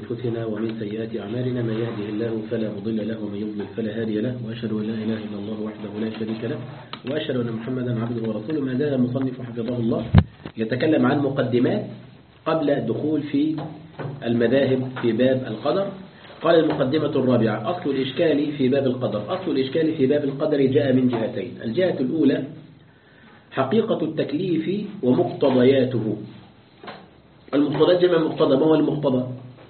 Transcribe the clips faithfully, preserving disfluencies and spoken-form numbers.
أنفسنا ومن سيئات أعمالنا. من يهده الله فلا مضل له ومن يضلل فلا هادي له، وأشهد أن لا إله إلا الله وحده لا شريك له، وأشهد أن محمدا عبده ورسوله. ما زال المصنف حفظه الله يتكلم عن مقدمات قبل الدخول في المذاهب في باب القدر. قال المقدمة الرابعة: أصل الإشكال في باب القدر. أصل الإشكال في باب القدر جاء من جهتين. الجهة الأولى حقيقة التكليف ومقتضياته. المقتضيات جمع مقتضى. ما هو المقتضى؟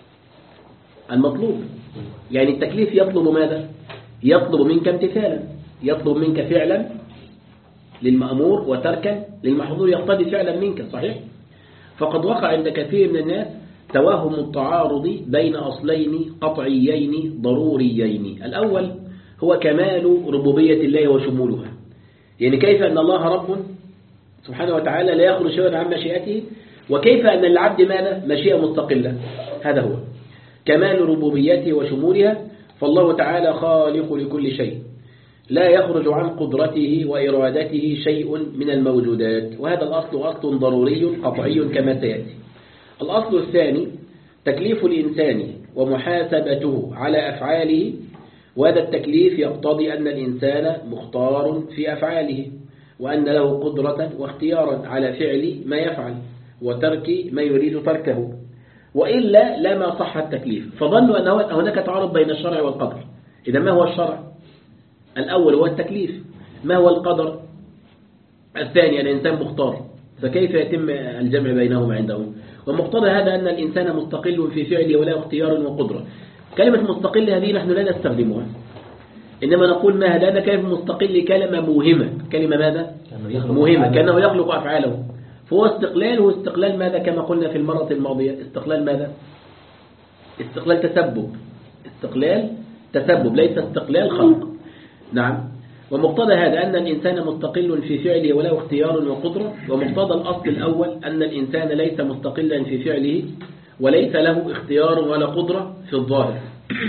المطلوب. يعني التكليف يطلب ماذا؟ يطلب منك امتثالا، يطلب منك فعلا للمأمور وتركا للمحظور يقتضي فعلا منك، صحيح؟ فقد وقع عند كثير من الناس توهم التعارض بين أصلين قطعيين ضروريين. الأول هو كمال ربوبية الله وشمولها، يعني كيف أن الله رب سبحانه وتعالى لا يخرج شيئا عن مشيئته، وكيف أن العبد ماذا؟ مشيئة مستقلة. هذا هو كمال ربوبيته وشمولها. فالله تعالى خالق لكل شيء، لا يخرج عن قدرته وإرادته شيء من الموجودات، وهذا الأصل أصل ضروري قطعي كما سيأتي. الأصل الثاني تكليف الإنسان ومحاسبته على أفعاله، وهذا التكليف يقتضي أن الإنسان مختار في أفعاله، وأن له قدرة واختيارا على فعل ما يفعل وترك ما يريد تركه، وإلا لما صح التكليف. فظنوا أن هناك تعارض بين الشرع والقدر. إذا ما هو الشرع؟ الأول هو التكليف. ما هو القدر؟ الثاني أن الإنسان مختار، فكيف يتم الجمع بينهما عندهم؟ ومقتضى هذا أن الإنسان مستقل في فعله ولا اختيار وقدرة. كلمة مستقل هذه نحن لا نستخدمها، إنما نقول ما هذا كلمة مستقل كلمة موهمة. كلمة ماذا؟ موهمة، كأنه يخلق أفعاله. فهو استقلال هو استقلال ماذا؟ كما قلنا في المرة الماضية، استقلال ماذا؟ استقلال تسبب. استقلال تسبب ليس استقلال خلق. نعم. ومقتضى هذا أن الإنسان مستقل في فعله ولا اختيار وقدرة. ومقتضى الأصل الأول أن الإنسان ليس مستقلا في فعله وليس له اختيار ولا قدرة في الظاهر.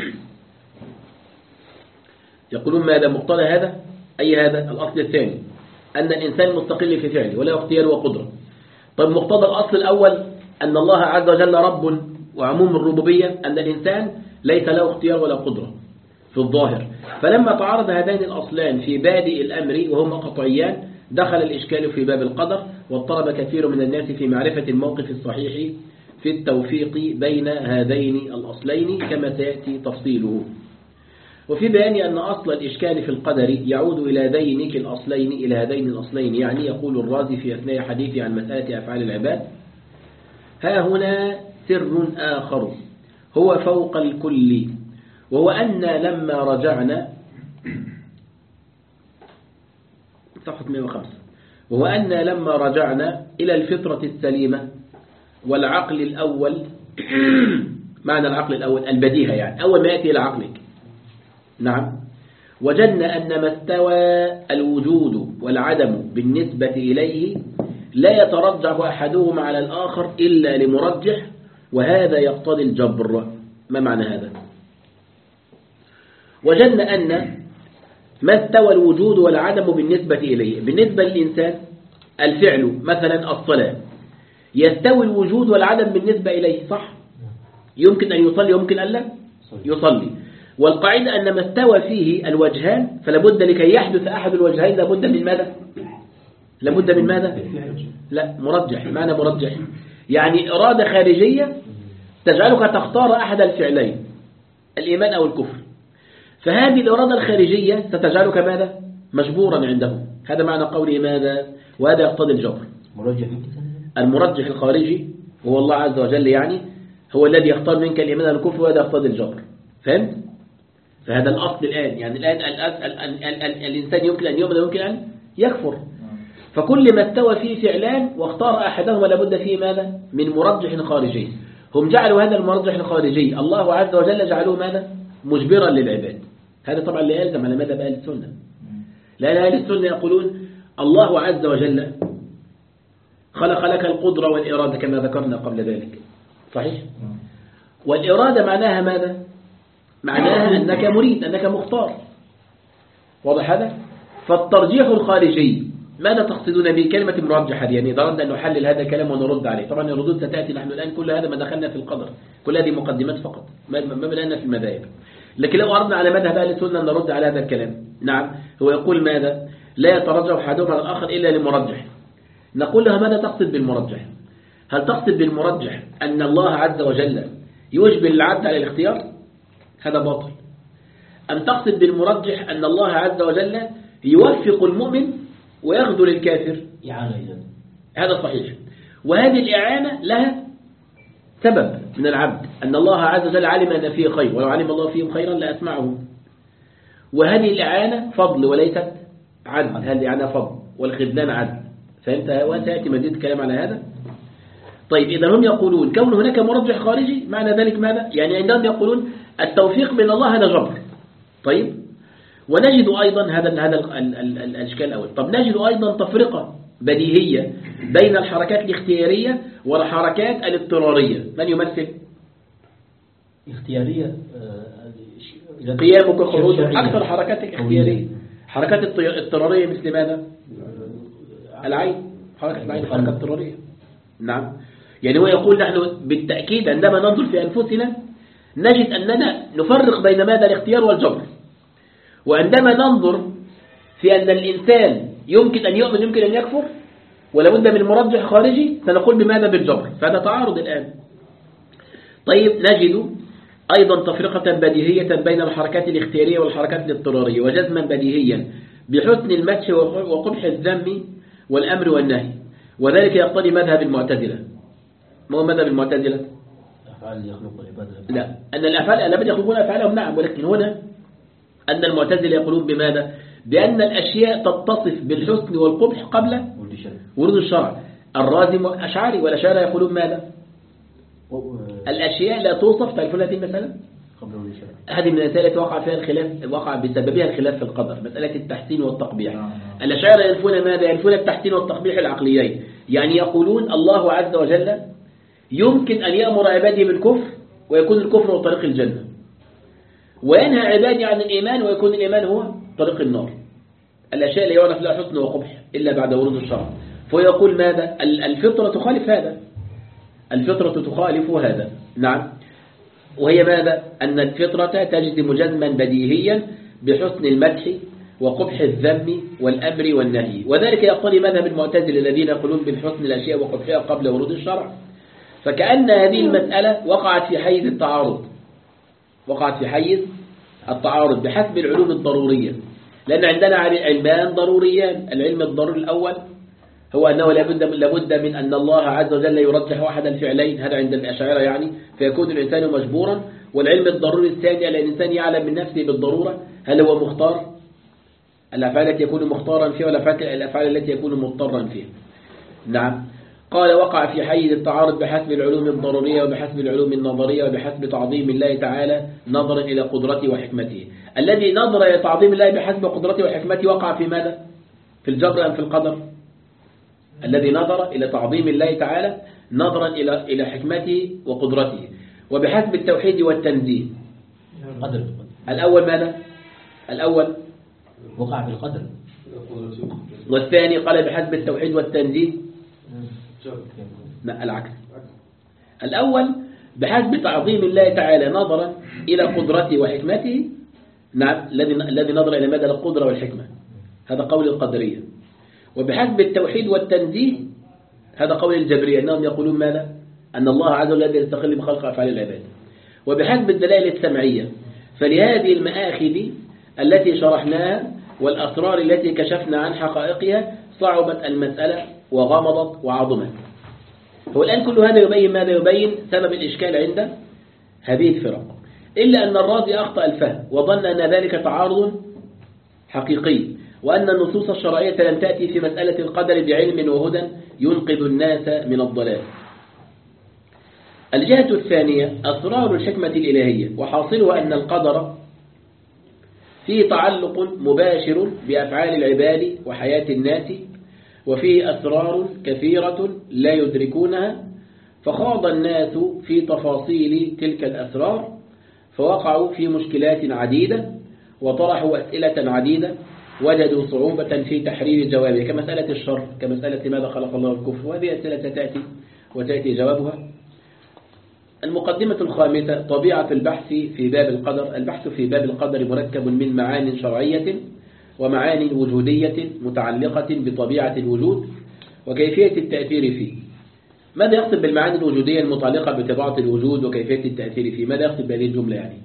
يقولون ماذا مقتضى هذا؟ أي هذا؟ الأصل الثاني أن الإنسان مستقل في فعله ولا اختيار وقدرة. طيب مقتضى الأصل الأول أن الله عز وجل رب وعموم الربوبية، أن الإنسان ليس له اختيار ولا قدرة في الظاهر. فلما تعارض هذين الأصلان في بادئ الأمر وهما قطعيان دخل الإشكال في باب القدر، واضطرب كثير من الناس في معرفة الموقف الصحيح في التوفيق بين هذين الأصلين كما سيأتي تفصيله. وفي بيان أن أصل الإشكال في القدر يعود إلى ذينك الأصلين إلى هذين الأصلين. يعني يقول الرازي في أثناء حديثه عن مسألة أفعال العباد: ها هنا سر آخر هو فوق الكل، وهو أن لما رجعنا صفحة مئة وخمسة وهو أن لما رجعنا إلى الفطرة السليمة والعقل الأول معنى العقل الأول البديهة، يعني أول ما يأتي إلى عقلك. نعم. وجدنا أن ما استوى الوجود والعدم بالنسبة إليه لا يترجح أحدهما على الآخر إلا لمرجح، وهذا يقتضي الجبر. ما معنى هذا؟ وجدنا أن ما استوى الوجود والعدم بالنسبة إليه، بالنسبة للإنسان الفعل مثلا الصلاة يستوي الوجود والعدم بالنسبة إليه، صح؟ يمكن أن يصلي ويمكن أن لا يصلي. والقاعدة أن ما استوى فيه الوجهان فلابد لكي يحدث أحد الوجهين لابد من ماذا؟ لابد من ماذا؟ لا، مرجح. معنى مرجح يعني إرادة خارجية تجعلك تختار أحد الفعلين، الإيمان أو الكفر. فهذه الإرادة الخارجية ستجعلك ماذا؟ مجبورا عنده. هذا معنى قوله ماذا؟ وهذا يقتضي الجبر. المرجح الخارجي هو الله عز وجل، يعني هو الذي يختار منك الإيمان أو الكفر، وهذا يقتضي الجبر. فهمت؟ فهذا الأصل الآن، يعني الآن ال ال ال ال ال الإنسان يمكن أن يؤمن ويمكن أن يكفر. فكل ما استوى فيه فعلان واختار أحدهما لابد فيه ماذا؟ من مرجح خارجي. هم جعلوا هذا المرجح الخارجي الله عز وجل جعلوه ماذا؟ مجبرا للعباد. هذا طبعا لا يلزم على مذهب أهل السنة. لأن أهل السنة يقولون الله عز وجل خلق لك القدرة والإرادة كما ذكرنا قبل ذلك، صحيح؟ والإرادة معناها ماذا؟ معناها أنك مريد، أنك مختار. واضح هذا؟ فالترجيح الخارجي ماذا تقصدون بكلمة مرجح هذه؟ يعني إذا أردنا أن نحلل هذا الكلام ونرد عليه، طبعا الردود ستأتي، نحن الآن كل هذا ما دخلنا في القدر، كل هذه مقدمات فقط، ما بدأنا في المذاهب. لكن لو أردنا على مذهب أهل السنة نرد على هذا الكلام. نعم، هو يقول ماذا؟ لا يترجح أحدهم على الآخر إلا لمرجح. نقول له ماذا تقصد بالمرجح؟ هل تقصد بالمرجح أن الله عز وجل يجبر العبد على الاختيار؟ هذا باطل. أم تقصد بالمرجح أن الله عز وجل يوفق المؤمن ويخذل الكافر؟ إعانة. هذا صحيح. وهذه الإعانة لها سبب من العبد، أن الله عز وجل علم أن فيه خير، ولو علم الله فيهم خيرا لأسمعهم. وهذه الإعانة فضل وليست عدل، هذه الإعانة فضل والخذلان عدل. فهمت؟ وسيأتي مزيد كلام على هذا. طيب إذا هم يقولون كون هناك مرجح خارجي، معنى ذلك ماذا؟ يعني عندهم يقولون التوفيق من الله هذا جبر. طيب، ونجد أيضا هذا هذا الأشكال الأول. طب نجد أيضا تفرقة بديهية بين الحركات الاختيارية والحركات الاضطرارية. من يمثل؟ اختيارية قيامك وخروج أكثر حركات الاختيارية. حركات الاضطرارية مثل ماذا؟ العين، حركة العين حركة اضطرارية. نعم، يعني هو يقول نحن بالتأكيد عندما ننظر في أنفسنا نجد أننا نفرق بين ماذا؟ الاختيار والجبر. وعندما ننظر في أن الإنسان يمكن أن يؤمن يمكن أن يكفر ولا بد من مرجح خارجي، سنقول بماذا؟ بالجبر. فهذا تعارض الآن. طيب، نجد أيضا تفرقة بديهية بين الحركات الاختيارية والحركات الاضطرارية، وجزما بديهيا بحسن المدح وقبح الذم والأمر والنهي، وذلك يقتضي مذهب المعتزلة. ما هو مذهب المعتزلة؟ أفعال يخلق العباد. لا، أن الأفعال الأبد يخلقون أفعالهم، نعم، ولكن هنا أن المعتزلة يقولون بماذا؟ بأن الأشياء تتصف بالحسن والقبح قبل ورود الشرع. الرازي أشعري والأشاعرة يقولون ماذا؟ الأشياء لا توصف. تعرفون هذه المسألة؟ هذه من المسائل التي وقع فيها الخلاف، وقع بسببها الخلاف في القدر، مسألة التحسين والتقبيح. الأشاعرة يعرفون ماذا؟ يعرفون التحسين والتقبيح العقليين، يعني يقولون الله عز وجل يمكن أن يأمر عباده بالكفر ويكون الكفر هو طريق الجنة، وينهى عبادي عن الإيمان ويكون الإيمان هو طريق النار. الأشياء لا يعرف لها حسن وقبح إلا بعد ورود الشرع. فيقول ماذا؟ الفطرة تخالف هذا، الفطرة تخالف هذا. نعم، وهي ماذا؟ أن الفطرة تجزم جزما بديهيا بحسن المدح وقبح الذم والأمر والنهي، وذلك يقتضي مذهب المعتزلة الذين يقولون بالحسن الأشياء وقبحها قبل ورود الشرع. فكأن هذه المسألة وقعت في حيز التعارض، وقعت في حيز التعارض بحسب العلوم الضرورية، لأن عندنا علمان ضروريان. العلم الضروري الأول هو أنه لابد لابد من أن الله عز وجل يرجح أحد الفعلين، هذا عند الأشاعرة يعني، فيكون الإنسان مجبورا. والعلم الضروري الثاني أن الإنسان يعلم من نفسه بالضرورة هل هو مختار، الأفعال التي يكون مختارا فيها ولا الأفعال التي يكون مضطرا فيها. نعم، قال وقع في حيز التعارض بحسب العلوم الضرورية وبحسب العلوم النظرية وبحسب تعظيم الله تعالى نظرا إلى قدرته وحكمته. الذي نظر إلى تعظيم الله بحسب قدرته وحكمته وقع في ماذا؟ في الجبر أم في القدر؟ الذي نظر إلى تعظيم الله تعالى نظرا إلى إلى حكمته وقدرته وبحسب التوحيد والتنزيه. قدر. الأول ماذا؟ الأول وقع في القدر. والثاني قال بحسب التوحيد والتنزيه. لا، العكس. الأول بحسب تعظيم الله تعالى نظرا إلى قدرته وحكمته. نعم، الذي الذي نظر إلى مدى القدرة والحكمة، هذا قول القدرية. وبحسب التوحيد والتنزيه هذا قول الجبرية، أنهم يقولون ماذا؟ أن الله عز وجل يستقل بخلق أفعال العباد. وبحسب الدلائل السمعية، فلهذه المآخذ التي شرحناها والأسرار التي كشفنا عن حقائقها صعبت المسألة وغمضت وعظمت. هو الآن كل هذا يبين ماذا؟ يبين سبب الإشكال عند هذه الفرق، إلا أن الرازي أخطأ الفهم وظن أن ذلك تعارض حقيقي، وأن النصوص الشرعية لم تأتي في مسألة القدر بعلم وهدى ينقذ الناس من الضلال. الجهة الثانية أسرار الحكمة الإلهية، وحاصلها أن القدر فيه تعلق مباشر بأفعال العباد وحياة الناس، وفيه أسرار كثيرة لا يدركونها، فخاض الناس في تفاصيل تلك الأسرار فوقعوا في مشكلات عديدة وطرحوا أسئلة عديدة وجدوا صعوبة في تحرير جوابه كمسألة الشر، كمسألة ماذا خلق الله الكفر، وهذه أسئلة تأتي وتأتي جوابها. المقدمة الخامسة طبيعة البحث في باب القدر. البحث في باب القدر مركب من معان شرعية ومعان وجودية متعلقة بطبيعة الوجود وكيفية التأثير فيه. ماذا يقصد بالمعاني الوجودية المتعلقة بطبيعة الوجود وكيفية التأثير فيه؟ ماذا يقصد بهذه الجملة يعني؟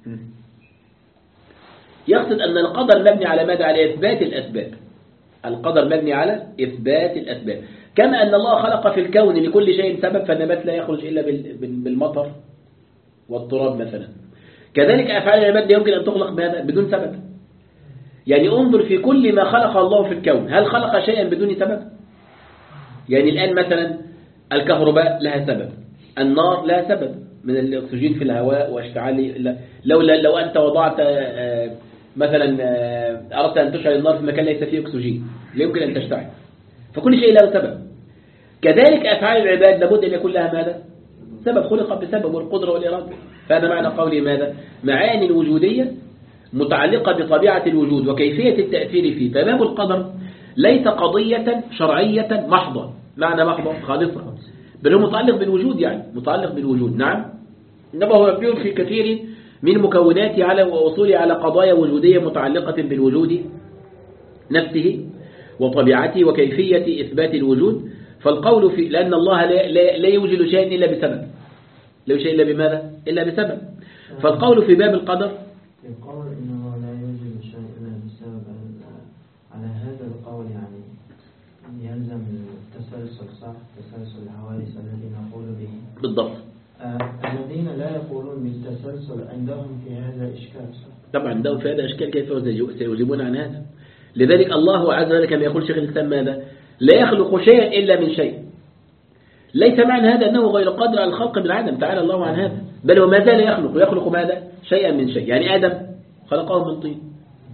يقصد أن القدر مبني على ماذا؟ على إثبات الأسباب. القدر مبني على إثبات الأسباب، كما أن الله خلق في الكون لكل شيء سبب، فالنبات لا يخرج إلا بالمطر والتراب مثلا. كذلك أفعال العباد يمكن أن تخلق بهذا بدون سبب. يعني انظر في كل ما خلق الله في الكون، هل خلق شيئا بدون سبب؟ يعني الآن مثلا الكهرباء لها سبب، النار لها سبب من الأكسجين في الهواء واشتعال. لو لو أنت وضعت مثلا أردت أن تشعل النار في مكان ليس فيه أكسجين لا يمكن أن تشتعل، فكل شيء له سبب. كذلك أفعال العباد لابد أن يكون لها ماذا؟ سبب، خلق بسبب، والقدرة والإرادة. فهذا معنى قولي ماذا؟ معاني الوجودية متعلقة بطبيعة الوجود وكيفية التأثير فيه. فباب القدر ليس قضية شرعية محضة، معنى محضة خالصة، بل هو متعلق بالوجود، يعني متعلق بالوجود. نعم، إنما هو يبير في كثير من مكوناته على وأصوله على قضايا وجودية متعلقة بالوجود نفسه وطبيعته وكيفية إثبات الوجود. فالقول في لأن الله لا, لا, لا يوجد شيء إلا بسبب، لا يوجد شيء إلا بماذا؟ إلا بسبب. فالقول في باب القدر القول إنه لا يوجد شيء إلا بسبب، على هذا القول يعني يلزم التسلسل، صح؟ تسلسل الحوادث الذي نقول به بالضبط. آه الذين لا يقولون بالتسلسل عندهم في هذا إشكال، صح؟ طبعا عندهم في هذا إشكال، كيف سيجيبون عن هذا؟ لذلك الله عز وجل كما يقول شيخ الإسلام ماذا؟ لا يخلق شيئا إلا من شيء. ليس معنى هذا أنه غير قادر على الخلق من عدم، تعالى الله عن هذا، بل هو ما زال يخلق، يخلق ماذا؟ شيئا من شيء. يعني آدم خلقه من طين،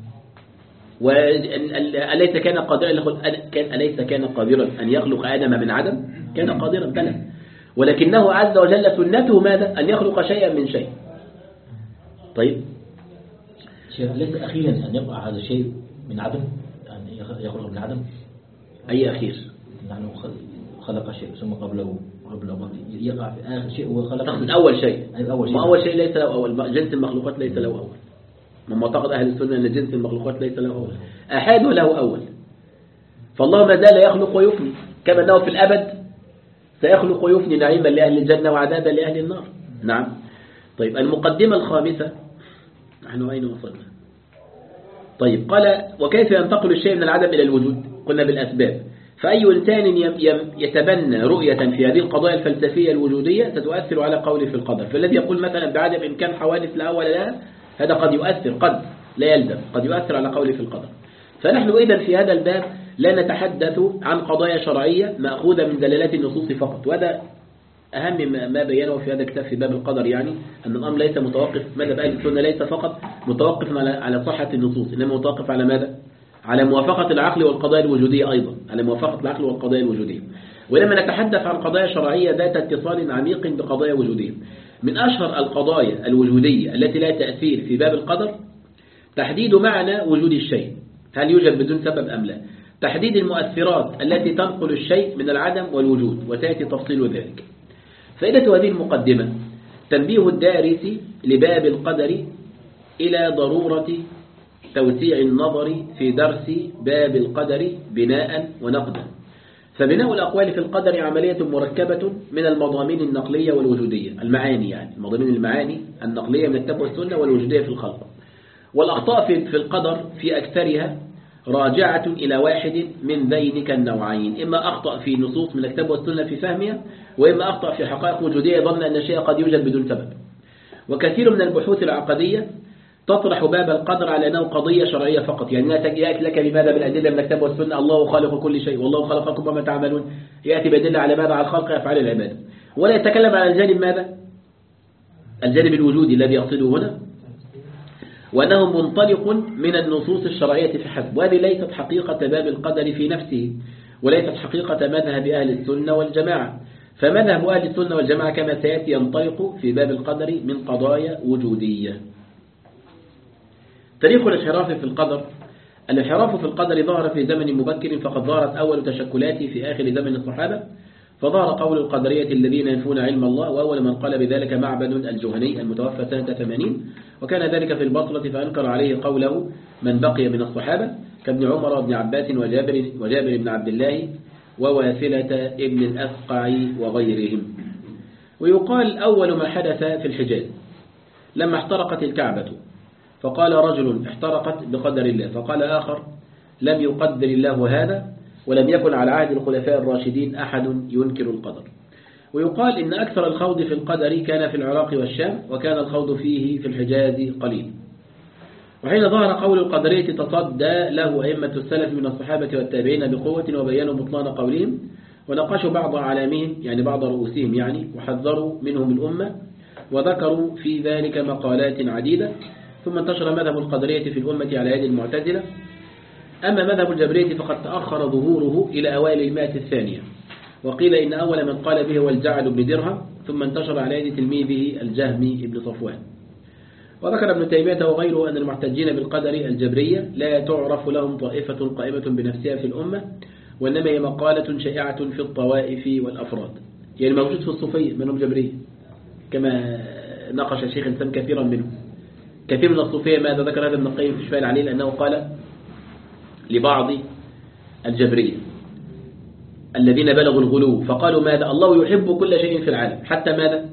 وأليس كان قادرا أليس كان قادرا أن يخلق آدم من عدم؟ كان قادرا بلى، ولكنه عز وجل سنته ماذا؟ أن يخلق شيئا من شيء. طيب شيخ، ليس أخيرا أن يقع هذا الشيء من عدم، يعني يخلق من عدم؟ أي أخير؟ نحن خلق شيء ثم قبله قبله يقع في آخر شيء هو خلق. تقصد أول شيء؟ أول شيء. ما أول شيء ليس له أول، جنس المخلوقات ليس له أول. من معتقد أهل السنة أن جنس المخلوقات ليس له أول، أحد له أول. فالله ما زال يخلق ويفني، كما أنه في الأبد سيخلق ويفني نعيما لأهل الجنة وعذابا لأهل النار. نعم. طيب المقدمة الخامسة، نحن أين وصلنا؟ طيب قال وكيف ينتقل الشيء من العدم إلى الوجود؟ قلنا بالأسباب. فأي إنسان يتبنى رؤية في هذه القضايا الفلسفية الوجودية ستؤثر على قوله في القدر. فالذي يقول مثلا بعدم إمكان حوادث لا أول لها، هذا قد يؤثر، قد لا يلزم، قد يؤثر على قوله في القدر. فنحن إذن في هذا الباب لا نتحدث عن قضايا شرعية مأخوذة من دلالات النصوص فقط، وهذا أهم ما بينه في هذا الكتاب في باب القدر، يعني أن الأمر ليس متوقف، ماذا بقى السنة ليس فقط متوقف على على صحة النصوص، إنما متوقف على ماذا؟ على موافقة العقل والقضايا الوجودية أيضا، على موافقة العقل والقضايا الوجودية. ولما نتحدث عن قضايا شرعية ذات اتصال عميق بقضايا وجودية، من أشهر القضايا الوجودية التي لا تأثير في باب القدر تحديد معنى وجود الشيء، هل يوجد بدون سبب أم لا؟ تحديد المؤثرات التي تنقل الشيء من العدم والوجود، وتأتي تفصيل ذلك. فائدة هذه المقدمة تنبيه الدارس لباب القدر إلى ضرورة توسيع النظر في درس باب القدر بناء ونقدا. فبناء الأقوال في القدر عملية مركبة من المضامين النقلية والوجودية، المعاني يعني المضامين المعاني النقلية من الكتاب والسنة والوجودية في الخلق. والأخطاء في القدر في أكثرها راجعة إلى واحد من ذينك النوعين، إما أخطأ في نصوص من الكتاب والسنة في فهمها، وإما أخطأ في حقائق وجودية ظن أن الشيء قد يوجد بدون سبب. وكثير من البحوث العقدية تطرح باب القدر على أنه قضية شرعية فقط، يعني يأتي لك بماذا؟ بالأدلة من الكتاب والسنة، الله خالق كل شيء والله خلقكم وما تعملون، يأتي بأدلة على ماذا؟ على الخلق أفعال العباد، ولا يتكلم على الجانب ماذا؟ الجانب الوجودي الذي يقصده هنا، وأنه منطلق من النصوص الشرعية فحسب. وهذه ليست حقيقة باب القدر في نفسه، وليست حقيقة مذهب أهل السنة والجماعة. فمذهب أهل السنة والجماعة كما سيأتي ينطلق في باب القدر من قضايا وجودية. تاريخ الانحراف في القدر الانحراف في القدر ظهر في زمن مبكر، فقد ظهرت أول تشكلاته في آخر زمن الصحابة، فظهر قول القدرية الذين ينفون علم الله، وأول من قال بذلك معبد الجهني المتوفى سنة ثمانين، وكان ذلك في البصرة، فأنكر عليه قوله من بقي من الصحابة كابن عمر وابن عباس وجابر, وجابر بن عبد الله وواثلة ابن الأسقع وغيرهم. ويقال أول ما حدث في الحجاز لما احترقت الكعبة، فقال رجل احترقت بقدر الله، فقال آخر لم يقدر الله هذا، ولم يكن على عهد الخلفاء الراشدين أحد ينكر القدر. ويقال إن أكثر الخوض في القدر كان في العراق والشام، وكان الخوض فيه في الحجاز قليل. وحين ظهر قول القدرية تصدى له أئمة السلف من الصحابة والتابعين بقوة، وبيانوا بطلان قولهم، وناقشوا بعض علامهم يعني بعض رؤوسهم يعني، وحذروا منهم الأمة، وذكروا في ذلك مقالات عديدة. ثم انتشر مذهب القدرية في الأمة على يد المعتزلة. أما مذهب الجبرية فقد تأخر ظهوره إلى أوائل المائة الثانية، وقيل إن أول من قال به هو الجعد بن درهم، ثم انتشر على يد تلميذه الجهمي بن صفوان. وذكر ابن تيمية وغيره أن المحتجين بالقدر الجبرية لا تعرف لهم طائفة قائمة بنفسها في الأمة، وإنما هي مقالة شائعة في الطوائف والأفراد، يعني موجود في الصوفية منهم جبرية، كما ناقش الشيخ الإسلام كثيرا منهم. كثير من الصوفية ماذا ذكر هذا ابن القيم في شفاء العليل، أنه قال لبعض الجبرية الذين بلغوا الغلو، فقالوا ماذا؟ الله يحب كل شيء في العالم، حتى ماذا؟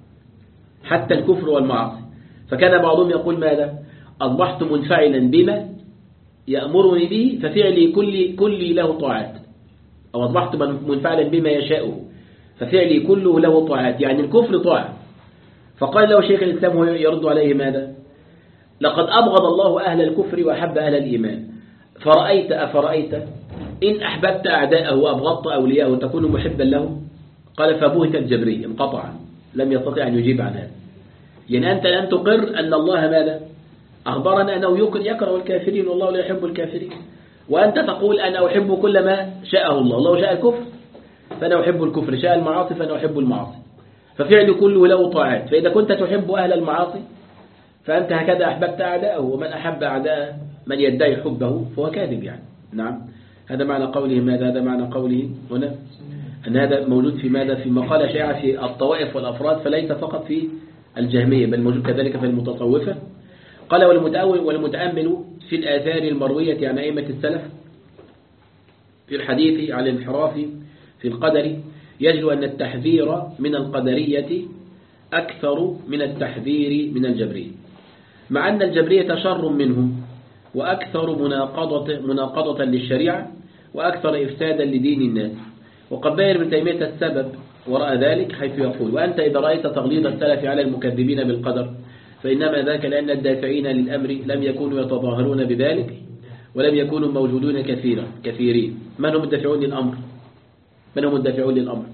حتى الكفر والمعاصي. فكان بعضهم يقول ماذا؟ أصبحت منفعلا بما يأمرني به، ففعلي كل كل له طاعات، أو أصبحت منفعلا بما يشاءه، ففعلي كله له طاعات، يعني الكفر طاعة. فقال له شيخ الإسلام وهو يرد عليه ماذا؟ لقد أبغض الله أهل الكفر وأحب أهل الإيمان، فرأيت أفرأيت إن أحببت أعداءه وأبغضت أولياءه تكون محبا له؟ قال فبهت الجبري، انقطع، لم يستطيع أن يجيب عن هذا. يعني أنت لن تقر أن الله ماذا؟ أخبرنا أنه يكره الكافرين والله لا يحب الكافرين، وأنت تقول أنا أحب كل ما شاءه الله، الله شاء الكفر فأنا أحب الكفر، شاء المعاصي فأنا أحب المعاصي، ففعل كله له طاعات. فإذا كنت تحب أهل المعاصي فأنت هكذا أحببت أعداءه، ومن أحب أعداء من يدعي حبه فهو كاذب يعني. نعم، هذا معنى قوله ماذا؟ هذا معنى قوله هنا أن هذا موجود في ماذا؟ في مقالة شائعة في الطوائف والأفراد، فليس فقط في الجهمية بل موجود كذلك في المتصوفة. قال والمتأول والمتأمل في الآثار المروية عن أئمة السلف في الحديث على الانحراف في القدر يجد أن التحذير من القدرية أكثر من التحذير من الجبرية، مع أن الجبرية شر منهم وأكثر مناقضة, مناقضة للشريعة وأكثر إفسادا لدين الناس. وقد بين ابن تيمية السبب وراء ذلك حيث يقول وأنت إذا رأيت تغليظ السلف على المكذبين بالقدر فإنما ذاك لأن الدافعين للأمر لم يكونوا يتظاهرون بذلك ولم يكونوا موجودون كثيرا كثيرين. من هم الدافعون للأمر؟ من هم الدافعون للأمر؟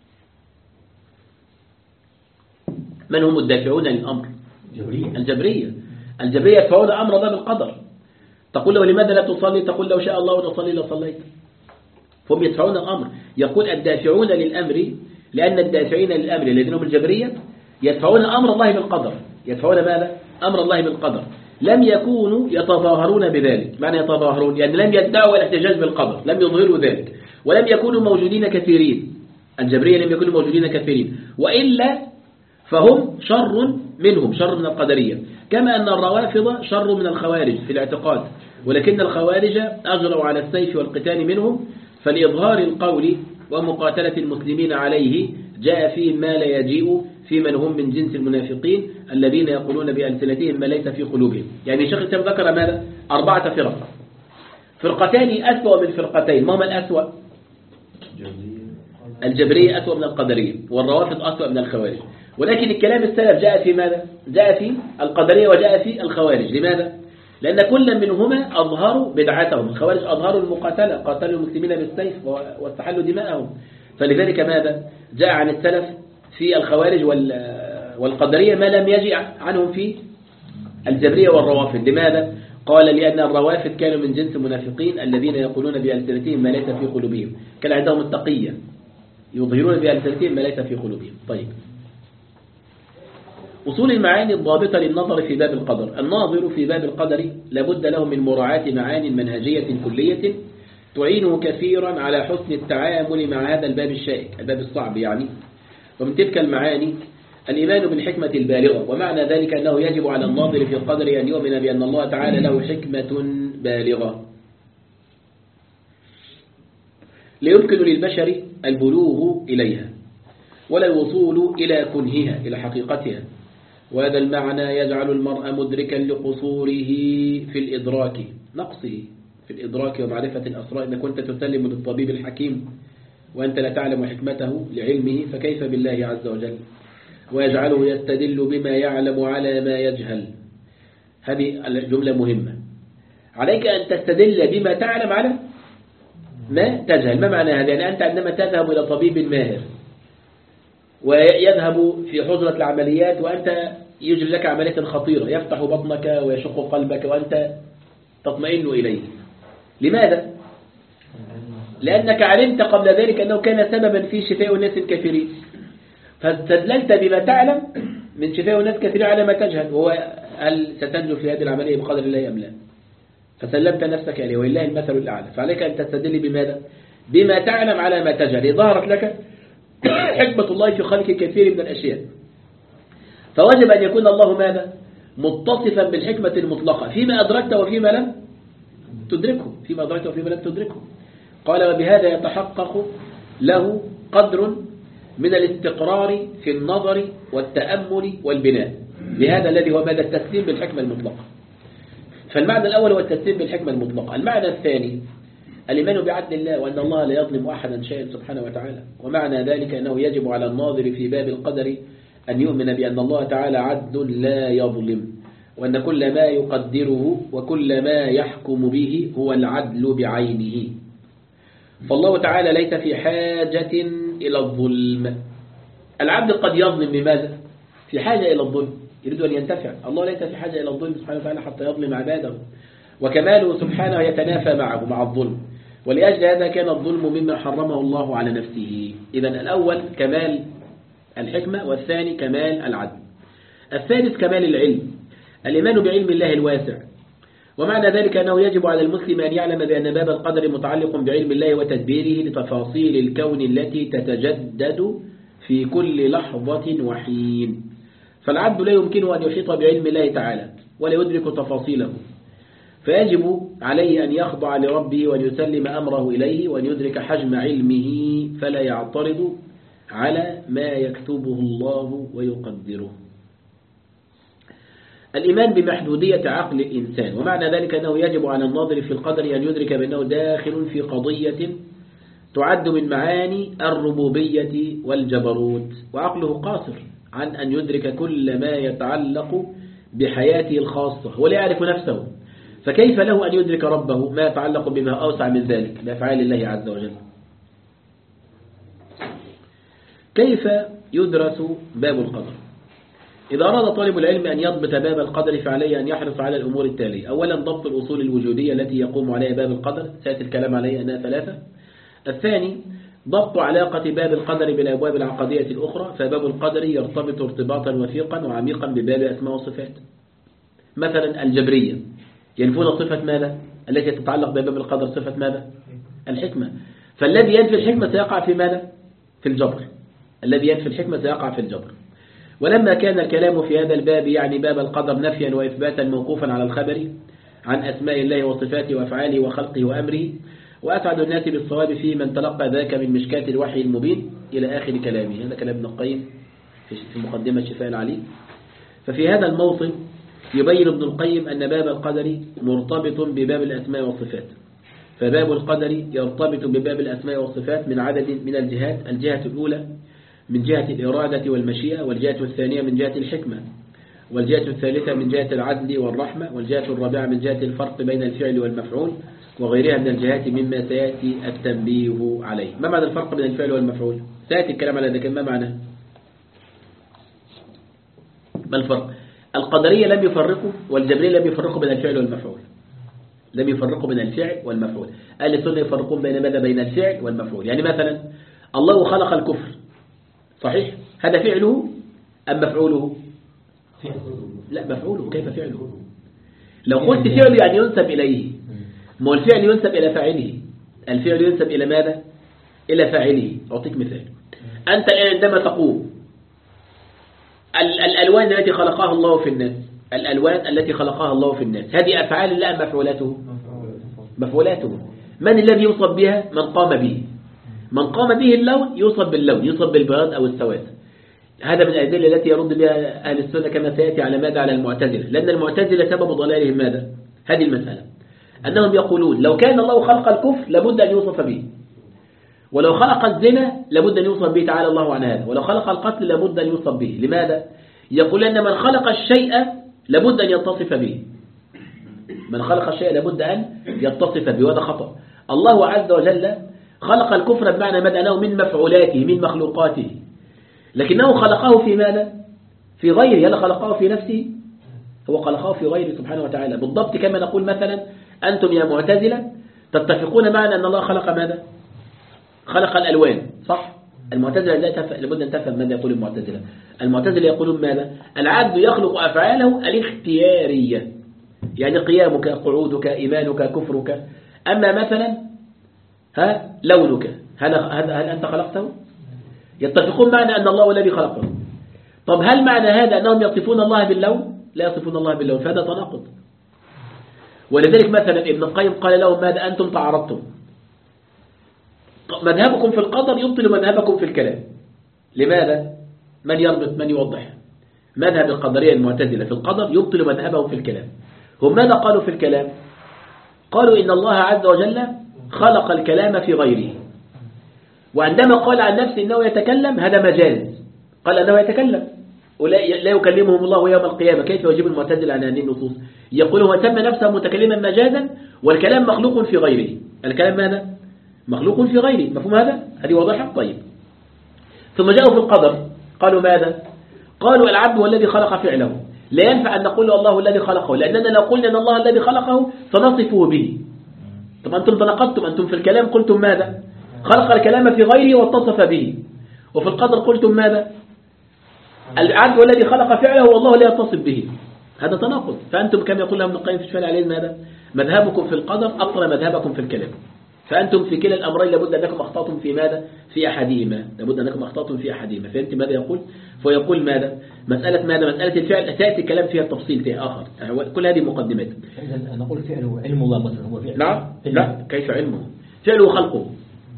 من هم الدافعون للأمر؟ الجبرية. الجبرية يدفعون أمر الله بالقدر. تقول له لماذا لا تصلي؟ تقول لو شاء الله تصلي لصليت. هم يدفعون الأمر. يقول الدافعون للأمر لأن الدافعين للأمر الذين هم الجبرية يدفعون أمر الله بالقدر. يدفعون ماذا؟ أمر الله بالقدر. لم يكونوا يتظاهرون بذلك. معنى يتظاهرون يعني لم يدعوا الاحتجاج بالقدر، لم يظهروا ذلك، ولم يكونوا موجودين كثيرين. الجبرية لم يكونوا موجودين كثيرين، وإلا فهم شر منهم، شر من القدرية، كما أن الروافض شر من الخوارج في الاعتقاد، ولكن الخوارج أجروا على السيف والقتال منهم، فلإظهار القول ومقاتلة المسلمين عليه جاء فيه ما لا يجيء في من هم من جنس المنافقين الذين يقولون بألسنتهم ما ليس في قلوبهم. يعني الشيخ الإسلام ذكر ماذا؟ أربعة فرق، فرقتان أسوأ من فرقتين. ما هما الأسوأ؟ الجبرية أسوأ من القدرية، والروافض أسوأ من الخوارج. ولكن الكلام السلف جاء في ماذا؟ جاء في القدرية وجاء في الخوارج. لماذا؟ لأن كل منهما أظهروا بدعتهم. الخوارج أظهروا المقاتلة، قاتلوا المسلمين بالسيف واستحلوا دماءهم. فلذلك ماذا؟ جاء عن السلف في الخوارج والقدرية ما لم يجي عنهم في الجبرية والروافض. لماذا؟ قال لأن الروافض كانوا من جنس المنافقين الذين يقولون بألسنتهم ما ليس في قلوبهم، كان عندهم التقية، يظهرون بألسنتهم ما ليس في قلوبهم. طيب، أصول المعاني الضابطة للنظر في باب القدر. الناظر في باب القدر لابد له من مراعاة معان منهجية كلية تعينه كثيرا على حسن التعامل مع هذا الباب الشائك، الباب الصعب يعني. ومن تلك المعاني الإيمان بالحكمة البالغة، ومعنى ذلك أنه يجب على الناظر في القدر أن يؤمن بأن الله تعالى له حكمة بالغة ليمكن للبشر البلوغ إليها ولا الوصول إلى كنهها، إلى حقيقتها. وهذا المعنى يجعل المرء مدركا لقصوره في الإدراك، نقصه في الإدراك ومعرفة الأسرار. إذا كنت تسلم للطبيب الحكيم وأنت لا تعلم حكمته لعلمه، فكيف بالله عز وجل؟ ويجعله يستدل بما يعلم على ما يجهل. هذه الجملة مهمة. عليك أن تستدل بما تعلم على ما تجهل. ما معنى هذا؟ يعني أنت عندما تذهب إلى طبيب ماهر ويذهب في حجرة العمليات وأنت يجري لك عملية خطيرة، يفتح بطنك ويشق قلبك وأنت تطمئن إليه. لماذا؟ لأنك علمت قبل ذلك أنه كان سببا في شفاء الناس الكثيرين، فاستدللت بما تعلم من شفاء الناس كثيرين على ما تجهل، وهو هل ستنجو في هذه العملية بقدر الله أم لا؟ فسلمت نفسك إليه، ولله المثل الأعلى. فعليك أن تستدل بماذا؟ بما تعلم على ما تجهل. ظهرت لك حكمة الله في خلق كثير من الأشياء، فوجب أن يكون الله ماذا؟ متصفا بالحكمة المطلقة فيما أدركت وفيما لم تدركه، فيما أدركت وفيما لم تدركه. قال: وبهذا يتحقق له قدر من الاستقرار في النظر والتأمل والبناء، لهذا الذي هو ماذا؟ التسليم بالحكمة المطلقة. فالمعنى الأول هو التسليم بالحكمة المطلقة. المعنى الثاني الإيمان بعدل الله، وأن الله لا يظلم أحدا شيئا سبحانه وتعالى. ومعنى ذلك أنه يجب على الناظر في باب القدر أن يؤمن بأن الله تعالى عدل لا يظلم، وأن كل ما يقدره وكل ما يحكم به هو العدل بعينه. فالله تعالى ليس في حاجة إلى الظلم. العبد قد يظلم بماذا؟ في حاجة إلى الظلم، يريد أن ينتفع. الله ليس في حاجة إلى الظلم سبحانه وتعالى حتى يظلم عباده، وكماله سبحانه يتنافى معه مع الظلم، ولأجل هذا كان الظلم مما حرمه الله على نفسه. إذن الأول كمال الحكمة، والثاني كمال العدل. الثالث كمال العلم، الإيمان بعلم الله الواسع. ومعنى ذلك أنه يجب على المسلم أن يعلم بأن باب القدر متعلق بعلم الله وتدبيره لتفاصيل الكون التي تتجدد في كل لحظة وحين. فالعبد لا يمكنه أن يحيط بعلم الله تعالى ولا يدرك تفاصيله، فيجب عليه أن يخضع لربه وأن يسلم أمره إليه وأن يدرك حجم علمه، فلا يعترض على ما يكتبه الله ويقدره. الإيمان بمحدودية عقل الإنسان، ومعنى ذلك أنه يجب على الناظر في القدر أن يدرك بأنه داخل في قضية تعد من معاني الربوبية والجبروت، وعقله قاصر عن أن يدرك كل ما يتعلق بحياته الخاصة ولا يعرف نفسه، فكيف له أن يدرك ربه ما يتعلق بما أوسع من ذلك بأفعال الله عز وجل؟ كيف يدرس باب القدر؟ إذا أراد طالب العلم أن يضبط باب القدر فعليه أن يحرص على الأمور التالية. أولا ضبط الأصول الوجودية التي يقوم عليها باب القدر، سيأتي الكلام عليها أنها ثلاثة. الثاني ضبط علاقة باب القدر بالأبواب العقدية الأخرى، فباب القدر يرتبط ارتباطا وثيقا وعميقا بباب أسماء وصفات. مثلا الجبرية ينفون صفة ماذا؟ التي تتعلق بباب القدر، صفة ماذا؟ الحكمة. فالذي ينفي الحكمة سيقع في ماذا؟ في الجبر. الذي ينفي الحكمة سيقع في الجبر. ولما كان الكلام في هذا الباب يعني باب القدر نفيا وإثباتا موقوفا على الخبر عن أسماء الله وصفاته وأفعاله وخلقه وأمره، وأسعد الناس بالصواب فيه من تلقى ذاك من مشكاة الوحي المبين إلى آخر كلامه. هذا كلام ابن القيم في مقدمة شفاء العليل. ففي هذا الموطن يبين ابن القيم أن باب القدر مرتبط بباب الأسماء والصفات، فباب القدر يرتبط بباب الأسماء والصفات من عدد من الجهات. الجهة الأولى من جهة الإرادة والمشيئة، والجهة الثانية من جهة الحكمة، والجهة الثالثة من جهة العدل والرحمة، والجهة الرابعة من جهة الفرق بين الفعل والمفعول وغيرها من الجهات مما سيأتي التنبيه عليه. ما معنى الفرق بين الفعل والمفعول؟ سيأتي الكلام على ذلك. ما معنى؟ ما الفرق؟ القدرية لم يفرقوا والجبرية لم يفرقوا بين الفعل والمفعول، لم يفرقوا بين الفعل والمفعول. أهل السنة يفرقون بين ماذا؟ بين الفعل والمفعول. يعني مثلا الله خلق الكفر، صحيح؟ هذا فعله أم مفعوله؟ لا مفعوله، كيف فعله؟ لو قلت فعله يعني ينسب إليه، ما هو الفعل ينسب إلى فاعله. الفعل ينسب إلى ماذا؟ إلى فاعله. أعطيك مثال. أنت الآن عندما تقوم، الألوان التي خلقها الله في الناس، الألوان التي خلقها الله في الناس هذه أفعال لا أم مفعولاته؟ مفعولاته. من الذي يوصف بها؟ من قام به. من قام به اللون يوصف باللون، يوصف بالبياض أو السواد. هذا من الأدلة التي يرد بها أهل السنة كما سيأتي على ماذا؟ على المعتزلة، لأن المعتزلة سبب ضلالهم ماذا؟ هذه المسألة، أنهم يقولون لو كان الله خلق الكفر لابد أن يوصف به، ولو خلق الزنا لابد أن يوصف به تعالى الله عن هذا، ولو خلق القتل لابد أن يوصف به. لماذا؟ يقول أن من خلق الشيء لابد أن يتصف به، من خلق الشيء لابد أن يتصف به، وهذا خطأ. الله عز وجل خلق الكفر بمعنى ماذا؟ أنه من مفعولاته، من مخلوقاته، لكنه خلقه في ماذا؟ في غيره. هل خلقه في نفسه؟ هو خلقه في غيره سبحانه وتعالى. بالضبط كما نقول مثلا أنتم يا معتزلة تتفقون معنا أن الله خلق ماذا؟ خلق الألوان، صح؟ المعتزلة لابد أن تفهم ماذا يقول المعتزلة. المعتزلة يقولون ماذا؟ العبد يخلق أفعاله الاختيارية، يعني قيامك، قعودك، إيمانك، كفرك. أما مثلا ها لونك، هل, هل, هل أنت خلقته؟ يتفقون معنا أن الله هو الذي خلقه. طب هل معنى هذا أنهم يصفون الله باللون؟ لا يصفون الله باللون، فهذا تناقض. ولذلك مثلا ابن القيم قال لهم ماذا؟ أنتم تعارضتم، مذهبكم في القدر يبطل مذهبكم في الكلام. لماذا؟ من يربط؟ من يوضح؟ مذهب القدرية المعتزلة في القدر يبطل مذهبهم في الكلام. هم ماذا قالوا في الكلام؟ قالوا إن الله عز وجل خلق الكلام في غيره، وعندما قال عن نفسه إنه يتكلم هذا مجاز، قال أنه يتكلم ولا لا يكلمهم الله يوم القيامة. كيف يجيب المعتزلة عن هذه النصوص؟ يقول هو سمى نفسه متكلما مجازا، والكلام مخلوق في غيره. الكلام ماذا؟ مخلوق في غيره. مفهوم هذا؟ هذه واضحة؟ طيب. ثم جاءوا في القدر قالوا ماذا؟ قالوا العبد هو الذي خلق فعله، لا ينفع أن نقول الله الذي خلقه، لأننا لو قلنا أن الله الذي خلقه سنصفه به. طب أنتم تناقضتم، أنتم في الكلام قلتم ماذا؟ خلق الكلام في غيره واتصف به، وفي القدر قلتم ماذا؟ العبد هو الذي خلق فعله والله لا يتصف به. هذا تناقض. فأنتم كما يقول ابن القيم في الشفاء عليه ماذا؟ مذهبكم في القدر أقرى مذهبكم في الكلام. فأنتم في كلا الأمرين لابد أنكم أخطأتم في ماذا؟ في أحدهما، لابد أنكم أخطأتم في أحدهما. فهمت ماذا يقول؟ فيقول ماذا؟ مسألة ماذا؟ مسألة الفعل سيأتي الكلام فيها التفصيل فيها آخر. كل هذه مقدمات. إذا نقول فعله علم الله مثلا هو فعل. نعم. لا، كيف علمه؟ فعله خلقه.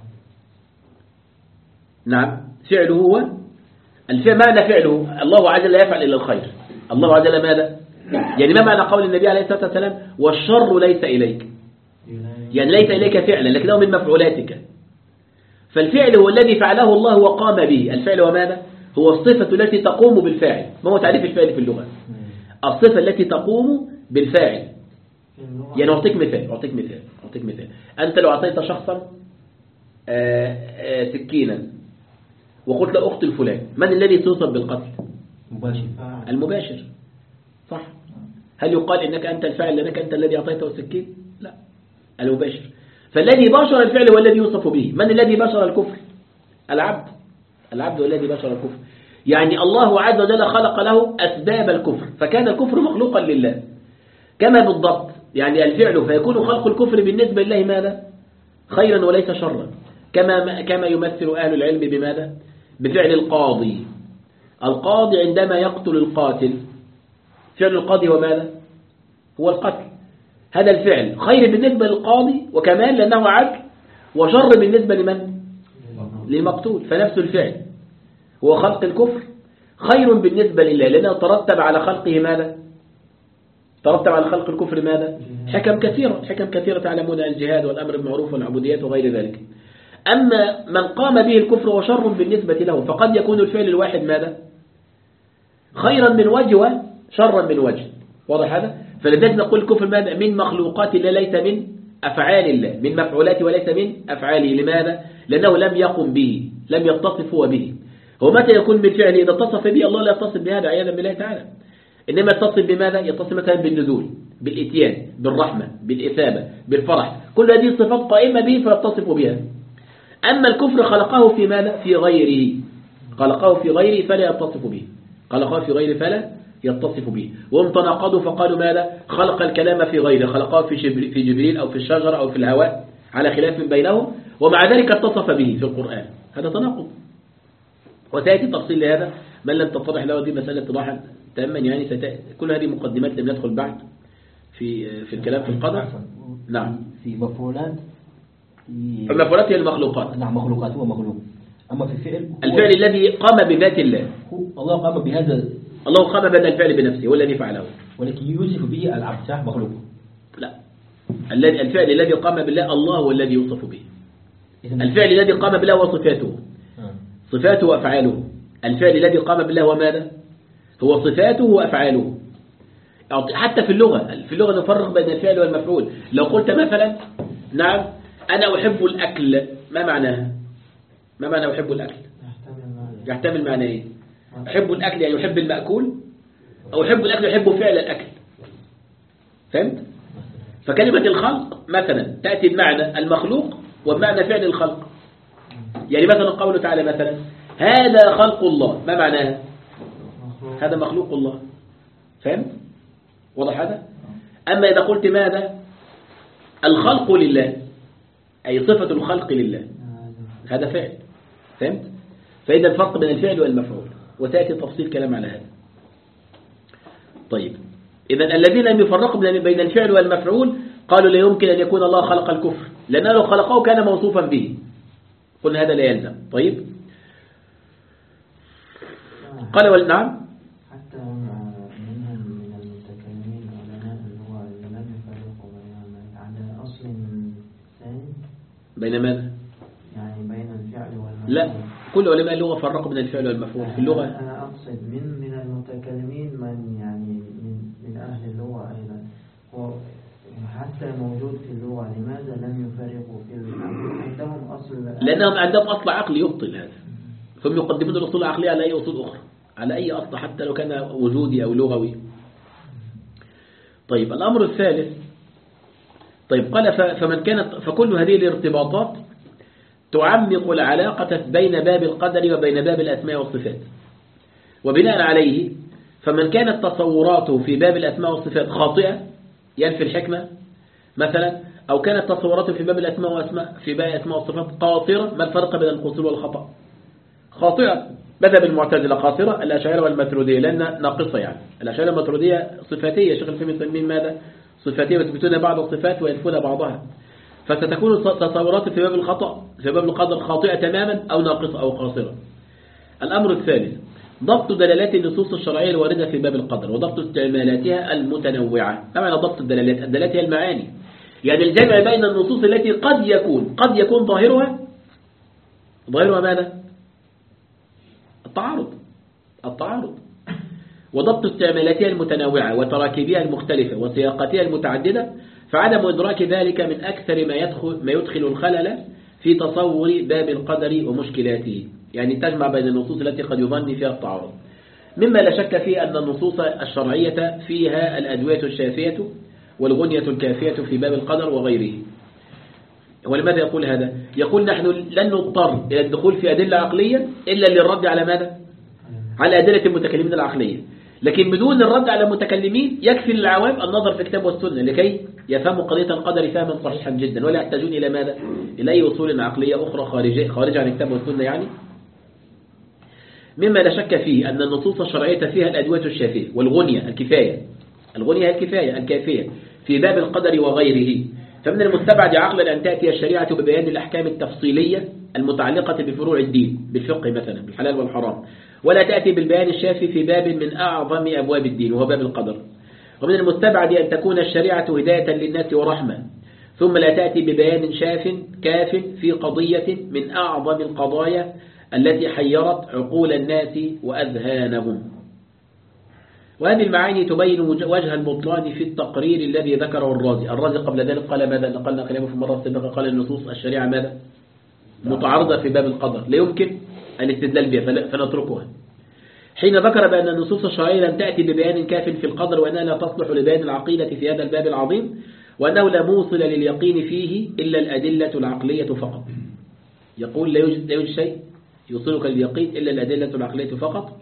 نعم، فعله هو الفعل. معنى فعله الله عز وجل لا يفعل إلا الخير. الله عز وجل ماذا؟ يعني ما معنى قول النبي عليه الصلاة والسلام والشر ليس إليك؟ يعني ليس إليك فعلا لكنه من مفعولاتك. فالفعل هو الذي فعله الله وقام به. الفعل هو ماذا؟ هو الصفة التي تقوم بالفاعل. ما هو تعريف الفعل في اللغة؟ الصفة التي تقوم بالفاعل. يعني أعطيك مثال أعطيك مثال أعطيك مثال أنت لو أعطيت شخصا آآ آآ سكينا وقلت له أقتل فلان، من الذي توصف بالقتل؟ مباشر. المباشر، صح؟ هل يقال إنك أنت الفاعل لأنك أنت الذي أعطيته السكين؟ لا، المباشر. فالذي باشر الفعل هو الذي يوصف به. من الذي باشر الكفر؟ العبد. العبد هو الذي باشر الكفر. يعني الله عز وجل خلق له أسباب الكفر، فكان الكفر مخلوقا لله كما بالضبط. يعني الفعل فيكون خلق الكفر بالنسبة لله ماذا؟ خيرا وليس شرا، كما كما يمثل أهل العلم بماذا؟ بفعل القاضي. القاضي عندما يقتل القاتل، فعل القاضي هو ماذا؟ هو القتل. هذا الفعل خير بالنسبة للقاضي وكمان لأنه عدل، وشر بالنسبة لمن؟ للمقتول. فنفس الفعل هو خلق الكفر خير بالنسبة لله لأنه ترتب على خلقه ماذا؟ ترتب على خلق الكفر ماذا؟ حكم كثيرة حكم كثيرة تعلمون الجهاد والأمر بالمعروف والعبوديات وغير ذلك. أما من قام به الكفر وشر بالنسبة له، فقد يكون الفعل الواحد ماذا؟ خيرا من وجه وشرا من وجه. واضح هذا؟ فلذلك نقول الكفر ماذا؟ من مخلوقات الله ليس من أفعال الله، من مفعولاته وليس من أفعاله. لماذا؟ لأنه لم يقم به، لم يتصف هو به. هو متى يكون من فعله؟ إذا اتصف به الله لا يتصف بهذا عياذا بالله تعالى، إنما يتصف بماذا؟ يتصف مثلا بالنزول، بالإتيان، بالرحمة، بالإثابة، بالفرح. كل هذه الصفات قائمة به فيتصف بها. أما الكفر خلقه في ماذا؟ في غيره. خلقه في غيره فلا يتصف به. خلقه في غيره فلا يتصف به. وهم تناقضوا فقالوا ماذا؟ خلق الكلام في غيره، خلقه في جبريل, في جبريل أو في الشجرة أو في الهواء على خلاف بينهم، ومع ذلك اتصف به في القرآن. هذا تناقض، وتأتي تفصيل لهذا من لم تتضح له دي مسألة اتضاحا تاما يعني. ستأتي كل هذه مقدمات لم ندخل بعد في في الكلام في القدر. نعم. في مفعولات، المفعولات هي المخلوقات. نعم مخلوقات، هو مخلوق. أما في الفعل، الفعل الذي قام بذات الله، الله قام بهذا، الله قام بهذا الفعل بنفسه، هو الذي فعله، ولكن يوصف به العبد مخلوق. لا، الذي الفعل الذي قام بالله الله هو الذي يوصف به. الفعل الذي قام بالله هو صفاته، صفاته وأفعاله. الفعل الذي قام بالله هو ماذا؟ هو صفاته وأفعاله. حتى في اللغة، في اللغة نفرق بين الفعل والمفعول. لو قلت مثلا نعم أنا أحب الأكل، ما معناها؟ ما معنى أحب الأكل؟ يحتمل معنى إيه؟ أحب الأكل يعني يحب المأكول، أو أحب الأكل يحب فعل الأكل. فهمت؟ فكلمة الخلق مثلا تأتي بمعنى المخلوق وبمعنى فعل الخلق. يعني مثلا قوله تعالى مثلا هذا خلق الله، ما معناها؟ هذا مخلوق الله. فهمت؟ واضح هذا؟ أما إذا قلت ماذا؟ الخلق لله، أي صفة الخلق لله، هذا فعل. فهمت؟ فإذا الفرق بين الفعل والمفعول، وتأتي تفصيل كلام على هذا. طيب، إذا الذين لم يفرقوا بين الفعل والمفعول قالوا لا يمكن أن يكون الله خلق الكفر، لأنه لو خلقه كان موصوفا به. قلنا هذا لا يلزم. طيب، قال والنعم حتى منهم من المتكلمين علماء اللغة لم يفرقوا بين على أصل ثاني بين ماذا؟ يعني بين الفعل والمفعول. لا، كل علماء اللغة فرقوا بين الفعل والمفعول في اللغة. أنا أقصد من من المتكلمين من يعني من من أهل اللغة أيضا، وحتى موجود في اللغة، لماذا لم يفرقوا في عندهم أصل؟ لأنهم عندهم أصل عقلي يبطل هذا، فهم يقدمون الأصول العقلية على أي أصول أخرى، على أي أصل حتى لو كان وجودي أو لغوي. طيب، الأمر الثالث. طيب، قال فمن كانت فكل هذه الارتباطات تعمق العلاقة بين باب القدر وبين باب الأسماء والصفات. وبناء عليه فمن كانت تصوراته في باب الأسماء والصفات خاطئة ينفي الحكمة مثلا، أو كانت تصوراته في باب الأسماء وأسماء في باب الأسماء والصفات قاصرة، ما الفرق بين القصور والخطأ؟ خاطئة مذهب المعتزلة، قاصرة الأشاعرة والماتريدية، لأن ناقصة يعني. الأشاعرة والماتريدية صفاتية، شيخ الإسلام يسمين ماذا؟ صفاتية، ويثبتون بعض الصفات وينفون بعضها. فستكون تصورات في باب الخطأ في باب القدر خاطئة تماما أو ناقصة أو قاصرة. الأمر الثالث ضبط دلالات النصوص الشرعية الواردة في باب القدر وضبط استعمالاتها المتنوعة. ما معنى ضبط الدلالات؟ الدلالات هي المعاني، يعني الجمع بين النصوص التي قد يكون قد يكون ظاهرها ظاهرها ماذا؟ التعارض التعارض وضبط استعمالاتها المتنوعة وتراكيبها المختلفة وسياقاتها المتعددة، فعدم إدراك ذلك من أكثر ما يدخل ما يدخل الخلل في تصور باب القدر ومشكلاته. يعني تجمع بين النصوص التي قد يظن فيها التعارض، مما لا شك فيه أن النصوص الشرعية فيها الأدوية الشافية والغنية الكافية في باب القدر وغيره. ولماذا يقول هذا؟ يقول نحن لن نضطر إلى الدخول في أدلة عقلية إلا للرد على ماذا؟ على أدلة المتكلمين العقلية، لكن بدون الرد على المتكلمين يكفي للعوام النظر في الكتاب والسنة لكي يفهموا قضية القدر فهما صحيحا جدا، ولا يحتاجون إلى ماذا؟ إلى أي أصول عقلية أخرى خارجة خارجة عن الكتاب والسنة يعني. مما لا شك فيه أن النصوص الشرعية فيها الأدوية الشافية والغنية الكفاية الغنية الكفاية الكافية في باب القدر وغيره. فمن المستبعد عقلا أن تأتي الشريعة ببيان الأحكام التفصيلية المتعلقة بفروع الدين بالفقه مثلا بالحلال والحرام، ولا تأتي بالبيان الشافي في باب من أعظم أبواب الدين وهو باب القدر. ومن المستبعد أن تكون الشريعة هداية للناس ورحمة، ثم لا تأتي ببيان شاف كاف في قضية من أعظم القضايا التي حيرت عقول الناس وأذهانهم. وهذه المعاني تبين وجه البطلان في التقرير الذي ذكره الرازي. الرازي قبل ذلك قال ماذا؟ نقلنا كلامه في المرة السابقة، قال النصوص الشريعة ماذا؟ متعارضة في باب القدر، لا يمكن الاستدلال بها فنتركها. حين ذكر بأن النصوص الشرعية لم تأتي ببيان كاف في القدر وأنها لا تصلح لبيان العقيدة في هذا الباب العظيم، وأنه لا موصل لليقين فيه إلا الأدلة العقلية فقط. يقول لا يوجد, لا يوجد شيء يوصلك لليقين إلا الأدلة العقلية فقط.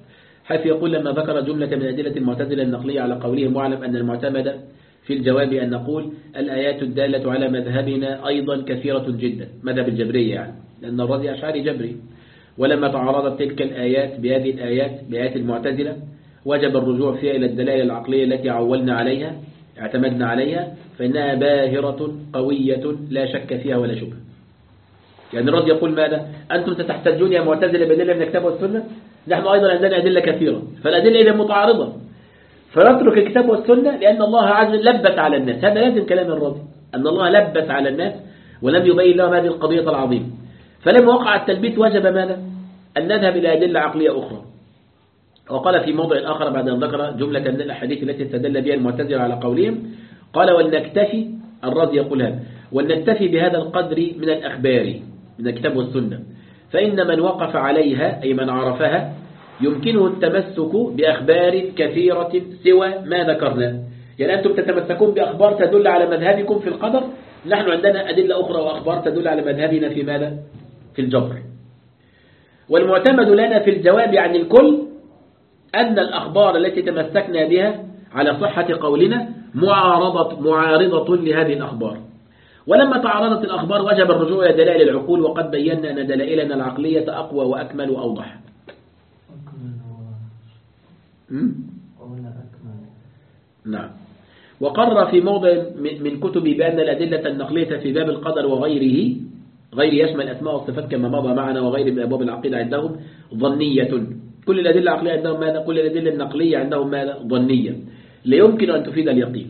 حيث يقول لما ذكر جملة من أدلة المعتزلة النقلية على قولهم واعلم أن المعتمد في الجواب أن نقول الآيات الدالة على مذهبنا أيضا كثيرة جدا، مذهب الجبرية يعني، لأن الرازي أشعري جبري. ولما تعارضت تلك الآيات بهذه الآيات بآيات المعتزلة وجب الرجوع فيها إلى الدلائل العقلية التي عولنا عليها اعتمدنا عليها، فإنها باهرة قوية لا شك فيها ولا شبه. يعني الرازي يقول ماذا؟ أنتم تحتجون يا معتزلة بأدلة من الكتاب والسنة، نحن أيضا عندنا أدلة كثيرة، فالأدلة إذا متعارضة فنترك الكتاب والسنة لأن الله عز وجل لبس على الناس. هذا لازم كلام الرازي، أن الله لبس على الناس ولم يبين لهم هذه القضية العظيمة. فلما وقع التلبيس وجب ماذا؟ أن نذهب إلى أدلة عقلية أخرى. وقال في موضع آخر بعد أن ذكر جملة من الأحاديث التي استدل بها المعتزلة على قولهم قال ولنكتفي، الرازي يقول هذا، ولنكتفي بهذا القدر من الأخبار من الكتاب والسنة، فإن من وقف عليها أي من عرفها يمكنه التمسك بأخبار كثيرة سوى ما ذكرنا. يعني أنتم تتمسكون بأخبار تدل على مذهبكم في القدر، نحن عندنا أدلة أخرى وأخبار تدل على مذهبنا في ماذا؟ في الجبر. والمعتمد لنا في الجواب عن الكل أن الأخبار التي تمسكنا بها على صحة قولنا معارضة, معارضة لهذه الأخبار. ولما تعارضت الأخبار وجب الرجوع إلى دلائل العقول، وقد بينا أن دلائلنا العقلية أقوى وأكمل وأوضح. نعم. وقرر في موضع من كتبه بأن الأدلة النقلية في باب القدر وغيره غير يشمل الأسماء والصفات كما مضى معنا وغير من أبواب العقيدة عندهم ظنية. كل الأدلة العقلية عندهم ماذا؟ كل الأدلة النقلية عندهم ماذا؟ ظنية، لا يمكن أن تفيد اليقين.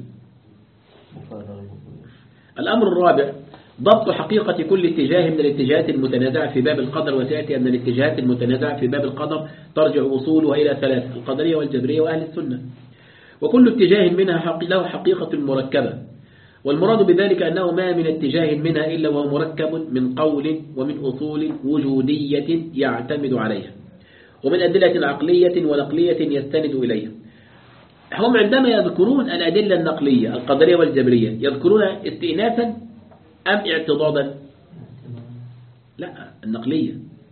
الأمر الرابع ضبط حقيقة كل اتجاه من الاتجاهات المتنازعة في باب القدر. وسيأتي أن الاتجاهات المتنازعة في باب القدر ترجع أصولها إلى ثلاثة: القدرية والجبرية وأهل السنة. وكل اتجاه منها له حقيقة مركبة، والمراد بذلك أنه ما من اتجاه منها إلا وهو مركب من قول ومن أصول وجودية يعتمد عليها، ومن أدلة عقلية ونقلية يستند إليها. هم عندما يذكرون الأدلة النقلية القدرية والجبرية يذكرون استئناسا أم اعتضادا؟ لا، النقلية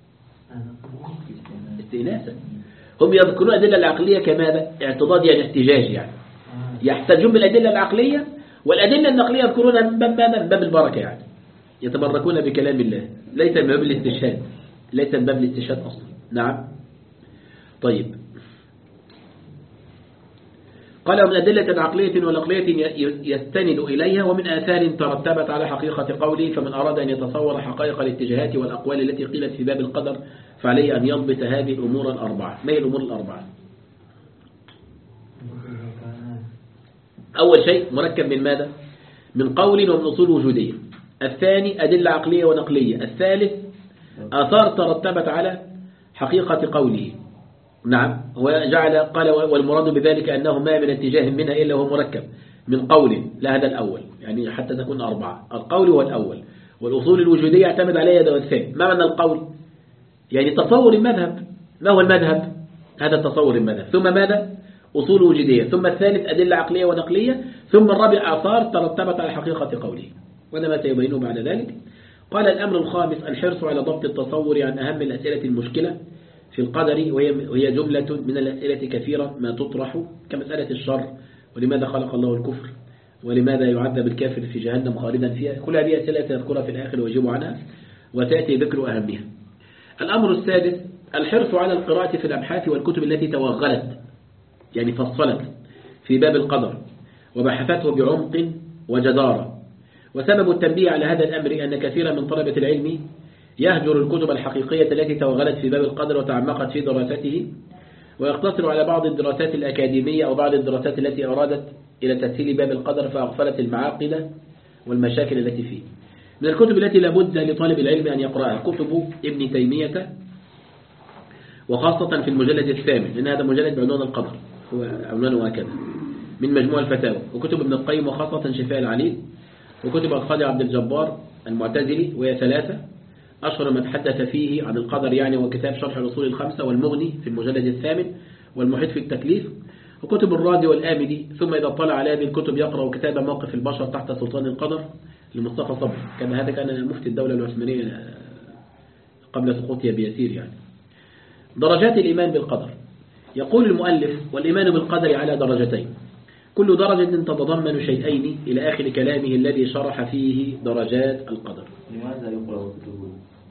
استئناسا. هم يذكرون الأدلة العقلية كماذا؟ اعتضاد يعني احتجاج، يعني يحتجون بالأدلة العقلية، والأدلة النقلية يذكرونها من باب ماذا؟ من باب البركة، يعني يتبركون بكلام الله، ليس من باب الاستشهاد، ليس من باب الاستشهاد أصلا. نعم. طيب، قال ومن أدلة عقلية ونقلية يستند إليها، ومن آثار ترتبت على حقيقة قوله، فمن أراد أن يتصور حقائق الاتجاهات والأقوال التي قيلت في باب القدر فعليه أن يضبط هذه الأمور الأربعة. ما هي الأمور الأربعة؟ أول شيء مركب من ماذا؟ من قول ومن أصول وجودية. الثاني أدلة عقلية ونقلية. الثالث آثار ترتبت على حقيقة قوله. نعم. وجعل قال والمراد بذلك أنه ما من اتجاه منها إلا هو مركب من قول، لا هذا الأول يعني حتى تكون أربعة. القول هو الأول، والأصول الوجودية يعتمد عليها هذا الثاني. ما معنى القول؟ يعني تصور المذهب. ما هو المذهب؟ هذا تصور المذهب. ثم ماذا؟ أصول وجودية. ثم الثالث أدلة عقلية ونقلية. ثم الرابع آثار ترتبت على حقيقة قوله، وهذا ما سيبينه بعد ذلك. قال الأمر الخامس الحرص على ضبط التصور عن أهم الأسئلة المشكلة في القدر، وهي جملة من الأسئلة كثيرة ما تطرح كمسألة الشر، ولماذا خلق الله الكفر، ولماذا يعذب الكافر في جهنم خالدا فيها. كل هذه أسئلة تذكرها في الآخر ويجيب عنها، وتأتي ذكر أهمها. الأمر السادس الحرص على القراءة في الأبحاث والكتب التي توغلت يعني فصلت في باب القدر وبحثته بعمق وجدارة. وسبب التنبيه على هذا الأمر أن كثيرا من طلبة العلم يهجر الكتب الحقيقية التي توغلت في باب القدر وتعمقت في دراسته، ويقتصر على بعض الدراسات الأكاديمية أو بعض الدراسات التي أرادت إلى تسهيل باب القدر فأغفلت المعاقد والمشاكل التي فيه. من الكتب التي لابد لطالب العلم أن يقرأها كتب ابن تيمية، وخاصة في المجلد الثامن، لأن هذا مجلد بعنوان القدر، هو عنوانه هكذا، من مجموع الفتاوى. وكتب ابن القيم وخاصة شفاء العليل، وكتب القاضي عبد الجبار المعتزلي، وهي ثلاثة. أشهر ما تحدث فيه عن القدر يعني وكتاب شرح الأصول الخمسة والمغني في المجلد الثامن والمحيط في التكليف، وكتب الرازي والآمدي. ثم إذا اطلع على هذه الكتب يقرأ كتاب موقف البشر تحت سلطان القدر لمصطفى صبري، كان هذا كان مفتي الدولة العثمانية قبل سقوطها بيسير. يعني درجات الإيمان بالقدر. يقول المؤلف والإيمان بالقدر على درجتين، كل درجة تتضمن شيئين إلى آخر كلامه الذي شرح فيه درجات القدر. لماذا يقرأ كتبه؟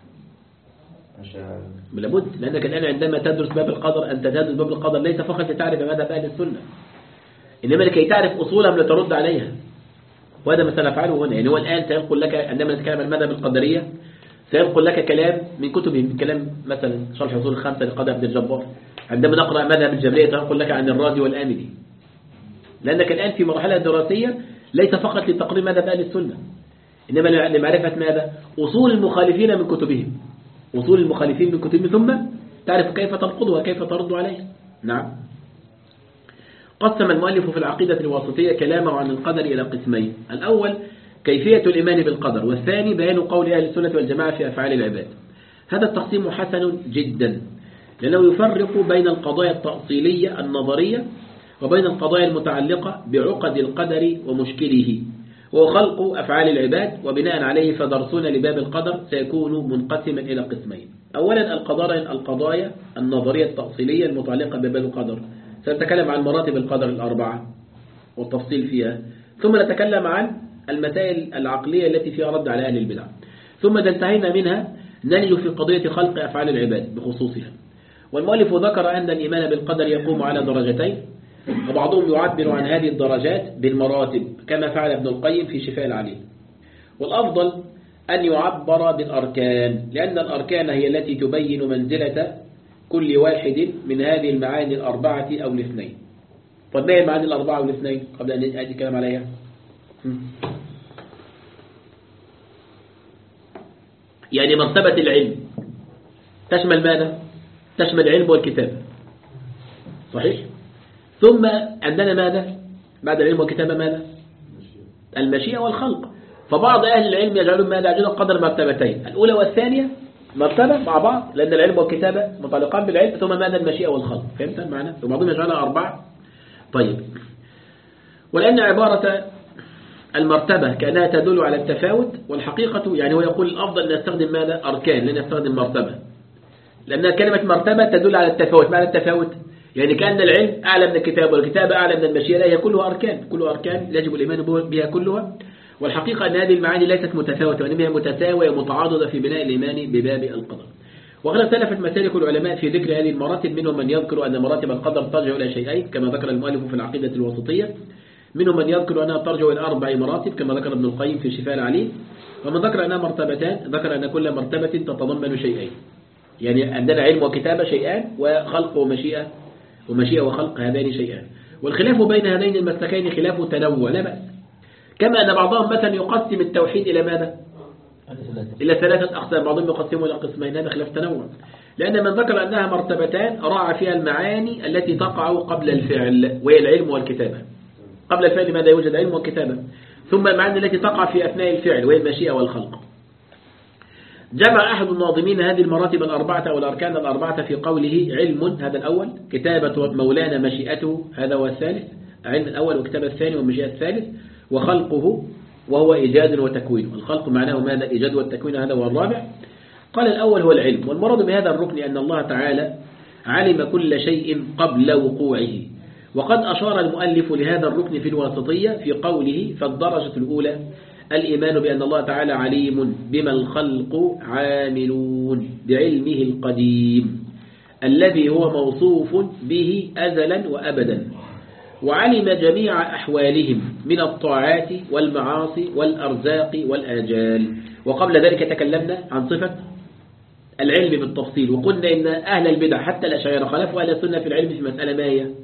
لابد، لأنك الآن عندما تدرس باب القدر أنت تدرس باب القدر ليس فقط لتعرف ماذا أهل السنة، إنما لكي تعرف أصولهم لترد عليها، وهذا ما سنفعله هنا. يعني هو الآن سينقل لك عندما نتكلم عن المذهب القدرية سينقل لك كلام من كتبهم، كلام مثلا شرح أصول الخمسة لقاضي عبد الجبار. عندما نقرأ مذهب الجبرية سينقل لك عن الرازي والآمدي، لأنك الآن في مرحلة دراسية ليس فقط لتقرير مذهب أهل السنة، إنما لمعرفة ماذا؟ أصول المخالفين من كتبهم، أصول المخالفين من كتبهم، ثم تعرف كيف تنقضها كيف ترد عليها. نعم. قسم المؤلف في العقيدة الواسطية كلامه عن القدر إلى قسمين، الأول كيفية الإيمان بالقدر، والثاني بيان قول أهل السنة والجماعة في أفعال العباد. هذا التقسيم حسن جدا لأنه يفرق بين القضايا التأصيلية النظرية وبين القضايا المتعلقة بعقد القدر ومشكله وخلق أفعال العباد، وبناء عليه فدرسنا لباب القدر سيكون منقسما إلى قسمين. أولا القضايا القضايا النظرية التأصيلية المتعلقة بباب القدر، سنتكلم عن مراتب القدر الأربعة والتفصيل فيها، ثم نتكلم عن المسائل العقلية التي فيها رد على أهل البدع، ثم إذا انتهينا منها نلج في قضية خلق أفعال العباد بخصوصها. والمؤلف ذكر أن الإيمان بالقدر يقوم على درجتين، وبعضهم يعبر عن هذه الدرجات بالمراتب كما فعل ابن القيم في شفاء العليل، والأفضل أن يعبر بالأركان، لأن الأركان هي التي تبين منزلة كل واحد من هذه المعاني الأربعة أو الاثنين. طب ما هي المعاني الأربعة أو الاثنين قبل أن نأتي كلام عليها؟ يعني مرتبة العلم تشمل ماذا؟ تشمل العلم والكتاب، صحيح؟ ثم عندنا ماذا؟ بعد العلم والكتابة ماذا؟ المشيئة والخلق. فبعض أهل العلم يجعلون ماذا؟ يجعلون القدر مرتبتين، الأولى والثانية مرتبة مع بعض، لأن العلم والكتابة متعلقان بالعلم، ثم ماذا؟ المشيئة والخلق. فهمت المعنى؟ وبعضهم يجعلها أربعة. طيب، ولأن عبارة المرتبة كأنها تدل على التفاوت، والحقيقة يعني هو يقول الأفضل أن نستخدم ماذا؟ أركان، لن نستخدم مرتبة، لأن كلمة مرتبة تدل على التفاوت. معنى التفاوت يعني كأن العلم أعلى من الكتاب والكتاب أعلى من المشيئة، لا، هي كلها أركان، كلها أركان يجب الإيمان بها كلها. والحقيقة أن هذه المعاني ليست متفاوتة، وإنما هي متساوية ومتعاضدة في بناء الإيمان بباب القدر. وقد اختلفت مسالك العلماء في ذكر هذه المراتب، منهم من يذكر أن مراتب القدر ترجع إلى شيئين كما ذكر المؤلف في العقيدة الواسطية، منهم من يذكر أنها ترجع إلى أربع مراتب كما ذكر ابن القيم في شفاء العليل، ومن ذكر أنها مرتبتان ذكر أن كل مرتبة تتضمن شيئين. يعني عندنا علم وكتابة شيئان، وخلق ومشيئة ومشيئة وخلق هذان شيئان. والخلاف بين هذين المسلكين خلاف تنوع لا بأس، كما أن بعضهم مثلا يقسم التوحيد إلى ماذا؟ إلى ثلاثة أقسام، بعضهم يقسمه إلى قسمين، هذا خلاف تنوع، لأن من ذكر أنها مرتبتان راعى فيها المعاني التي تقع قبل الفعل وهي العلم والكتابة. قبل الفعل ماذا؟ يوجد علم وكتابة، ثم المعاني التي تقع في أثناء الفعل وهي المشيئة والخلق. جمع أحد الناظمين هذه المراتب الأربعة أو الأركان الأربعة في قوله علم، هذا الأول، كتابة مولانا مشيئته، هذا هو الثالث، علم الأول وكتابة الثاني ومشيئة الثالث، وخلقه وهو إيجاد وتكوين. الخلق معناه ماذا؟ الإيجاد والتكوين، هذا هو الرابع. قال الأول هو العلم، والمراد بهذا الركن أن الله تعالى علم كل شيء قبل وقوعه. وقد أشار المؤلف لهذا الركن في الواسطية في قوله: فالدرجة الأولى الإيمان بأن الله تعالى عليم بما الخلق عاملون بعلمه القديم الذي هو موصوف به أزلا وأبدا، وعلم جميع أحوالهم من الطاعات والمعاصي والأرزاق والآجال. وقبل ذلك تكلمنا عن صفة العلم بالتفصيل، وقلنا إن أهل البدع حتى الأشاعرة خالفوا أهل السنة في العلم في مسألة ما هي؟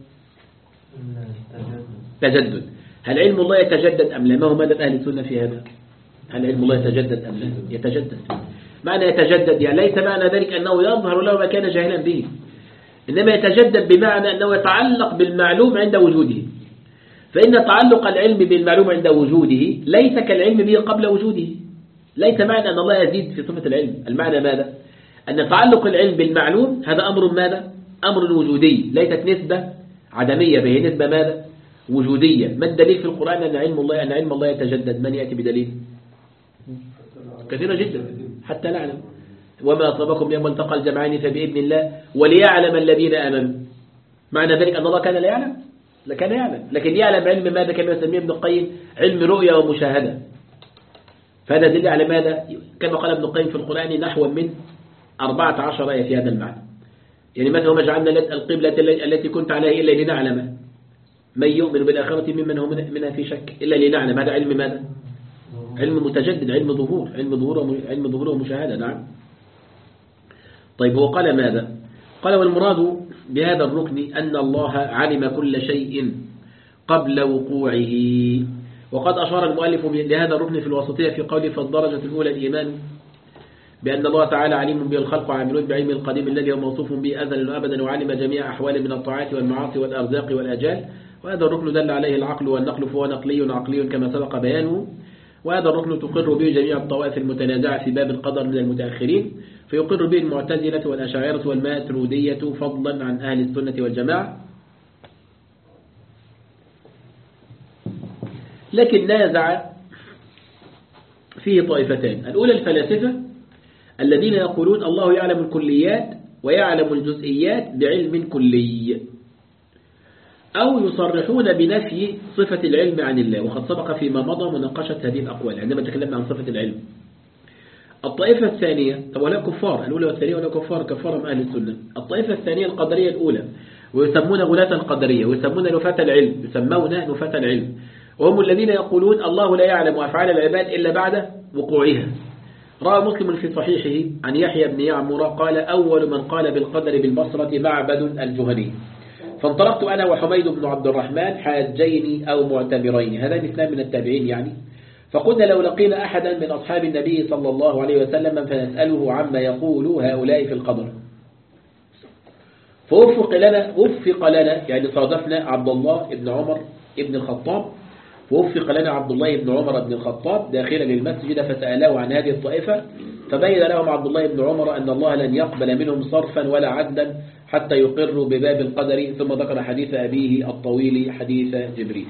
تجدد. هل علم الله يتجدد أم لا؟ ما هو مدى أهل السنة في هذا؟ هل علم الله يتجدد أم لا؟ يتجدد. معنى يتجدد يعني ليس معنى ذلك أنه يظهر له ما كان جاهلا به، إنما يتجدد بمعنى أنه يتعلق بالمعلوم عند وجوده. فإن تعلق العلم بالمعلوم عند وجوده ليس كالعلم به قبل وجوده. ليس معنى أن الله يزيد في صفة العلم، المعنى ماذا؟ أن تعلق العلم بالمعلوم هذا أمر ماذا؟ أمر وجودي، ليست نسبة عدمية، به نسبة ماذا؟ وجودية. ما الدليل في القرآن أن علم الله أن علم الله يتجدد؟ من يأتي بدليل؟ كثيرة جدا حتى لا نعلم. وما أصابكم يوم التقى الجمعان فبإذن الله وليعلم الذين آمنوا. معنى ذلك أن الله كان لا يعلم؟ لا كان يعلم، لكن يعلم علم ماذا كما يسميه ابن القيم علم رؤية ومشاهدة. فهذا دل على ماذا؟ كما قال ابن القيم في القرآن نحو من أربعة عشر آية في هذا المعنى. يعني مثلا وما جعلنا القبلة التي كنت عليها إلا لنعلم من يؤمن بالآخرة ممن هو منها في شك، إلا لنعلم. هذا علم ماذا؟ علم متجدد، علم ظهور، علم ظهور علم ظهور ومشاهدة. نعم. طيب هو قال ماذا؟ قال والمراد بهذا الركن أن الله علم كل شيء قبل وقوعه. وقد أشار المؤلف لهذا الركن في الوسطية في قوله فالدرجة الأولى الإيمان بأن الله تعالى عليم به الخلق وعاملون بعلم القديم الذي هو موصوف به أزلا وأبدا وعلم جميع أحوال من الطاعات والمعاصي والأرزاق والأجال. وهذا الركن دل عليه العقل والنقل فهو نقلي عقلي كما سبق بيانه. وهذا الركن تقر به جميع الطوائف المتنازعة في باب القدر من المتأخرين، فيقر به المعتزلة والأشاعرة والماترودية فضلا عن أهل السنة والجماعة. لكن نازع فيه طائفتان. الأولى الفلاسفة الذين يقولون الله يعلم الكليات ويعلم الجزئيات بعلم كلي، أو يصرحون بنفي صفة العلم عن الله. وقد سبق فيما مضى مناقشة هذه الأقوال عندما تكلمنا عن صفة العلم. الطائفة الثانية، طب ولا كفار، الأولى والثانية ولا كفار كفار من أهل السنة. الطائفة الثانية القدرية الأولى، ويسمون غلاة القدرية، ويسمون نفاة العلم، يسمون نفاة العلم، وهم الذين يقولون الله لا يعلم أفعال العباد إلا بعد وقوعها. رأى مسلم في صحيحه عن يحيى بن يعمر قال أول من قال بالقدر بالبصرة معبد الجهني، فانطلقت أنا وحميد بن عبد الرحمن حاجين أو معتمرين، هذان اثنان من التابعين يعني، فقلنا لو لقينا أحدا من أصحاب النبي صلى الله عليه وسلم فنسأله عما يقول هؤلاء في القدر. فوفق لنا وفق لنا يعني صادفنا عبد الله بن عمر بن الخطاب، ووفق لنا عبد الله بن عمر بن الخطاب داخلا المسجد فسأله عن هذه الطائفة، فبين لهم عبد الله بن عمر أن الله لن يقبل منهم صرفا ولا عدلا حتى يقروا بباب القدر، ثم ذكر حديث أبيه الطويل حديث جبريل.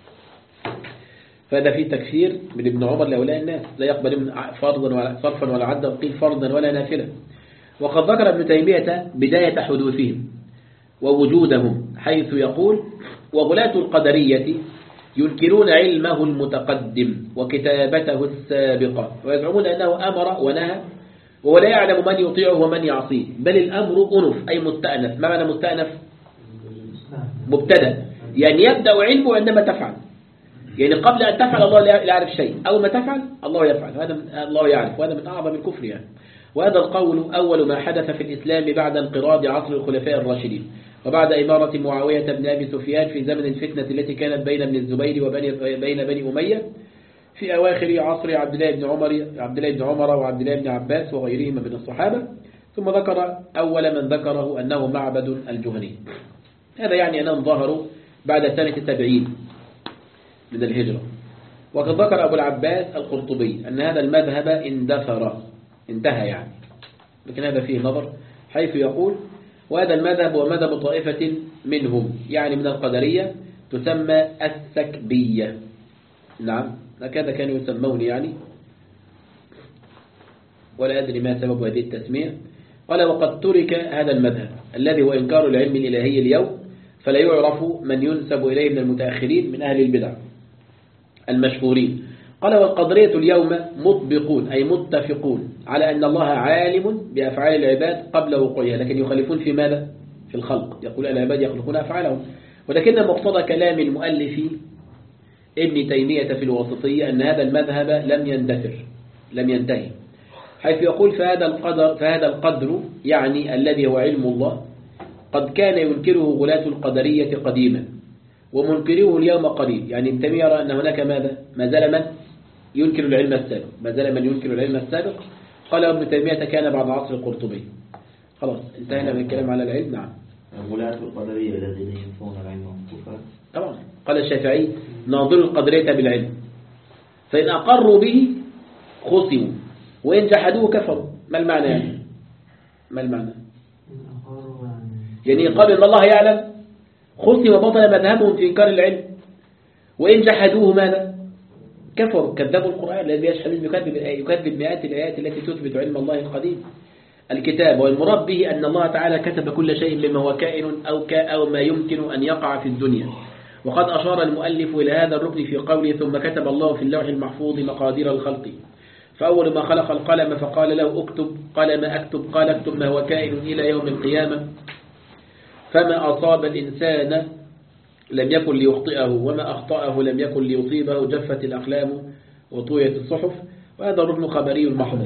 فهذا فيه تكفير من ابن عمر لهؤلاء الناس، لا يقبل من فرضا ولا صرفا ولا عدلا، قيل فرضا ولا نافلة. وقد ذكر ابن تيمية بداية حدوثهم ووجودهم حيث يقول وغلاة القدرية ينكرون علمه المتقدم وكتابته السابقة، ويزعمون أنه أمر ونهى وهو لا يعلم من يطيعه ومن يعصيه، بل الأمر أنف أي مستأنف. ما معنى مستأنف؟ مبتدأ، يعني يبدأ علمه عندما تفعل، يعني قبل أن تفعل الله لا يعرف شيء، أول ما تفعل الله يفعل، هذا الله يعرف، وهذا من أعظم الكفر يعني. وهذا القول أول ما حدث في الإسلام بعد انقراض عصر الخلفاء الراشدين، وبعد إمارة معاوية بن أبي سفيان في زمن الفتنة التي كانت بين ابن الزبير وبين بني أمية في أواخر عصر عبد الله بن عمر عبد الله بن عمر وعبد الله بن عباس وغيرهما من الصحابة. ثم ذكر أول من ذكره أنه معبد الجهني، هذا يعني أنهم ظهروا بعد سنة سبعين من الهجرة. وقد ذكر أبو العباس القرطبي أن هذا المذهب اندثر، انتهى يعني، لكن هذا فيه نظر، حيث يقول وهذا المذهب هو مذهب طائفة منهم يعني من القدرية تسمى السكبية. نعم هكذا كانوا يسمون يعني، ولا أدري ما سبب هذه التسمية. قال وقد ترك هذا المذهب الذي هو إنكار العلم الإلهي اليوم، فلا يعرف من ينسب إليه من المتأخرين من أهل البدع المشهورين. قال والقدرية اليوم مطبقون أي متفقون على أن الله عالم بأفعال العباد قبل وقوعها، لكن يخالفون في ماذا؟ في الخلق، يقول العباد يخلقون أفعالهم. ولكن مقتضى كلام المؤلف ابن تيمية في الوسطية أن هذا المذهب لم يندثر، لم ينتهي، حيث يقول فهذا القدر, فهذا القدر يعني الذي هو علم الله قد كان ينكره غلاة القدرية قديما ومنكره اليوم قليل. يعني ابن تيمية يرى أن هناك ماذا؟ ما زال من ينكر العلم السابق، ما زال من ينكر العلم السابق. قال ابن تيمية كان بعد عصر القرطبي. خلاص انتهينا من الكلام على العلم. نعم غلاة القدرية الذين ينفون العلم والكفار طبعا. قال الشافعي ناظر القدرية بالعلم، فإن أقروا به خصموا وإن جحدوه كفروا. ما المعنى يعني؟ ما المعنى؟ يعني قالوا إن الله يعلم خصم وبطل مذهبهم في إنكار العلم، وإن جحدوه ماذا؟ كفروا، كذبوا القرآن الذي يشهد يكذب يكذب مئات الآيات التي تثبت علم الله القديم. الكتاب، والمراد به أن الله تعالى كتب كل شيء مما هو كائن أو, كا أو ما يمكن أن يقع في الدنيا. وقد أشار المؤلف إلى هذا الركن في قوله ثم كتب الله في اللوح المحفوظ مقادير الخلق، فأول ما خلق القلم فقال له اكتب، قال ما أكتب، قال اكتب ما هو كائن إلى يوم القيامة، فما أصاب الإنسان لم يكن ليخطئه وما أخطأه لم يكن ليصيبه، جفت الأقلام وطويت الصحف. وهذا الركن خبري محض.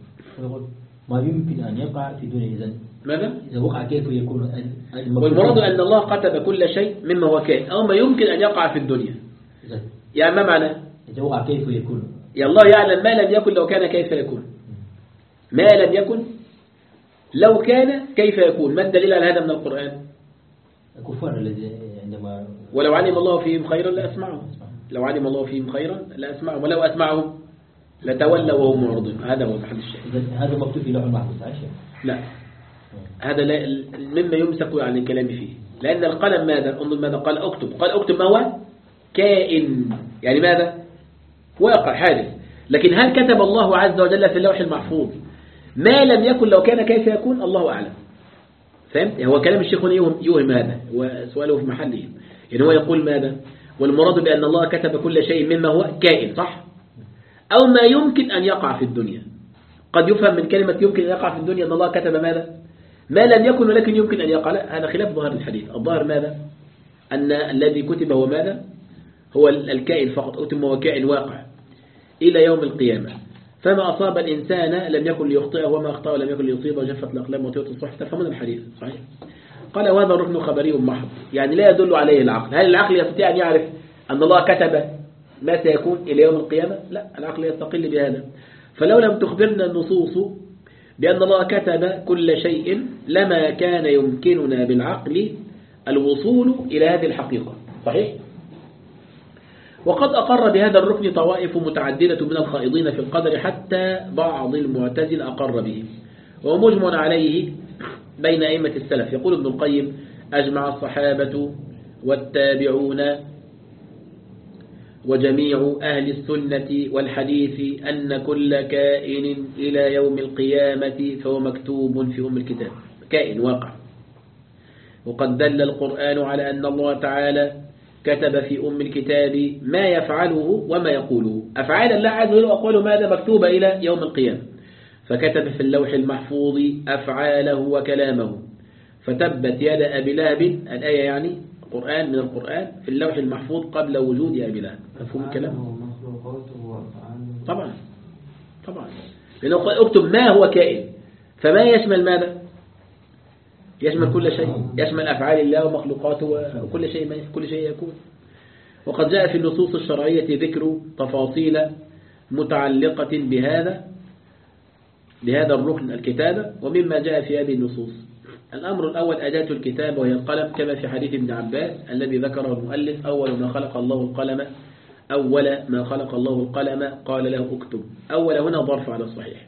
ما يمكن أن يقع في دون إذن ماذا؟ إذا وقع كيف يكون؟ والمراد أن الله كتب كل شيء مما هو كائن أو ما يمكن أن يقع في الدنيا. يعني ما معنى؟ إذا وقع كيف يكون؟ يا الله يعلم ما لم يكن لو كان كيف يكون. ما لم يكن لو كان كيف يكون. ما الدليل على هذا من القرآن؟ الكفار الذي عندما ولو علم الله فيهم خيرا لأسمعهم، لو علم الله فيهم خيرا لأسمعهم، ولو أسمعهم لتولوا وهم معرضون. هذا هو محل الشيء. هذا مكتوب في لوح المحفوظ؟ لا، هذا لا مما يمسك عن الكلام فيه، لأن القلم ماذا؟ انظر ماذا قال اكتب، قال اكتب ما هو كائن، يعني ماذا؟ واقع حادث. لكن هل كتب الله عز وجل في اللوح المحفوظ ما لم يكن لو كان كيف يكون؟ الله أعلم. فهمت؟ هو كلام الشيخ يوهم هذا وسؤاله في محله. يعني هو يقول ماذا؟ والمراد بأن الله كتب كل شيء مما هو كائن، صح؟ أو ما يمكن أن يقع في الدنيا. قد يفهم من كلمة يمكن أن يقع في الدنيا أن الله كتب ماذا؟ ما لم يكن ولكن يمكن أن يقع. لا، هذا خلاف ظاهر الحديث. الظاهر ماذا؟ أن الذي كتب هو ماذا؟ هو الكائن فقط، أتم هو كائن واقع إلى يوم القيامة. فما أصاب الإنسان لم يكن ليخطئه وما أخطأه لم يكن ليصيبه، جفت الأقلام وطويت الصحف. تفهمون الحديث صحيح؟ قال وهذا الركن خبري محض، يعني لا يدل عليه العقل. هل العقل يستطيع أن يعرف أن الله كتب ما سيكون إلى يوم القيامة؟ لا، العقل يستقل بهذا. فلو لم تخبرنا النصوص بأن الله كتب كل شيء لما كان يمكننا بالعقل الوصول إلى هذه الحقيقة. صحيح؟ وقد أقر بهذا الركن طوائف متعددة من الخائضين في القدر، حتى بعض المعتزل أقر به، ومجمع عليه بين أئمة السلف. يقول ابن القيم أجمع الصحابة والتابعون وجميع أهل السنة والحديث أن كل كائن إلى يوم القيامة فهو مكتوب في أم الكتاب، كائن واقع. وقد دل القرآن على أن الله تعالى كتب في أم الكتاب ما يفعله وما يقوله، أفعال الله عز وجل وأقواله ماذا؟ مكتوبة إلى يوم القيامة. فكتب في اللوح المحفوظ أفعاله وكلامه، فتبت يد أبي لهب، الآية يعني قرآن من القرآن، في اللوح المحفوظ قبل وجود أبي لهب. مفهوم الكلام؟ طبعا طبعا، لأنه قال اكتب ما هو كائن، فما يشمل ماذا؟ يشمل كل شيء، يشمل أفعال الله ومخلوقاته وكل شيء، كل شيء يكون. وقد جاء في النصوص الشرعية ذكر تفاصيل متعلقة بهذا بهذا الركن الكتابة. ومما جاء في هذه النصوص الأمر الأول أداة الكتاب وهي القلم، كما في حديث ابن عباس الذي ذكره المؤلف أول ما خلق الله القلم أول ما خلق الله القلم قال له اكتب. أول هنا ظرف على الصحيح.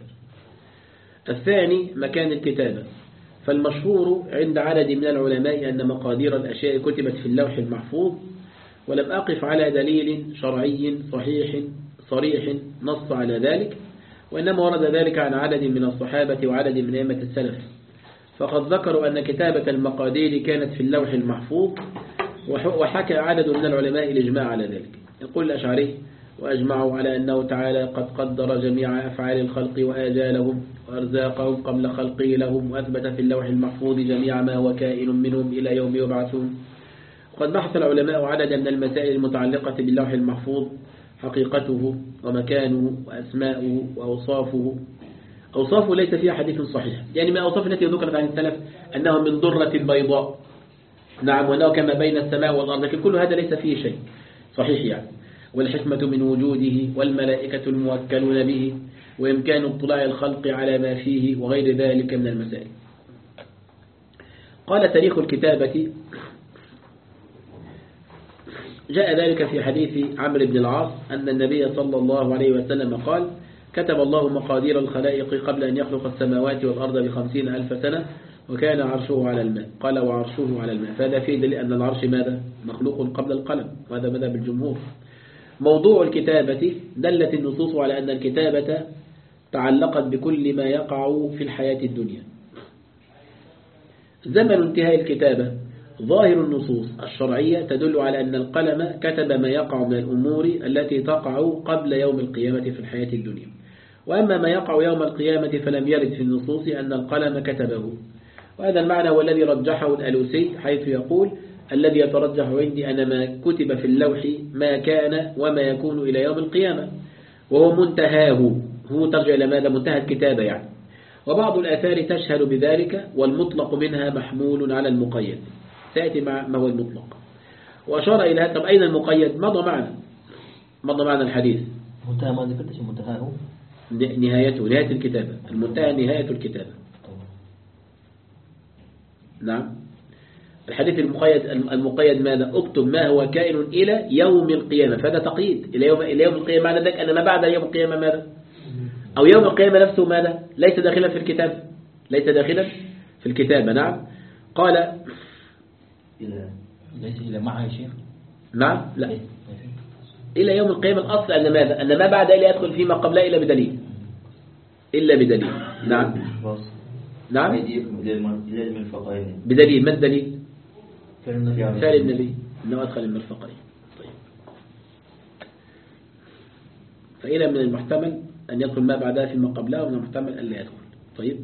الثاني مكان الكتابة، فالمشهور عند عدد من العلماء أن مقادير الأشياء كتبت في اللوح المحفوظ، ولم أقف على دليل شرعي صحيح صريح نص على ذلك، وإنما ورد ذلك عن عدد من الصحابة وعدد من أئمة السلف. فقد ذكروا أن كتابة المقادير كانت في اللوح المحفوظ، وحكى عدد من العلماء الإجماع على ذلك. يقول الأشعري وأجمعوا على أنه تعالى قد قدر جميع أفعال الخلق وآجالهم وأرزاقهم قبل خلقه لهم، وأثبت في اللوح المحفوظ جميع ما هو كائن منهم إلى يوم يبعثون. وقد بحث العلماء عددا من المسائل المتعلقة باللوح المحفوظ، حقيقته ومكانه وأسماؤه وأوصافه. أوصافه ليس فيها حديث صحيح، يعني ما أوصاف التي ذكرت عن السلف أنه من ضرة بيضاء، نعم، وأنه كما بين السماء والأرض، لكن كل هذا ليس فيه شيء صحيح يعني. والحكمة من وجوده، والملائكة الموكلون به، وإمكان اطلاع الخلق على ما فيه، وغير ذلك من المسائل. قال تاريخ الكتابة جاء ذلك في حديث عمرو بن العاص أن النبي صلى الله عليه وسلم قال كتب الله مقادير الخلائق قبل أن يخلق السماوات والأرض بخمسين ألف سنة وكان عرشه على الماء. قال وعرشه على الماء، فهذا فيه دليل أن العرش ماذا؟ مخلوق قبل القلم، وهذا مذهب الجمهور. موضوع الكتابة دلت النصوص على أن الكتابة تعلقت بكل ما يقع في الحياة الدنيا. زمن انتهاء الكتابة ظاهر النصوص الشرعية تدل على أن القلم كتب ما يقع من الأمور التي تقع قبل يوم القيامة في الحياة الدنيا. وأما ما يقع يوم القيامة فلم يرد في النصوص أن القلم كتبه. وهذا المعنى هو الذي رجحه الألوسي حيث يقول: الذي يترجح عندي أن ما كتب في اللوح ما كان وما يكون إلى يوم القيامة، وهو منتهاه. هو ترجع إلى ماذا؟ منتهى الكتابة يعني. وبعض الآثار تشهد بذلك، والمطلق منها محمول على المقيد. سيأتي مع ما هو المطلق. وأشار إلى هذا. طب أين المقيد؟ مضى معنا مضى معنا الحديث. منتهى ما ذكرتش منتهاه نهايته نهاية الكتابة. المنتهى نهاية الكتابة. نعم. الحديث المقيد المقيد ماذا؟ اكتب ما هو كائن إلى يوم القيامة. فهذا تقييد إلى يوم إلى يوم القيامة. معنى ذلك أن ما بعد يوم القيامة ماذا؟ أو يوم القيامة نفسه ماذا؟ ليس داخلا في الكتاب ليس داخلا في الكتابة. نعم. قال إلى ليس إلى معها يا شيخ. نعم. لا إلى يوم القيامة. الأصل أن ماذا؟ أن ما بعد إلى يدخل فيما قبله إلا بدليل إلا بدليل. نعم. نعم. إلى المرفقين بدليل. ما الدليل؟ يعني فعل النبي أنه أدخل المرفقين. طيب. فإلى من المحتمل أن يدخل ما بعدها فيما قبلها، ومن المحتمل أن لا يدخل. طيب.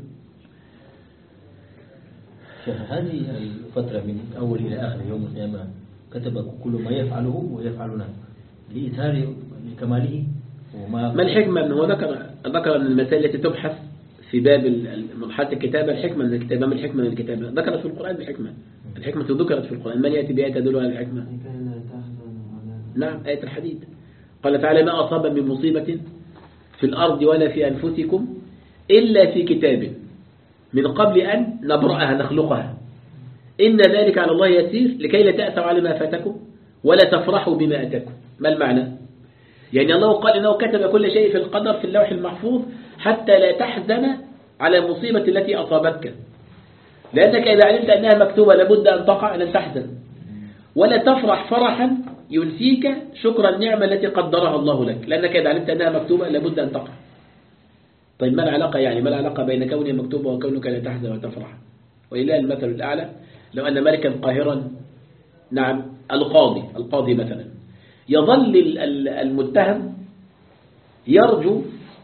هذه الفترة من أول إلى آخر يوم القيامة كتب كل ما يفعله ويفعلنا لإثار لكماله. وما ما الحكمة؟ أنه ذكر ذكر أن المسائل التي تبحث في باب مرحلة الكتابة الحكمة من الكتابة. ما الحكمة من الكتابة؟ ذكرت في القرآن الحكمة. الحكمة ذكرت في القرآن. من يأتي بآية تدل على الحكمة؟ نعم. آية الحديد. قال تعالى: ما أصاب من مصيبة في الأرض ولا في أنفسكم إلا في كتاب من قبل أن نبرأها نخلقها إن ذلك على الله يسير لكي لا تأسوا على ما فاتكم ولا تفرحوا بما أتاكم. ما المعنى؟ يعني الله قال إنه كتب كل شيء في القدر في اللوح المحفوظ حتى لا تحزن على المصيبة التي أصابتك، لأنك إذا علمت أنها مكتوبة لابد أن تقع لن تحزن، ولا تفرح فرحا ينسيك شكر النعمة التي قدرها الله لك، لأنك إذا علمت أنها مكتوبة لابد أن تقع. طيب ما العلاقة يعني؟ ما العلاقة بين كونها مكتوبة وكونك لا تحزن وتفرح؟ ولله المثل الأعلى. لو أن ملكا قاهرا، نعم، القاضي القاضي مثلا، يظل المتهم يرجو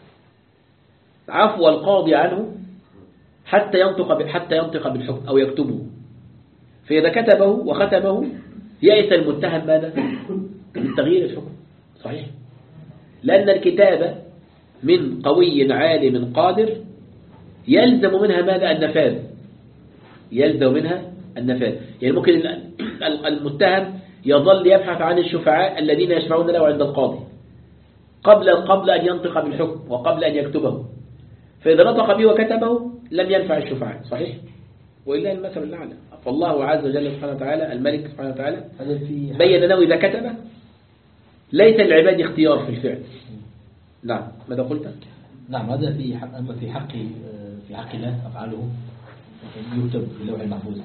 عفو القاضي عنه حتى ينطق حتى ينطق بالحكم أو يكتبه، فإذا كتبه وختمه يأس المتهم ماذا؟ من تغيير الحكم. صحيح؟ لأن الكتابة من قوي عالم قادر يلزم منها ماذا؟ النفاذ. يلزم منها النفاذ. يعني ممكن المتهم يظل يبحث عن الشفعاء الذين يشفعون له عند القاضي قبل قبل أن ينطق بالحكم وقبل أن يكتبه، فإذا نطق به وكتبه لم ينفع الشفعاء. صحيح؟ وإلا المثل الأعلى. فالله عز وجل سبحانه وتعالى الملك سبحانه وتعالى بين أنه إذا كتب ليس للعباد اختيار في الفعل. نعم. ماذا قلت؟ نعم. هذا في حق أما في حق في حق الله أفعاله يكتب في اللوح المحفوظ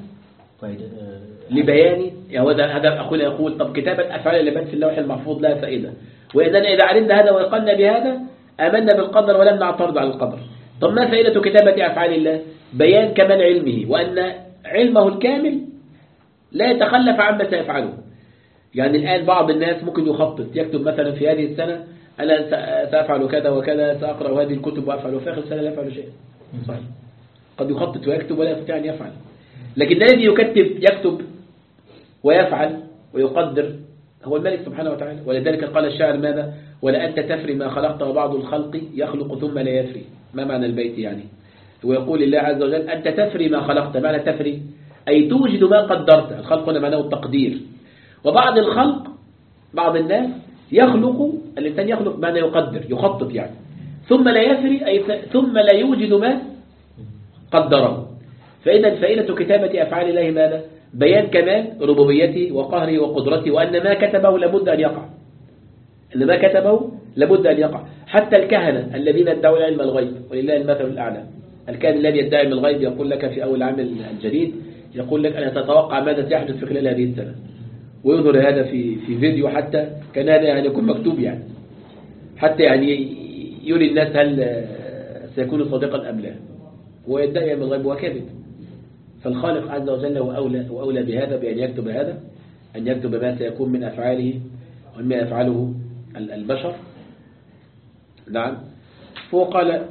لبيان. هذا هذا أقول يقول طب كتابة أفعال العباد في اللوح المحفوظ لا فائدة، وإذا إذا علمنا هذا ويقلنا بهذا آمنا بالقدر ولم نعترض على القدر. طب ما فائدة كتابة أفعال الله؟ بيان كمال علمه، وأن علمه الكامل لا يتخلف عما سيفعله. يعني الآن بعض الناس ممكن يخطط، يكتب مثلا في هذه السنة أنا سأفعل كذا وكذا، سأقرأ هذه الكتب وأفعل، وفي آخر السنة لا يفعل شيء. صحيح. قد يخطط ويكتب ولا يستطيع أن يفعل. لكن الذي يكتب يكتب ويفعل ويقدر هو الملك سبحانه وتعالى. ولذلك قال الشاعر ماذا؟ ولا أنت تفري ما خلقت وبعض الخلق يخلق ثم لا يفري. ما معنى البيت يعني؟ ويقول الله عز وجل أنت تفري ما خلقت. معنى تفري أي توجد ما قدرت. الخلق هنا معناه التقدير. وبعض الخلق بعض الناس يخلق، الإنسان يخلق معنى يقدر يخطط يعني، ثم لا يفري أي ثم لا يوجد ما قدره. فإذا فائدة كتابة أفعال الله ماذا؟ بيان كمال ربوبيته وقهره وقدرته، وأن ما كتبه لابد أن يقع. أن ما كتبه لابد أن يقع. حتى الكهنة الذين ادعوا علم الغيب ولله المثل الأعلى. الكاهن الذي يدعي علم الغيب يقول لك في أول عام الجديد يقول لك أنا تتوقع ماذا سيحدث في خلال هذه السنة، ويظهر هذا في في فيديو حتى كان هذا يعني يكون مكتوب يعني، حتى يعني يري الناس هل سيكون صادقا أم لا، ويدعي من الغيب وكذب. فالخالق عز وجل وأولى, وأولى بهذا بأن يكتب هذا، أن يكتب ما سيكون من أفعاله وما يفعله البشر. نعم. هو قال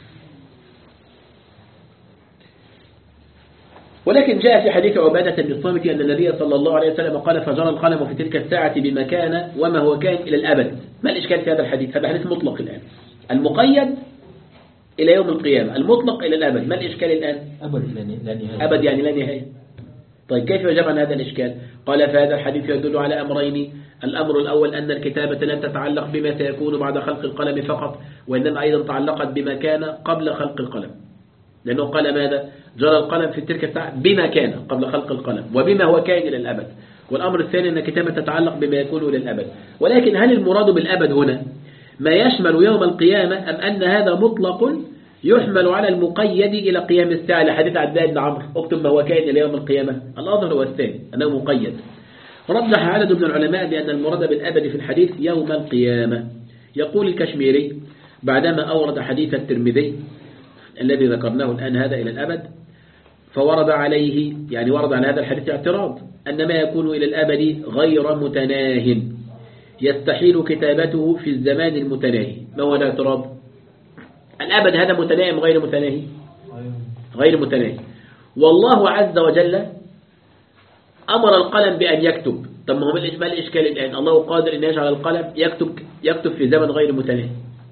ولكن جاء في حديث عبادة بن الصامت أن النبي صلى الله عليه وسلم قال فجرى القلم في تلك الساعة بما كان وما هو كان إلى الأبد. ما الإشكال في هذا الحديث؟ هذا حديث مطلق الآن، المقيد إلى يوم القيامة، المطلق إلى الأبد. ما الإشكال الآن؟ أبد لا نهاية. أبد يعني لا نهاية. طيب كيف يجب عن هذا الإشكال؟ قال فهذا الحديث يدل على أمرين. الأمر الأول أن الكتابة لم تتعلق بما سيكون بعد خلق القلم فقط، وإنما أيضا تعلقت بما كان قبل خلق القلم، لأنه قال ماذا؟ جرى القلم في تلك الساعة بما كان قبل خلق القلم وبما هو كائن إلى الأبد. والأمر الثاني أن الكتابة تتعلق بما يكون إلى الأبد. ولكن هل المراد بالأبد هنا ما يشمل يوم القيامة، أم أن هذا مطلق يحمل على المقيد إلى قيام الساعة؟ لحديث عبد الله بن عمرو اكتب ما هو كائن إلى يوم القيامة. الأظهر هو الثاني أنه مقيد. رجح عدد من العلماء بأن المراد بالأبد في الحديث يوم القيامة. يقول الكشميري بعدما أورد حديث الترمذي الذي ذكرناه الآن هذا إلى الأبد، فورد عليه يعني ورد على هذا الحديث اعتراض أن ما يكون إلى الأبد غير متناه يستحيل كتابته في الزمان المتناهي. ما هو الاعتراض؟ الأبد هذا متناهي أم غير متناهي؟ غير متناهي. والله عز وجل أمر القلم بأن يكتب. طب ما هو ما الإشكال الآن؟ الله قادر أن يجعل القلم يكتب يكتب في زمن غير متناهي،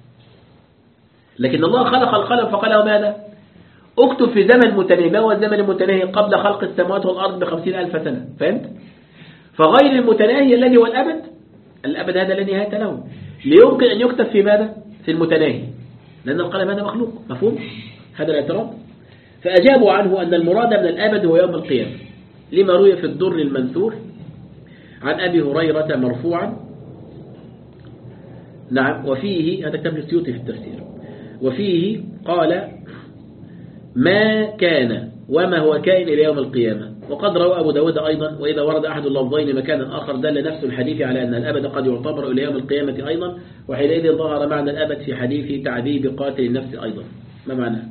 لكن الله خلق القلم فقال له ماذا؟ اكتب في زمن متناهي. ما هو الزمن المتناهي؟ قبل خلق السماوات والأرض بخمسين ألف سنة. فهمت؟ فغير المتناهي الذي هو الأبد، الأبد هذا لا نهاية له، ليمكن أن يكتب في ماذا؟ في المتناهي، لأن القلم هذا مخلوق. مفهوم؟ هذا الاعتراض. فأجابوا عنه أن المراد من الأبد هو يوم القيامة، لما روي في الدر المنثور عن أبي هريرة مرفوعا. نعم. وفيه هذا كتاب السيوطي في التفسير، وفيه قال ما كان وما هو كائن إلى يوم القيامة. وقد روى أبو داود أيضا وإذا ورد أحد اللفظين مكانا آخر دل نفس الحديث على أن الأبد قد يعتبر إلى يوم القيامة أيضا، وحينئذ ظهر معنى الأبد في حديث تعذيب قاتل النفس أيضا. ما معناه؟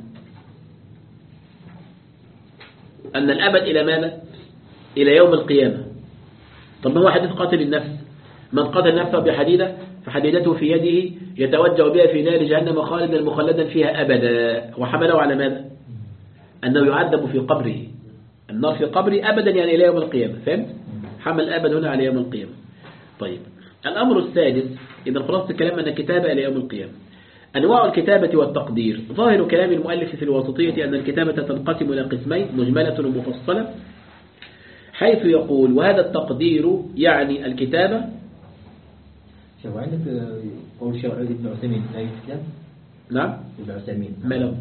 أن الأبد إلى ماذا؟ إلى يوم القيامة. طب ما هو حديث قاتل النفس؟ من قتل نفسه بحديدة فحديدته في يده يتوجه بها في نار جهنم خالدا مخلدا فيها أبدا، وحمله على ماذا؟ أنه يعذب في قبره، النار في قبره أبدا يعني إلى يوم القيامة. فهمت؟ حمل أبد هنا على يوم القيامة. طيب الأمر السادس، إذا خلاصة الكلام أن الكتابة إلى يوم القيامة. أنواع الكتابة والتقدير. ظاهر كلام المؤلف في الواسطية أن الكتابة تنقسم إلى قسمين، مجملة ومفصلة، حيث يقول وهذا التقدير يعني الكتابة. شو عندك قول شيخ ابن عثيمين في الكتاب؟ نعم. ابن عثيمين ما له؟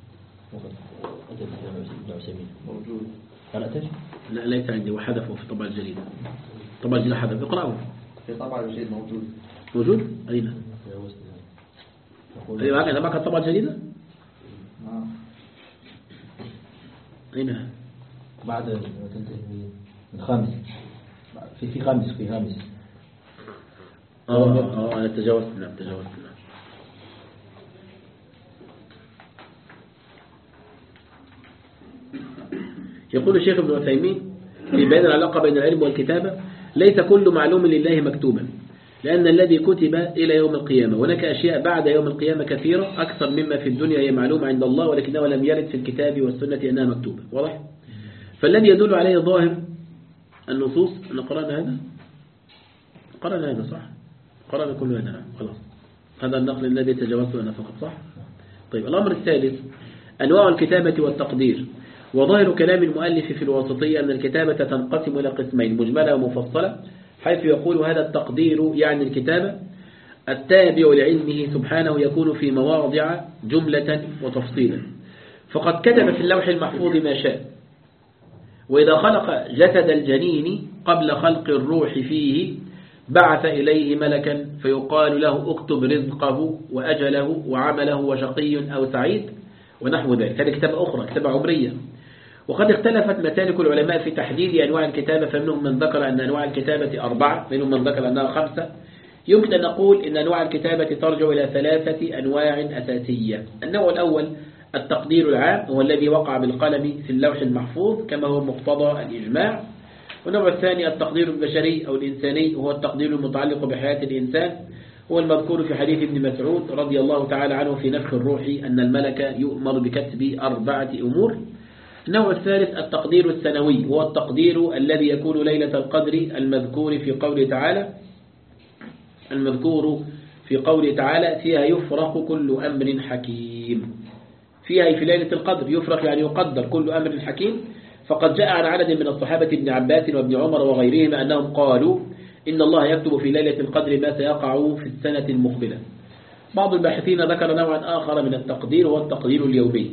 ابن عثيمين موجود. قرأتش؟ لا ليس عندي، وحذفه في طبع الجريدة. طبع الجريدة حذف. اقرأه. في طبعا الجديد موجود. موجود؟ أين؟ أيوة هذا معك الطبع الجديدة؟ نعم. أين؟ بعد تنتهي من خامس، في في خامس في خامس. اه اه أنا تجاوزت. نعم تجاوزت. نعم. يقول الشيخ ابن عثيمين في بيان العلاقة بين العلم والكتابة: ليس كل معلوم لله مكتوبا، لأن الذي كتب إلى يوم القيامة. هناك أشياء بعد يوم القيامة كثيرة أكثر مما في الدنيا هي معلومة عند الله، ولكنه لم يرد في الكتاب والسنة أنها مكتوبة. واضح؟ فالذي يدل عليه ظاهر النصوص أن قرأنا هذا قرأنا هذا صح؟ قرأنا كل هذا. نعم خلاص، هذا النقل الذي تجاوزته أنا فقط صح؟ طيب الأمر الثالث أنواع الكتابة والتقدير. وظاهر كلام المؤلف في الواسطية أن الكتابة تنقسم إلى قسمين، مجملة ومفصلة، حيث يقول هذا التقدير يعني الكتابة التابع لعلمه سبحانه يكون في مواضع جملة وتفصيلا. فقد كتب في اللوح المحفوظ ما شاء، وإذا خلق جسد الجنين قبل خلق الروح فيه بعث إليه ملكا فيقال له اكتب رزقه وأجله وعمله وشقي أو سعيد ونحو ذلك. هذه كتابة أخرى، كتابة عمرية. وقد اختلفت مسالك العلماء في تحديد أنواع الكتابة، فمنهم من ذكر أن أنواع الكتابة أربعة، منهم من ذكر أنها خمسة، يمكن أن نقول إن أنواع الكتابة ترجع إلى ثلاثة أنواع أساسية. النوع الأول التقدير العام، هو الذي وقع بالقلم في اللوح المحفوظ كما هو مقتضى الإجماع. والنوع الثاني التقدير البشري أو الإنساني، وهو التقدير المتعلق بحياة الإنسان، هو المذكور في حديث ابن مسعود رضي الله تعالى عنه في نفخ الروح أن الملك يؤمر بكتب أربعة أمور. النوع الثالث التقدير السنوي، هو التقدير الذي يكون ليلة القدر المذكور في قوله تعالى المذكور في قوله تعالى فيها يفرق كل أمر حكيم. فيها في ليلة القدر يفرق يعني يقدر كل أمر حكيم. فقد جاء عن عدد من الصحابة ابن عباس وابن عمر وغيرهم أنهم قالوا إن الله يكتب في ليلة القدر ما سيقع في السنة المقبلة. بعض الباحثين ذكر نوعا آخر من التقدير، هو التقدير اليومي،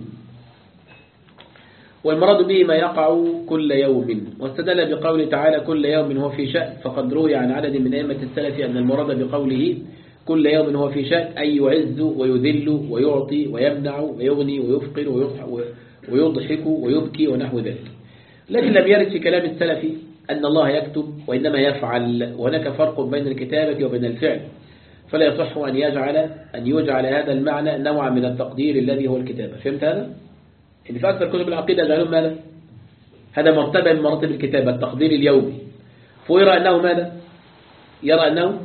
والمراد به ما يقع كل يوم، واستدل بقوله تعالى كل يوم هو في شأن. فقد روي عن عدد من أئمة السلف أن المراد بقوله كل يوم هو في شأن أي يعز ويذل ويعطي ويمنع ويغني ويفقر ويضحك ويبكي ونحو ذلك. لكن لم يرد في كلام السلف أن الله يكتب وإنما يفعل، وهناك فرق بين الكتابة وبين الفعل، فلا يصح أن يجعل أن يجعل هذا المعنى نوعا من التقدير الذي هو الكتابة. فهمت هذا؟ اللي في أكثر كتب العقيدة جعلهم ماذا؟ هذا مرتبة من مراتب الكتابة، التقدير اليومي. فيرى أنه ماذا؟ يرى أنه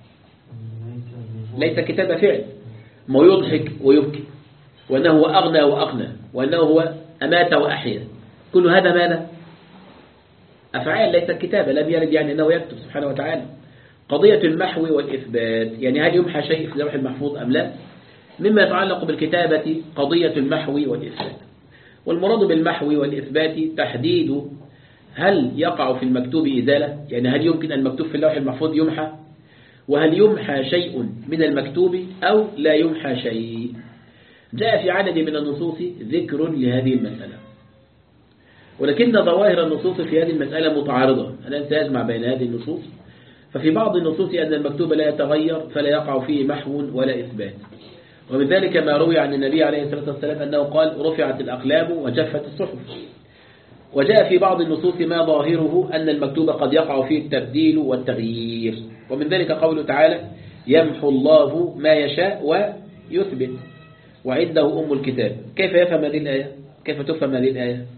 ليس كتابة فعل، ما يضحك ويبكي، وأنه هو أغنى وأقنى، وأنه هو أمات وأحيا، كل هذا ماذا؟ أفعال ليس كتابة. لم يرد يعني أنه يكتب سبحانه وتعالى. قضية المحو والإثبات، يعني هل يمحى شيء في اللوح المحفوظ أم لا؟ مما يتعلق بالكتابة قضية المحو والإثبات. والمراد بالمحو والإثبات تحديد هل يقع في المكتوب إزالة، يعني هل يمكن أن المكتوب في اللوح المحفوظ يمحى، وهل يمحى شيء من المكتوب أو لا يمحى شيء. جاء في عدد من النصوص ذكر لهذه المسألة، ولكن ظواهر النصوص في هذه المسألة متعارضة. أنا سأجمع بين هذه النصوص. ففي بعض النصوص أن المكتوب لا يتغير فلا يقع فيه محو ولا إثبات، ومن ذلك ما روي عن النبي عليه الصلاة والسلام أنه قال رفعت الأقلام وجفت الصحف. وجاء في بعض النصوص ما ظاهره أن المكتوب قد يقع فيه التبديل والتغيير، ومن ذلك قوله تعالى يمحو الله ما يشاء ويثبت وعنده أم الكتاب. كيف يفهم هذه الآية؟ كيف تفهم هذه الآية؟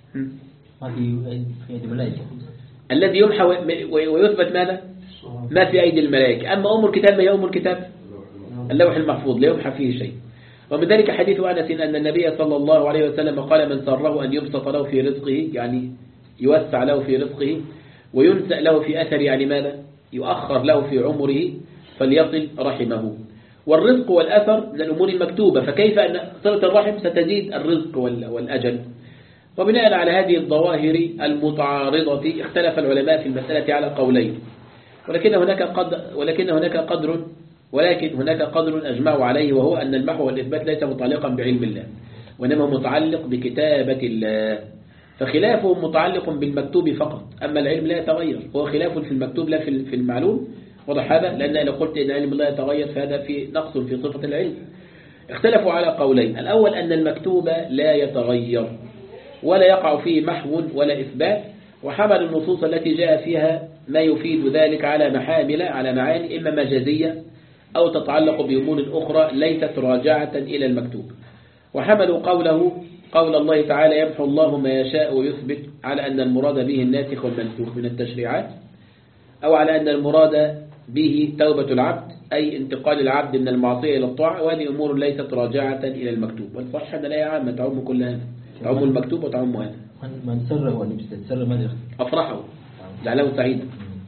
الذي يمحى ويثبت ماذا؟ ما في أيدي الملائكة. أما أم الكتاب ما هي أم الكتاب؟ اللوح المحفوظ لا يمحى فيه شيء. ومن ذلك حديث أنس أن النبي صلى الله عليه وسلم قال من سره أن يبسط له في رزقه، يعني يوسع له في رزقه، وينسأ له في أثر، يعني ماذا؟ يؤخر له في عمره، فليصل رحمه. والرزق والأثر من الأمور المكتوبة، فكيف أن صلة الرحم ستزيد الرزق والأجل؟ وبناء على هذه الظواهر المتعارضة اختلف العلماء في المسألة على قولين، ولكن هناك قدر ولكن هناك قدر ولكن هناك قدر أجمعوا عليه، وهو أن المحو والإثبات ليس متعلقا بعلم الله، وإنما متعلق بكتابة الله. فخلافه متعلق بالمكتوب فقط، أما العلم لا يتغير، هو خلاف في المكتوب لا في المعلوم. وضح هذا؟ لأن لو قلت إن علم الله يتغير فهذا في نقص في صفة العلم. اختلفوا على قولين: الأول أن المكتوب لا يتغير ولا يقع فيه محو ولا إثبات، وحمل النصوص التي جاء فيها ما يفيد ذلك على محامل على معاني إما مجازية أو تتعلق بأمور أخرى ليست راجعة إلى المكتوب. وحملوا قوله قول الله تعالى يمحو الله ما يشاء ويثبت على أن المراد به الناسخ والمنسوخ من التشريعات، أو على أن المراد به توبة العبد أي انتقال العبد من المعصية إلى الطاعة، وهذه أمور ليست راجعة إلى المكتوب. والصح أن الآية عامة تعم كل هذا، تعم المكتوب وتعم هذا. من سره أن يستسر ماذا؟ أفرحه جعله سعيدا.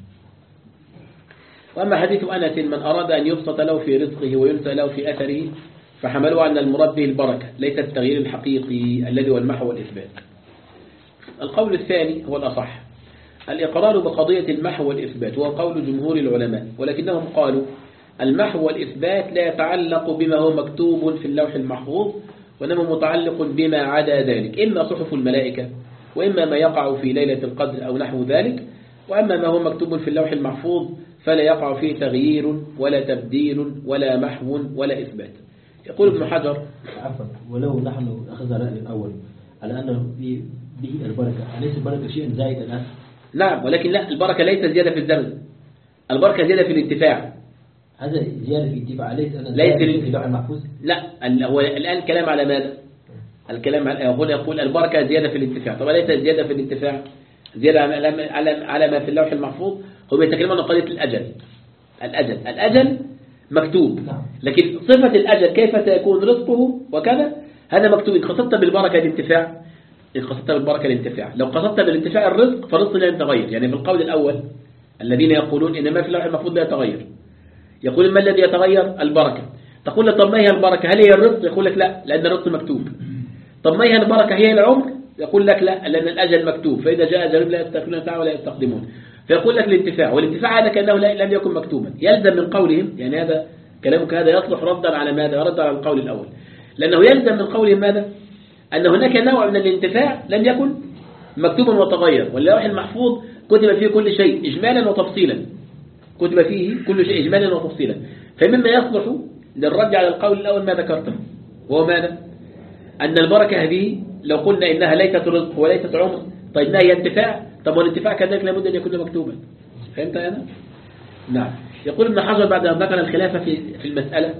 وأما حديث أنس من أراد أن يبسط له في رزقه وينسى له في أثره، فحملوا أن المراد به البركة ليس التغيير الحقيقي الذي هو المحو والإثبات. القول الثاني هو الأصح، الإقرار بقضية المحو والإثبات، وهو قول جمهور العلماء، ولكنهم قالوا المحو والإثبات لا يتعلق بما هو مكتوب في اللوح المحفوظ، وإنما متعلق بما عدا ذلك، إما صحف الملائكة وإما ما يقع في ليلة القدر أو نحو ذلك. وأما ما هو مكتوب في اللوح المحفوظ فلا يقع فيه تغيير ولا تبديل ولا محو ولا إثبات. يقول ابن حجر عفوا، ولو نحن أخذنا الرأي الأول على أنه به البركة، أليس البركة شيء زائد الآن؟ نعم، ولكن لا، البركة ليست زيادة في الزمن، البركة زيادة في الانتفاع. هذا زيادة في الدفاع ليس أنا ليس زيادة ال- في الدفاع المحفوظ. لا ال- هو الآن الكلام على ماذا؟ الكلام على هنا يقول البركة زيادة في الانتفاع. طبعا ليس زيادة في الانتفاع، زيادة على على على ما في اللوح المحفوظ. هو يتكلمون عن قضية الأجل. الأجل الأجل مكتوب، نعم. لكن صفة الأجل كيف سيكون رزقه وكذا هذا مكتوب. إن قصدت بالبركة الانتفاع، إن قصدت بالبركة الانتفاع، لو قصدت بالانتفاع الرزق فالرزق لا يتغير. يعني في القول الأول الذين يقولون إن ما في اللوح المحفوظ لا يتغير، يقول ما الذي يتغير؟ البركة. تقول له طب ما هي البركة؟ هل هي الرزق؟ يقول لك لا، لأن الرزق مكتوب. طب ما هي البركة؟ هي العمر؟ يقول لك لا، لأن الأجل مكتوب، فإذا جاء أجل لا يستأخرون ساعة ولا يستقدمون. فيقول لك الانتفاع، والانتفاع هذا كأنه لا- لم يكن مكتوبا. يلزم من قولهم، يعني هذا كلامك هذا يصلح ردا على ماذا؟ ردا على القول الأول، لأنه يلزم من قولهم ماذا؟ أن هناك نوع من الانتفاع لم يكن مكتوبا وتغير، واللوح المحفوظ كتب فيه كل شيء إجمالا وتفصيلا، كتب فيه كل شيء إجمالا وتفصيلا. فمما يصلح للرد على القول الأول ما ذكرته، وهو ماذا؟ أن البركة هذه لو قلنا إنها ليست رزق وليست عمر، طيب ما هي انتفاع؟ طب والانتفاع كذلك لابد أن يكون مكتوبا. فهمت أنا؟ نعم. يقول ابن حجر بعد أن ذكر الخلافة في في المسألة: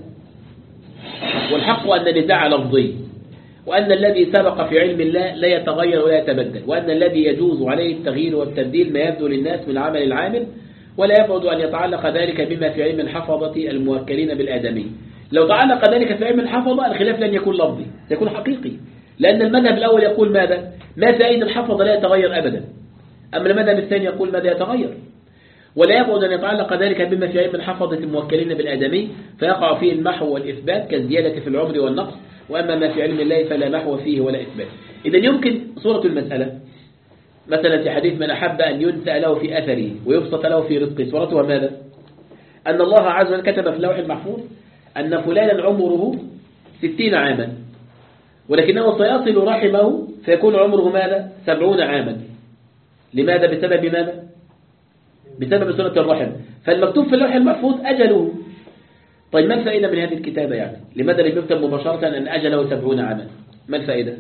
والحق أن النزاع لفظي، وأن الذي سبق في علم الله لا يتغير ولا يتبدل، وأن الذي يجوز عليه التغيير والتبديل ما يبدو للناس من عمل العامل، ولا يبعد أن يتعلق ذلك بما في علم الحفظة الموكلين بالآدمي. لو تعلق ذلك في علم الحفظة الخلاف لن يكون لفظي، سيكون حقيقي، لأن المذهب الأول يقول ماذا؟ ما في أيدي الحفظة لا يتغير أبدا. أما المذهب الثاني يقول ماذا؟ يتغير. ولا يبعد أن يتعلق ذلك بما في علم الحفظة الموكلين بالآدمي، فيقع فيه المحو والإثبات كالزيادة في العمر والنقص، وأما ما في علم الله فلا محو فيه ولا إثبات. إذن يمكن صورة المسألة مثلا في حديث: من أحب أن ينسأ له في أثره ويبسط له في رزقه، صورتها ماذا؟ أن الله عز وجل كتب في اللوح المحفوظ أن فلانا عمره ستين عاما، ولكنه سيصل رحمه فيكون عمره ماذا؟ سبعون عاما. لماذا؟ بسبب ماذا؟ بسبب صلة الرحم. فالمكتوب في اللوح المحفوظ أجله. طيب ما الفائدة من هذه الكتابة يعني؟ لماذا لم يكتب مباشرة أن أجله سبعون عاما؟ ما الفائدة؟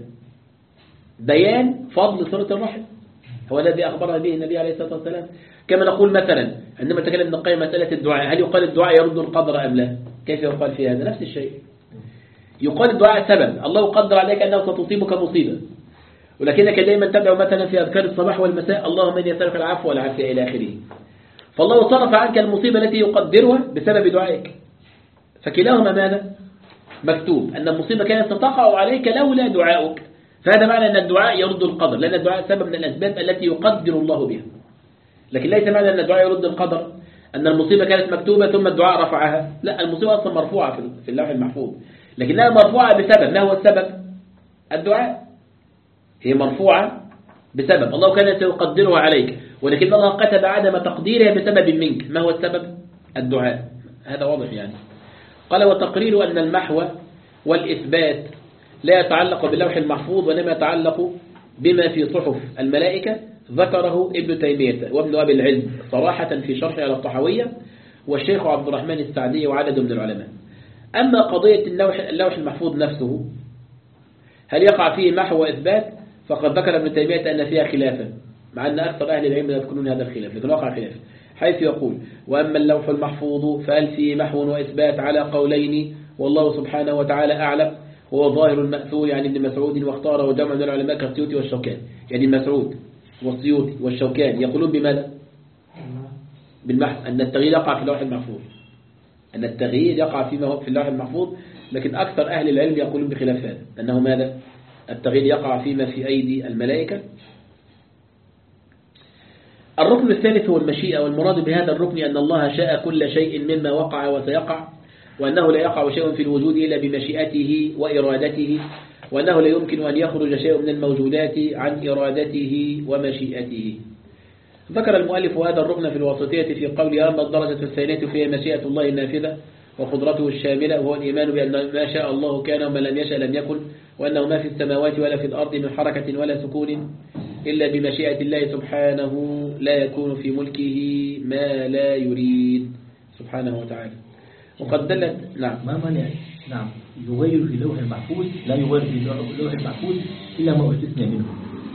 بيان فضل صلة الرحم، هو الذي أخبرنا به النبي عليه الصلاة والسلام. كما نقول مثلا عندما تكلم ابن القيم مسألة الدعاء، هل يقال الدعاء يرد القدر أم لا؟ كيف يقال في هذا؟ نفس الشيء. يقال الدعاء سبب، الله قدر عليك أنه ستصيبك مصيبة، ولكنك دائما تدعو مثلا في أذكار الصباح والمساء: اللهم إني أسألك العفو والعافية إلى آخره. فالله صرف عنك المصيبة التي يقدرها بسبب دعائك. فكلاهما ماذا؟ مكتوب أن المصيبة كانت ستقع عليك لولا دعائك. فهذا معنى أن الدعاء يرد القدر، لأن الدعاء سبب من الأسباب التي يقدر الله بها. لكن ليس معنى أن الدعاء يرد القدر أن المصيبة كانت مكتوبة ثم الدعاء رفعها. لا، المصيبة أصلا مرفوعة في اللوح المحفوظ، لكنها مرفوعة بسبب. ما هو السبب؟ الدعاء. هي مرفوعة بسبب الله كان سيقدرها عليك، ولكن الله كتب عدم تقديرها بسبب منك. ما هو السبب؟ الدعاء. هذا واضح يعني. قال: وتقرير أن المحو والإثبات لا يتعلق باللوح المحفوظ وإنما يتعلق بما في صحف الملائكة، ذكره ابن تيمية وابن أبي العز صراحة في شرحه على الطحاوية، والشيخ عبد الرحمن السعدي وعدد من العلماء. أما قضية اللوح, اللوح المحفوظ نفسه هل يقع فيه محو وإثبات، فقد ذكر ابن تيمية أن فيها خلافا، مع أن أكثر أهل العلم يذكرون هذا الخلاف، لكن وقع خلاف، حيث يقول: وأما اللوح المحفوظ فهل فيه محو وإثبات على قولين، والله سبحانه وتعالى أعلم. هو ظاهر المأثور يعني ابن مسعود، واختاره جمع من العلماء كالسيوطي والشوكاني. يعني مسعود والسيوطي والشوكاني يقولون بماذا؟ بالمحو، أن التغيير يقع في اللوح المحفوظ، أن التغيير يقع في اللوح المحفوظ. لكن أكثر أهل العلم يقولون بخلاف هذا، أنه ماذا؟ التغيير يقع فيما في أيدي الملائكة. الركن الثالث هو المشيئة، والمراد بهذا الركن أن الله شاء كل شيء مما وقع وسيقع، وأنه لا يقع شيء في الوجود إلا بمشيئته وإرادته، وأنه لا يمكن أن يخرج شيء من الموجودات عن إرادته ومشيئته. ذكر المؤلف هذا الركن في الوسطية في قوله: أما الدرجة الثانية فهي مشيئة الله النافذة وقدرته الشاملة، وهو الإيمان بأن ما شاء الله كان وما لم يشاء لم يكن، وأنه ما في السماوات ولا في الأرض من حركة ولا سكون إلا بمشيئة الله سبحانه، لا يكون في ملكه ما لا يريد سبحانه وتعالى. وقد دلت نعم ما مانع نعم يغير في اللوح المحفوظ، لا يغير في اللوح المحفوظ إلا ما استثنى منه.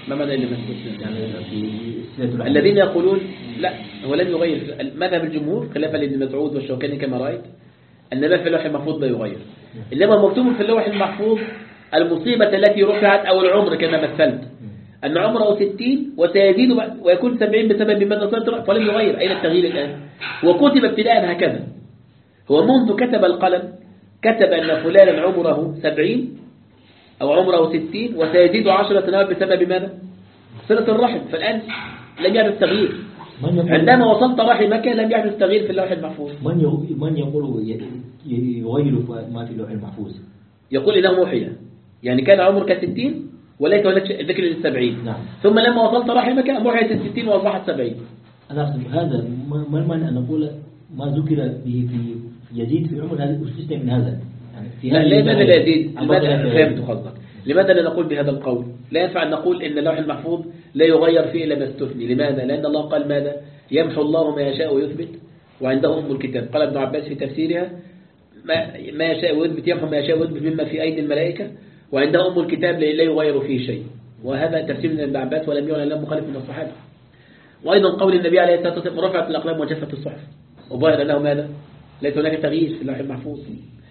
ما معنى اللي ما استثنى؟ يعني في صلة الرحم. الذين يقولون لا هو لم يغير مذهب الجمهور خلافا لابن مسعود والشوكاني كما رأيت أن ما في اللوح المحفوظ لا يغير، إنما مكتوب في اللوح المحفوظ المصيبة التي رفعت أو العمر كما مثلت أن عمره ستين وسيزيد ويكون سبعين بسبب ماذا صار فلم يغير. أين التغيير الآن؟ وكتب ابتداء هكذا، هو منذ كتب القلم كتب أن فلانا عمره سبعين أو عمره ستين وسيزيد عشرة سنوات بسبب ماذا؟ صلة الرحم. فالآن لم يحدث تغيير، عندما وصلت رحمك لم يحدث تغيير في اللوح المحفوظ. من من يقول يغير ما في اللوح المحفوظ؟ يقول إنه موحية، يعني كان عمرك ستين ولكن ذكر للسبعين، نعم. ثم لما وصلت رحمك موحية الستين وأصبحت سبعين. أنا أقصد هذا ما المانع أن نقول ما ذكر به في يزيد في عمر هذا استثنى من هذا يعني في لا هذه لماذا لا يزيد؟ لماذا فهمت قصدك. لماذا لا نقول بهذا القول؟ لا ينفع أن نقول إن اللوح المحفوظ لا يغير فيه إلا ما استثني. لماذا؟ لأن الله قال ماذا؟ يمحو الله ما يشاء ويثبت وعنده أم الكتاب. قال ابن عباس في تفسيرها ما ما يشاء ويثبت، يمحو ما يشاء ويثبت مما في أيدي الملائكة وعنده أم الكتاب لا يغير فيه شيء. وهذا تفسير من ابن عباس ولم يعلن له مخالف من الصحابة. وأيضا قول النبي عليه الصلاة والسلام رفعت الأقلام وجفت الصحف، وظاهر أنه ماذا؟ ليس هناك تغيير في اللوح المحفوظ.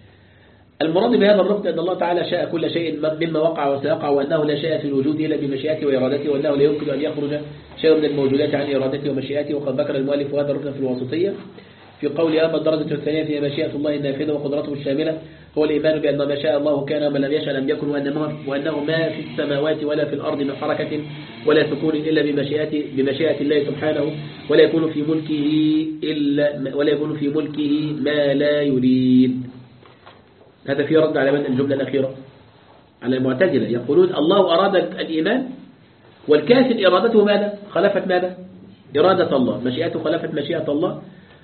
المراد بهذا الركن أن الله تعالى شاء كل شيء مما وقع وسيقع، وأنه لا شيء في الوجود إلا بمشيئته وإرادته، وأنه لا يمكن أن يخرج شيء من الموجودات عن إرادته ومشيئته. وقد ذكر المؤلف هذا الركن في الواسطية في قول أما الدرجة الثانية في مشيئة الله النافذة وقدرته الشاملة هو الإيمان بأن ما شاء الله كان وما لم يشاء لم يكن، وأنه ما في السماوات ولا في الأرض من حركة ولا سكون إلا بمشيئة بمشيئة الله سبحانه، ولا يكون في ملكه إلا ولا يكون في ملكه ما لا يريد. هذا في رد على من الجملة الأخيرة على المعتزلة يقولون الله أراد الإيمان والكافر إرادته ماذا؟ خلفت ماذا؟ إرادة الله، مشيئته خلفت مشيئة الله،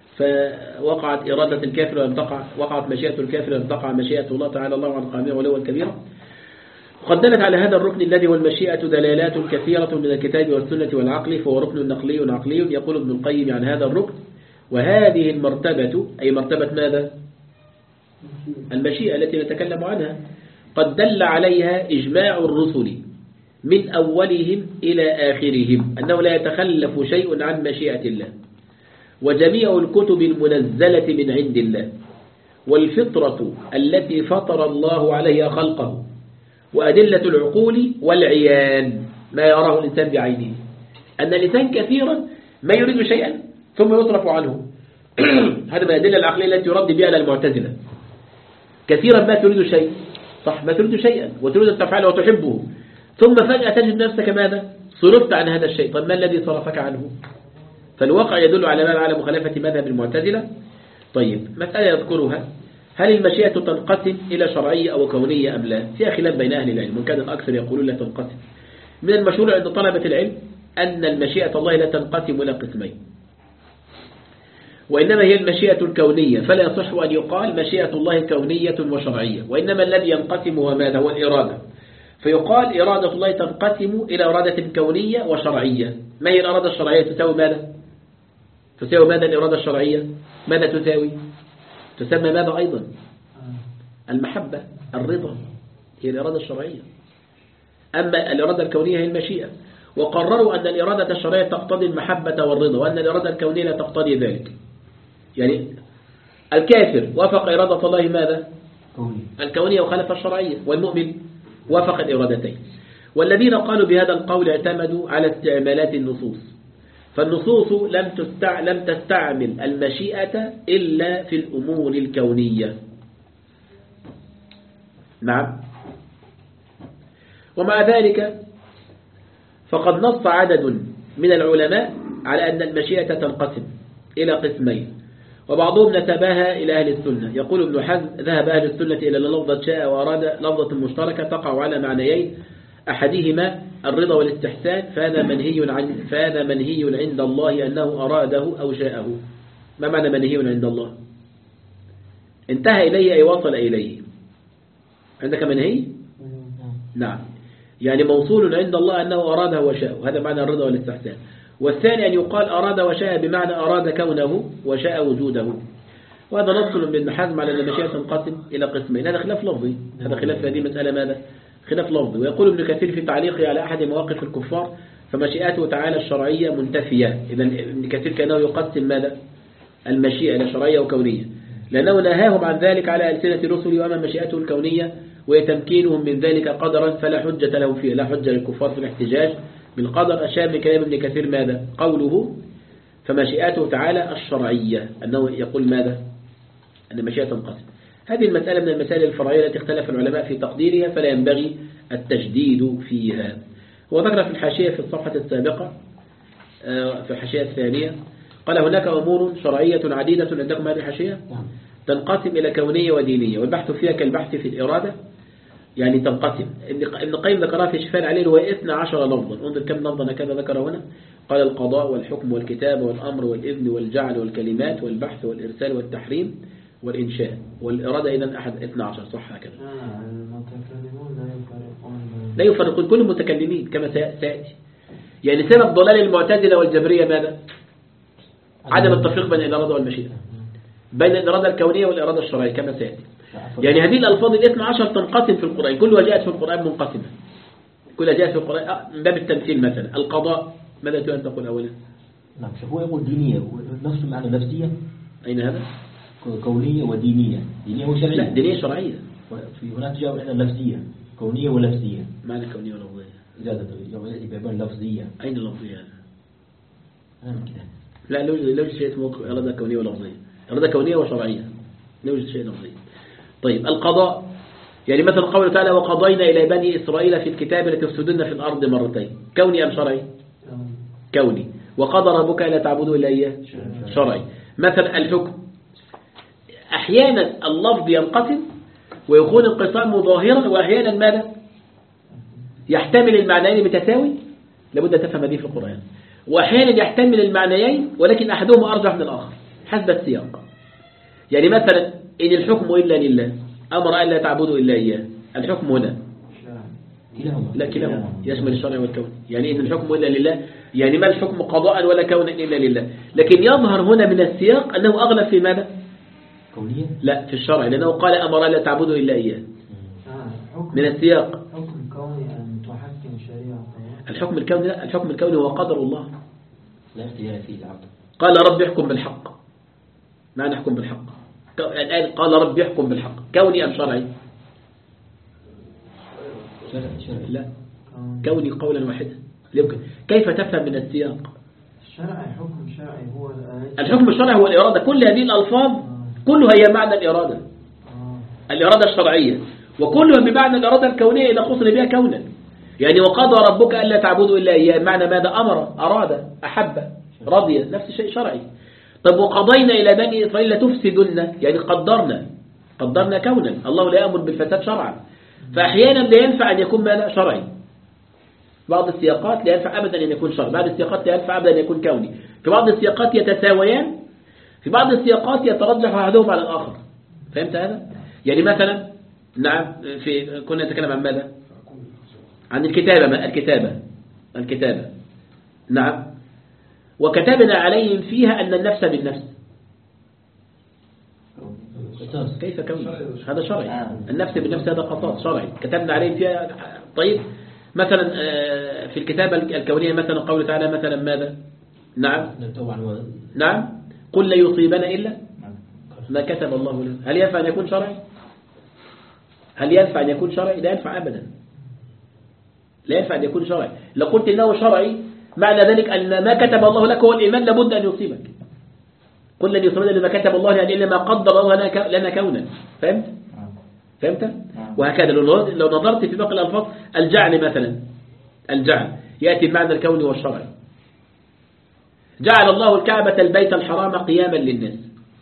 فوقعت إرادة الكافر ولم تقع، وقعت مشيئة الكافر ولم تقع مشيئة الله تعالى الله عن قامه ولو الكبيرة. وقد دلت على هذا الركن الذي هو المشيئة دلالات كثيرة من الكتاب والسنة والعقل، فهو ركن نقلي عقلي. يقول ابن القيم عن هذا الركن وهذه المرتبة أي مرتبة ماذا؟ المشيئة التي نتكلم عنها قد دل عليها إجماع الرسل من أولهم إلى آخرهم أنه لا يتخلف شيء عن مشيئة الله، وجميع الكتب المنزلة من عند الله، والفطرة التي فطر الله عليها خلقه، وأدلة العقول والعيان ما يراه الإنسان بعينه. أن الإنسان كثيرا ما يريد شيئا ثم يصرف عنه هذا ما أدلة العقلية التي يرد بها على المعتزلة. كثيرا ما تريد شيء صح، ما تريد شيئا وتريد أن تفعله وتحبه، ثم فجأة تجد نفسك ماذا؟ صرفت عن هذا الشيء. طب ما الذي صرفك عنه؟ فالواقع يدل على ما على مخالفة مذهب المعتزلة. طيب مسألة يذكرها، هل المشيئة تنقسم إلى شرعية أو كونية أم لا؟ فيها خلاف بين أهل العلم، وكان الأكثر يقولون لا تنقسم. من المشهور عند طلبة العلم أن المشيئة الله لا تنقسم إلى قسمين، وإنما هي المشيئة الكونية، فلا يصح أن يقال مشيئة الله كونية وشرعية، وإنما الذي ينقسم هو ماذا؟ هو الإرادة. فيقال إرادة الله تنقسم إلى إرادة كونية وشرعية. ما هي الإرادة الشرعية؟ تساوي ماذا؟ تساوي ماذا الإرادة الشرعية؟ ماذا تساوي؟ تسمى ماذا أيضا؟ المحبة، الرضا، هي الإرادة الشرعية. أما الإرادة الكونية هي المشيئة. وقرروا أن الإرادة الشرعية تقتضي المحبة والرضا، وأن الإرادة الكونية لا تقتضي ذلك. يعني الكافر وافق إرادة الله ماذا؟ الكونية وخالف الشرعية، والمؤمن وافق الإرادتين. والذين قالوا بهذا القول اعتمدوا على استعمالات النصوص، فالنصوص لم تستع... لم تستعمل المشيئة إلا في الأمور الكونية. نعم. ومع ذلك فقد نص عدد من العلماء على أن المشيئة تنقسم إلى قسمين، وبعضهم نسبها إلى أهل السنة. يقول ابن حزم ذهب أهل السنة إلى لفظة شاء وأراد لفظة مشتركة تقع على معنيين، أحدهما الرضا والاستحسان، فهذا منهي عن فهذا منهي عند الله أنه أراده أو شاءه. ما معنى منهي عند الله؟ انتهى إليه أي وصل إليه. عندك منهي؟ نعم، يعني موصول عند الله أنه أراده وشاءه، هذا معنى الرضا والاستحسان. والثاني أن يقال أراد وشاء بمعنى أراد كونه وشاء وجوده. وهذا نص من ابن حزم على أن المشيئة تنقسم إلى قسمين. هذا خلاف لفظي، هذا خلاف في هذه المسألة ماذا؟ خلاف لفظي. ويقول ابن كثير في تعليقه على أحد مواقف الكفار فمشيئته تعالى الشرعية منتفية. إذن ابن كثير كأنه يقسم ماذا؟ المشيئة إلى شرعية وكونية، لأنه نهاهم عن ذلك على ألسنة رسله، وأما مشيئته الكونية ويتمكينهم من ذلك قدرا فلا حجة له فيه، لا حجة للكفار في الاحتجاج بالقدر. أشار بكلام ابن كثير ماذا؟ قوله فمشيئته تعالى الشرعية، أنه يقول ماذا؟ أن مشيئة تنقسم. هذه المسألة من المسائل الفرعية التي اختلف العلماء في تقديرها فلا ينبغي التجديد فيها. وذكر في الحاشية في الصفحة السابقة في الحاشية الثانية قال هناك أمور شرعية عديدة عندكم هذه الحاشية تنقسم إلى كونية ودينية، والبحث فيها كالبحث في الإرادة، يعني تنقسم. ابن القيم ذكرها في شفاء العليل وهي اثنى عشر لفظا. انظر كم لفظا كذا ذكر هنا. قال القضاء والحكم والكتابة والأمر والإذن والجعل والكلمات والبحث والإرسال والتحريم والإنشاء والإرادة. إذن أحد اثنى عشر صح هكذا. آه المتكلمون لا يفرقون لا يفرقون كل المتكلمين كما سيأتي. يعني سبب ضلال المعتزلة والجبرية ماذا؟ عدم التفريق بين الإرادة والمشيئة، بين الإرادة الكونية والإرادة الشرعية كما سيأتي. يعني هذه الألفاظ الاثنى عشر تنقسم في القرآن، كلها جاءت في القرآن منقسمة، كلها جاءت في القرآن من باب التمثيل. مثلا القضاء ماذا تريد أن تقول أولا؟ نعم هو يقول دينية نفس معنى نفسية. أين هذا؟ كونية ودينية. دينية وشرعية. لا دينية شرعية. في هناك جاء عندنا نفسية كونية ونفسية. معنى كونية ولفظية. زادت يبقى لفظية. أين اللفظية هذا؟ أنا كده. لا لا يوجد شيء اسمه إرادة كونية ولفظية. إرادة كونية وشرعية. لا يوجد شيء لفظي. طيب القضاء يعني مثلا قوله تعالى وقضينا إلى بني إسرائيل في الكتاب لتفسدن في الأرض مرتين، كوني أم شرعي؟ كوني. وقضى ربك لا تعبدوا إلا إياه، شرعي. مثلا الحكم أحيانا اللفظ ينقسم ويكون انقسام ظاهرا، وأحيانا ماذا؟ يحتمل المعنيين بتساوي، لابد تفهم هذه في القرآن. وأحيانا يحتمل المعنيين ولكن أحدهما أرجح من الآخر حسب السياق. يعني مثلا إن الحكم إلا لله أمر أن لا تعبدوا إلا إياه، الحكم هنا لا كلاهما يشمل الشرع والكون. يعني إن الحكم إلا لله يعني ما الحكم قضاء ولا كونا إلا لله، لكن يظهر هنا من السياق أنه أغلب في ماذا؟ كونية؟ لا في الشرع، لأنه قال أمر أن لا تعبدوا إلا إياه من السياق. حكم كوني أن تحكم شريعة الحكم الكوني لا، الحكم الكوني هو قدر الله لا اختيار فيه العبد. قال رب يحكم بالحق، ما نحكم بالحق الآن؟ قال رب يحكم بالحق، كوني أم شرعي؟ شرعي شرعي لا كوني قولا واحدا. يمكن كيف تفهم من السياق؟ الشرعي حكم شرعي هو الحكم الشرعي هو الإرادة. كل هذه الألفاظ كلها هي معنى الإرادة، الإرادة الشرعية، وكلها بمعنى الإرادة الكونية إذا قصد بها كونا. يعني وقضى ربك ألا تعبدوا إلا إياه معنى ماذا؟ أمر، أراد، أحب، رضي، نفس الشيء شرعي. طب وقضينا إلى بني إسرائيل تفسدن يعني قدرنا، قدرنا كونا. الله لا يأمر بالفساد شرعا، فأحيانا لا ينفع أن يكون ماذا؟ شرعي. بعض السياقات لا ينفع أبدا أن يكون شرعي، بعض السياقات لا ينفع أبدا أن يكون كوني. في بعض السياقات يتساويان، في بعض السياقات يترجح أحدهم على الآخر. فهمت هذا؟ يعني مثلا نعم في كنا نتكلم عن ماذا؟ عن الكتابة. الكتابة الكتابة نعم. وكتبنا عليهم فيها أن النفس بالنفس. كيف كون؟ هذا شرعي. النفس بالنفس هذا قصاص شرعي، كتبنا عليهم فيها. طيب مثلا في الكتابة الكونية مثلا قوله تعالى مثلا ماذا؟ نعم نعم قل لا يصيبنا إلا ما كتب الله لنا. هل ينفع أن يكون شرعي؟ هل ينفع أن يكون شرعي؟ لا ينفع أبدا، لا ينفع أن يكون شرعي. لو قلت إنه شرعي معنى ذلك أن ما كتب الله لك هو الإيمان لابد أن يصيبك. قل لن يصيبنا لما كتب الله يعني إلا ما قدر الله لنا كونا. فهمت؟ فهمت؟ وهكذا لو نظرت في باقي الألفاظ الجعل مثلا، الجعل يأتي بمعنى الكون والشرعي. جعل الله الكعبة البيت الحرام قياما للناس.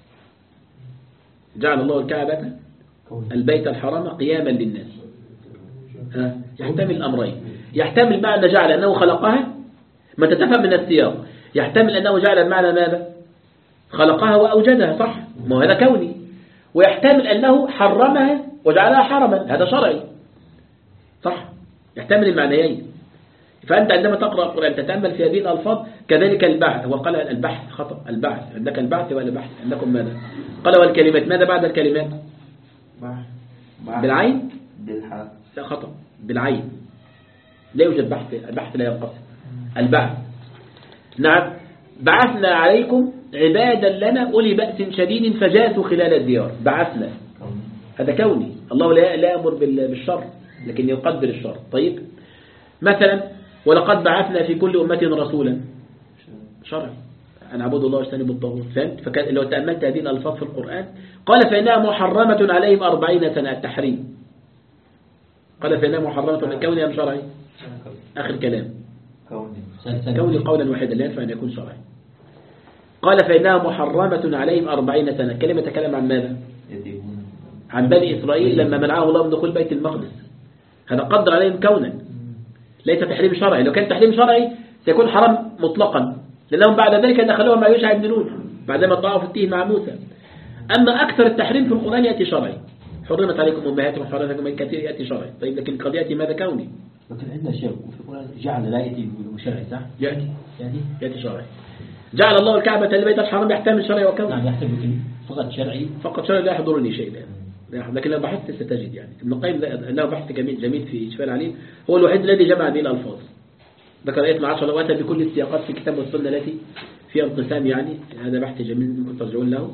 جعل الله الكعبة البيت الحرام قياما للناس. ها يحتمل الأمرين، يحتمل معنى جعل أنه خلقها، ما تتفهم من السياق، يحتمل أنه جعل بمعنى ماذا؟ خلقها وأوجدها، صح؟ ما هذا كوني. ويحتمل أنه حرمها وجعلها حرما، هذا شرعي، صح؟ يحتمل المعنيين. فأنت عندما تقرأ القرآن تتأمل في هذه الألفاظ. كذلك البحث، هو قال البحث خطأ، البحث عندك البحث ولا بحث عندكم ماذا؟ قال والكلمات، ماذا بعد الكلمات؟ بالعين؟ بالحاء. لا خطأ، بالعين، لا يوجد بحث، البحث لا ينقسم. البعث نعم، بعثنا عليكم عبادا لنا أولي بأس شديد فجاسوا خلال الديار. بعثنا هذا كوني، الله لا لا يأمر بالشر لكن يقدر الشر. طيب مثلا ولقد بعثنا في كل أمة رسولا شرعي أن اعبدوا الله واجتنبوا الطاغوت. فهمت؟ فكان لو تأملت هذه الألفاظ في القرآن قال فإنها محرمة عليهم أربعين سنة التحريم. قال فإنها محرمة كوني أم شرعي؟ آخر كلام كوني، كوني قولا واحدا لا ينفع أن يكون شرعي. قال فإنها محرمة عليهم أربعين سنة. كلمة تكلم عن ماذا؟ عن بني إسرائيل لما منعه الله من دخول بيت المقدس. هذا قدر عليهم كونا، ليس تحريم شرعي. لو كان تحريم شرعي سيكون حرام مطلقا، لأنهم بعد ذلك دخلوها مع يوشع بن نون بعدما طاعوا في التيه مع موسى. أما أكثر التحريم في القرآن يأتي شرعي، حرمت عليكم أمهاتكم وحرمتكم من كثير يأتي شرعي. طيب لكن قد يأتي ماذا كوني؟ لكن عندنا شيء في القرآن جعل لا يأتي بشرعي صح؟ يأتي يأتي يأتي شرعي. جعل الله الكعبة البيت الحرام يحتمل شرعي وكوني. نعم يحتمل فقط شرعي، فقط شرعي لا يحضرني شيء الآن، لكن لو بحثت ستجد يعني ابن القيم له بحث جميل جميل في إشفاء العليم، هو الوحيد الذي جمع هذه الألفاظ، ذكر اثنا عشر واتى بكل السياقات في كتاب والسنة التي فيها انقسام. يعني هذا بحث جميل ممكن ترجعون له.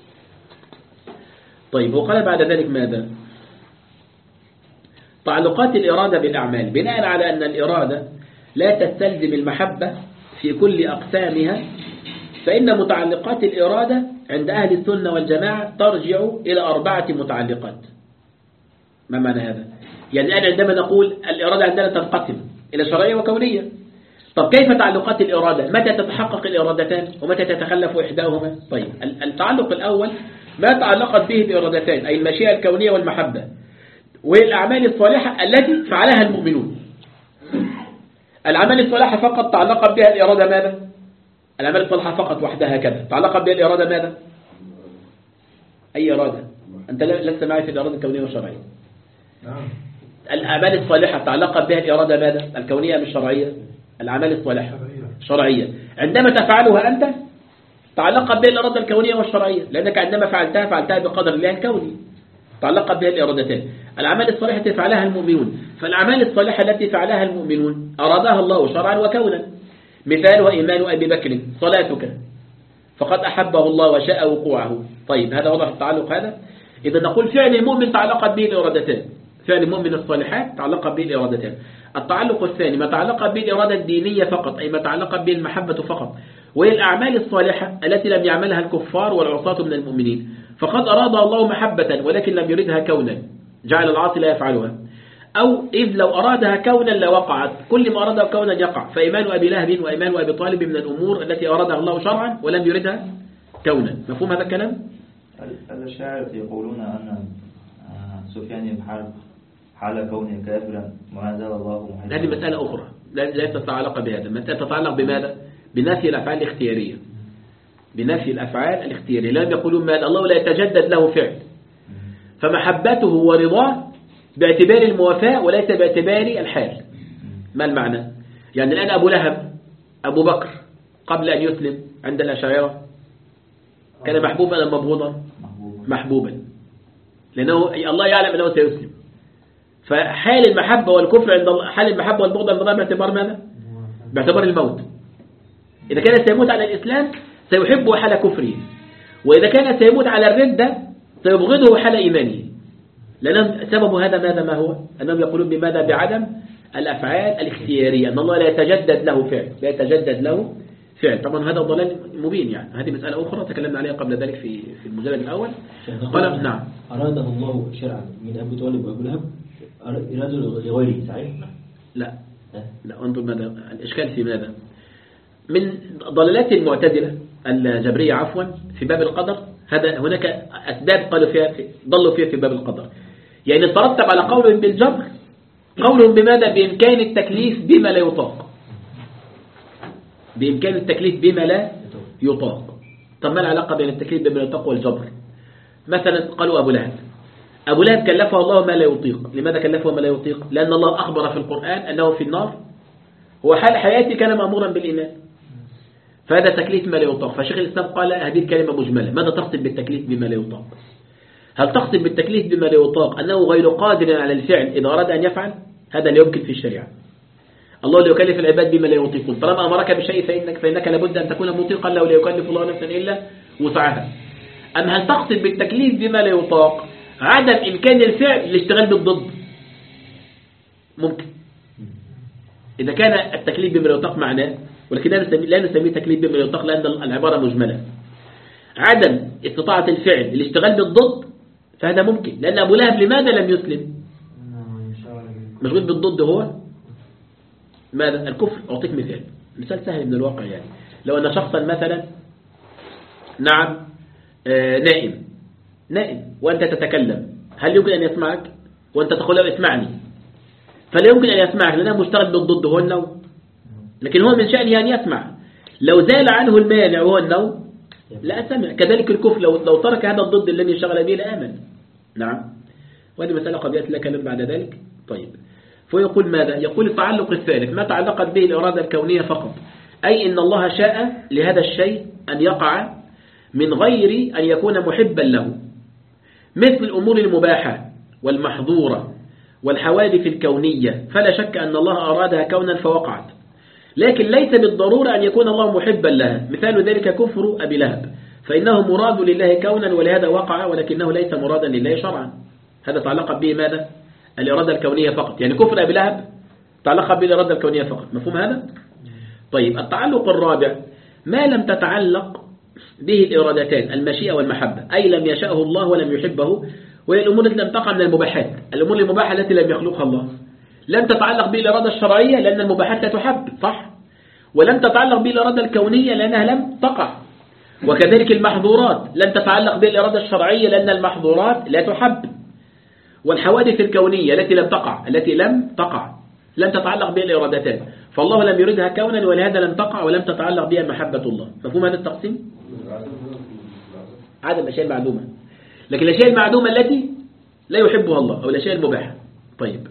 طيب وقال بعد ذلك ماذا؟ تعلقات الإرادة بالأعمال، بناء على أن الإرادة لا تستلزم المحبة في كل أقسامها، فإن متعلقات الإرادة عند أهل السنة والجماعة ترجع إلى أربعة متعلقات. ما معنى هذا؟ يعني الآن عندما نقول الإرادة عندنا تنقسم إلى شرعية وكونية، طب كيف تعلقات الإرادة؟ متى تتحقق الإرادتان ومتى تتخلف إحداهما؟ طيب التعلق الأول ما تعلقت به الإرادتان، أي المشيئة الكونية والمحبة والأعمال الصالحة التي فعلها المؤمنون. الأعمال الصالحة فقط تعلقت بها الإرادة ماذا؟ الأعمال الصالحة فقط وحدها كذا تعلقت بها الإرادة ماذا؟ أي إرادة؟ أنت لست معي في الإرادة الكونية والشرعية. الأعمال الصالحة تعلقت بها الإرادة ماذا؟ الكونية مش الشرعية؟ الأعمال الصالحة شرعية. عندما تفعلها أنت تعلقت بها الإرادة الكونية والشرعية، لأنك عندما فعلتها فعلتها بقدر الله الكوني، تعلقت بها الإرادتان. الأعمال الصالحة فعلها المؤمنون، فالأعمال الصالحة التي فعلها المؤمنون أرادها الله شرعا وكونا. مثالها إيمان أبي بكر صلاتك فقد أحبه الله وشاء وقوعه. طيب هذا وضع التعلق هذا. إذا نقول فعل المؤمن تعلقت به الإرادتان، فعل المؤمن الصالحات تعلقت به الإرادتان. التعلق الثاني ما تعلقت به الإرادة الدينية فقط، أي ما تعلقت به المحبة فقط، وهي الأعمال الصالحة التي لم يعملها الكفار والعصاة من المؤمنين، فقد أراد الله محبة ولكن لم يردها كونا، جعل العاصي لا يفعلها، أو إذ لو أرادها كونا لوقعت، كل ما أرادها كونا يقع. فإيمان أبي لهب وإيمان أبي طالب من الأمور التي أرادها الله شرعا ولم يردها كونا. مفهوم هذا الكلام؟ الشاعر يقولون أن سفيان بن حرب حال كونه كافرا ما زال الله محبا. هذه مسألة أخرى لا تتعلق بهذا، مسألة تتعلق بماذا؟ بنفي الأفعال الاختيارية، بنفي الأفعال الاختيارية. لم يقولون ما الله لا يتجدد له فعل، فمحبته ورضاه باعتبار الموافاة وليس باعتبار الحال. ما المعنى؟ يعني الآن أبو لهب أبو بكر قبل أن يسلم عند الأشاعرة كان محبوبا أم مبغوضا؟ محبوبا، لأنه الله يعلم أنه سيسلم. فحال المحبة والكفر عند الله، حال المحبة والبغض عند الله باعتبار ماذا؟ باعتبار الموت. إذا كان سيموت على الإسلام سيحبه حال كفره، وإذا كان سيموت على الردة سيبغضه حال إيمانه. لأنهم سبب هذا ماذا ما هو؟ أنهم يقولون بماذا؟ بعدم الأفعال الاختيارية، أن الله لا يتجدد له فعل، لا يتجدد له فعل. طبعا هذا ضلال مبين، يعني هذه مسألة أخرى تكلمنا عليها قبل ذلك في في المجلد الأول. قال نعم أراده الله شرعا من أبي طالب وأبو لهب إراده لغيره صحيح؟ لا لا انظر ماذا الإشكال في ماذا؟ من ضلالات المعتزلة الجبرية عفوا في باب القدر، هذا هناك أسباب قالوا فيها في ضلوا فيها في باب القدر. يعني ترتب على قولهم بالجبر قولهم بماذا؟ بإمكان التكليف بما لا يطاق، بإمكان التكليف بما لا يطاق. طب ما العلاقة بين التكليف بما لا يطاق والجبر؟ مثلا قالوا أبو لهب أبو لهب كلفه الله ما لا يطيق. لماذا كلفه ما لا يطيق؟ لأن الله أخبر في القرآن أنه في النار، هو حال حياتي كان مأمورا بالإيمان، فهذا تكليف ما لا يطاق. فشيخ الإسلام قال هذه الكلمة مجملة. ماذا تقصد بالتكليف بما لا يطاق؟ هل تقصد بالتكليف بما لا يطاق أنه غير قادر على الفعل إذا أراد أن يفعل؟ هذا لا يمكن في الشريعة. الله لا يكلف العباد بما لا يطيقون، طالما أمرك بشيء فإنك, فإنك لابد أن تكون مطيقا له، لا يكلف الله نفسا إلا وسعها. أم هل تقصد بالتكليف بما لا يطاق عدم إمكان الفعل الاشتغال بالضد؟ ممكن إذا كان التكليف بما لا يطاق معناه، ولكن لا نسميه تكليف بما لا يطاق لأن العبارة مجملة. عدم استطاعة الفعل الاشتغال بالضد فهذا ممكن، لأن أبو لهب لماذا لم يسلم؟ مشغول بالضد هو ماذا؟ الكفر. أعطيك مثال مثال سهل من الواقع. يعني لو أن شخصا مثلا نعم آه نائم نائم وأنت تتكلم، هل يمكن أن يسمعك؟ وأنت تقول له اسمعني، فلا يمكن أن يسمعك لأنه مشتغل بالضد هو النوم، لكن هو من شأنه أن يسمع. لو زال عنه المانع وهو النوم لا سمع. كذلك الكفر لو لو ترك هذا الضد الذي شغل به لآمن. نعم، وهذه مسألة قد يأتي لك كلام بعد ذلك. طيب، فيقول ماذا؟ يقول التعلق الثالث ما تعلقت به الإرادة الكونية فقط، أي إن الله شاء لهذا الشيء أن يقع من غير أن يكون محبا له، مثل الأمور المباحة والمحظورة والحوادث الكونية، فلا شك أن الله أرادها كونا فوقعت، لكن ليس بالضرورة أن يكون الله محبا لها. مثال ذلك كفر أبي لهب، فإنه مراد لله كونا ولهذا وقع، ولكنه ليس مرادا لله شرعا. هذا تعلق به ماذا؟ الإرادة الكونية فقط. يعني كفر أبي لهب تعلق به الإرادة الكونية فقط. مفهوم هذا؟ طيب، التعلق الرابع ما لم تتعلق به الإرادتان المشيئة والمحبة، أي لم يشاءه الله ولم يحبه، وهي الأمور التي لم تقع من المباحات. الأمور المباحة التي لم يخلقها الله لم تتعلق به الإرادة الشرعية لأن المباحات لا تحب، صح؟ ولم تتعلق به الإرادة الكونية لأنها لم تقع. وكذلك المحظورات لم تتعلق به الإرادة الشرعية لأن المحظورات لا تحب. والحوادث الكونية التي لم تقع التي لم تقع لم تتعلق بها الإرادتان، فالله لم يردها كونا ولهذا لم تقع ولم تتعلق بها محبة الله. مفهوم هذا التقسيم؟ عدم الأشياء المعدومة، لكن الأشياء المعدومة التي لا يحبها الله أو الأشياء المباحة. طيب،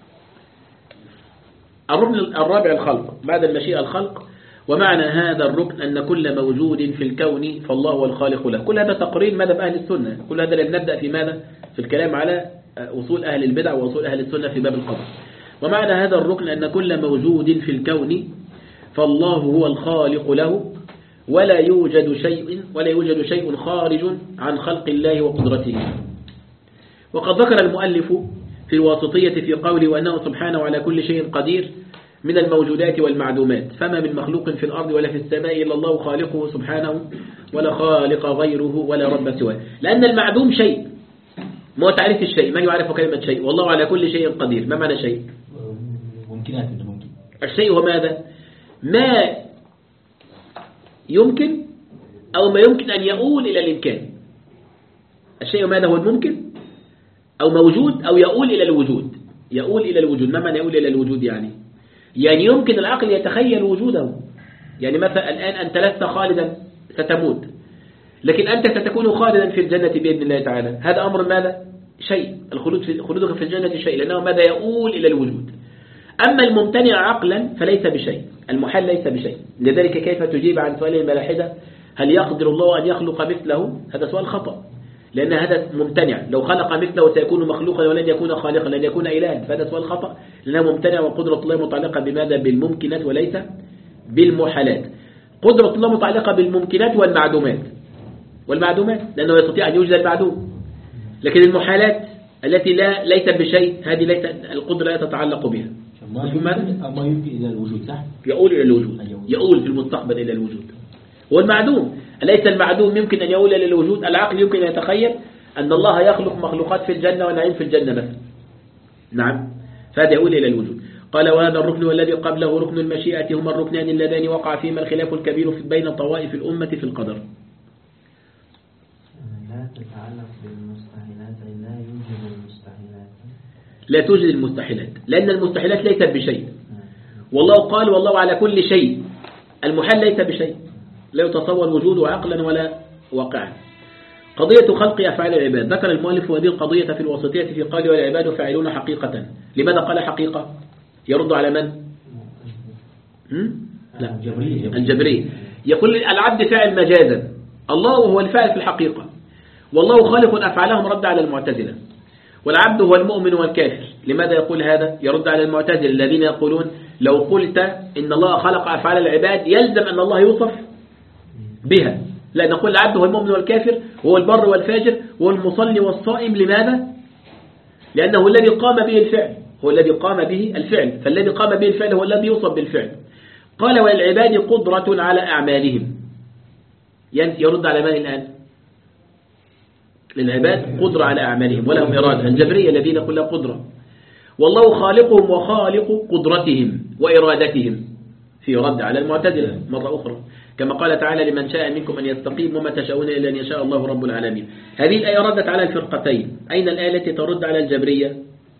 الركن الرابع الخلق بعد المشيئة الخلق، ومعنى هذا الركن أن كل موجود في الكون فالله هو الخالق له. كل هذا تقرير ماذا بأهل السنة، كل هذا لن نبدأ في ماذا في الكلام على أصول أهل البدع وأصول أهل السنة في باب القدر. ومعنى هذا الركن أن كل موجود في الكون فالله هو الخالق له، ولا يوجد شيء ولا يوجد شيء خارج عن خلق الله وقدرته. وقد ذكر المؤلف في الواسطية في قوله وأنه سبحانه على كل شيء قدير من الموجودات والمعدومات، فما من مخلوق في الأرض ولا في السماء إلا الله خالقه سبحانه، ولا خالق غيره ولا رب سواه. لأن المعدوم شيء، ما هو تعريف الشيء؟ من يعرف كلمة شيء؟ والله على كل شيء قدير. ما معنى شيء؟ ممكنات. ممكن الشيء هو ماذا؟ ما يمكن أو ما يمكن أن يؤول إلى الإمكان. الشيء ماذا؟ هو الممكن أو موجود أو يؤول إلى الوجود. يؤول إلى الوجود. ما معنى يؤول إلى الوجود؟ يعني يعني يمكن العقل يتخيل وجوده. يعني مثلا الآن أنت لست خالدا ستموت، لكن أنت ستكون خالدا في الجنة بإذن الله تعالى. هذا أمر ماذا؟ شيء. الخلود في خلودك في الجنة شيء، لأنه ماذا؟ يؤول إلى الوجود. أما الممتنع عقلا فليس بشيء، المحال ليس بشيء. لذلك كيف تجيب عن سؤال الملاحدة هل يقدر الله أن يخلق مثله؟ هذا سؤال خطأ، لأن هذا ممتنع. لو خلق مثله سيكون مخلوقا ولن يكون خالقا، لن يكون إلها، فهذا سؤال خطأ لأنه ممتنع. وقدرة الله متعلقة بماذا؟ بالممكنات وليس بالمحالات. قدرة الله متعلقة بالممكنات والمعدومات والمعدومات لأنه يستطيع أن يوجد المعدوم، لكن المحالات التي لا ليست بشيء هذه ليس القدرة لا تتعلق بها. ما يمكن إلى الوجود، صح؟ يؤول إلى الوجود، يؤول في المستقبل إلى الوجود. والمعدوم أليس المعدوم يمكن أن يؤول إلى الوجود؟ العقل يمكن أن يتخيل أن الله يخلق مخلوقات في الجنة ونعيم في الجنة مثلا. نعم، فهذا يؤول إلى الوجود. قال وهذا الركن والذي قبله ركن المشيئة هما الركنان اللذان وقع فيما الخلاف الكبير بين طوائف الأمة في القدر. لا تتعلق بالمستحيلات، لا يوجد المستحيلات. لا توجد المستحيلات لأن المستحيلات ليست بشيء، والله قال والله على كل شيء. المحال ليس بشيء، لا يتصور وجوده عقلا ولا واقعا. قضية خلق أفعال العباد، ذكر المؤلف هذه القضية في الوسطية في قوله والعباد فاعلون حقيقة. لماذا قال حقيقة؟ يرد على من؟ لا، الجبري. يقول العبد فاعل مجازا، الله هو الفاعل في الحقيقة، والله خالق أفعالهم، رد على المعتزلة. والعبد هو المؤمن والكافر، لماذا يقول هذا؟ يرد على المعتزلة الذين يقولون لو قلت إن الله خلق أفعال العباد يلزم أن الله يوصف بها. لا، نقول العبد هو المؤمن والكافر، هو البر والفاجر، هو المصلي والصائم. لماذا؟ لأنه الذي قام به الفعل، هو الذي قام به الفعل، فالذي قام به الفعل هو الذي يوصف بالفعل. قال وللعباد قدرة على أعمالهم. يرد على من الآن؟ للعباد قدرة على أعمالهم ولهم إرادة. الجبرية الذين كلها قدرة، والله خالقهم وخالق قدرتهم وإرادتهم، في رد على المعتزلة مرة أخرى، كما قال تعالى لمن شاء منكم أن يستقيم وما تشاءون إلا أن يشاء الله رب العالمين. هذه الآية ردت على الفرقتين. أين الآية التي ترد على الجبرية؟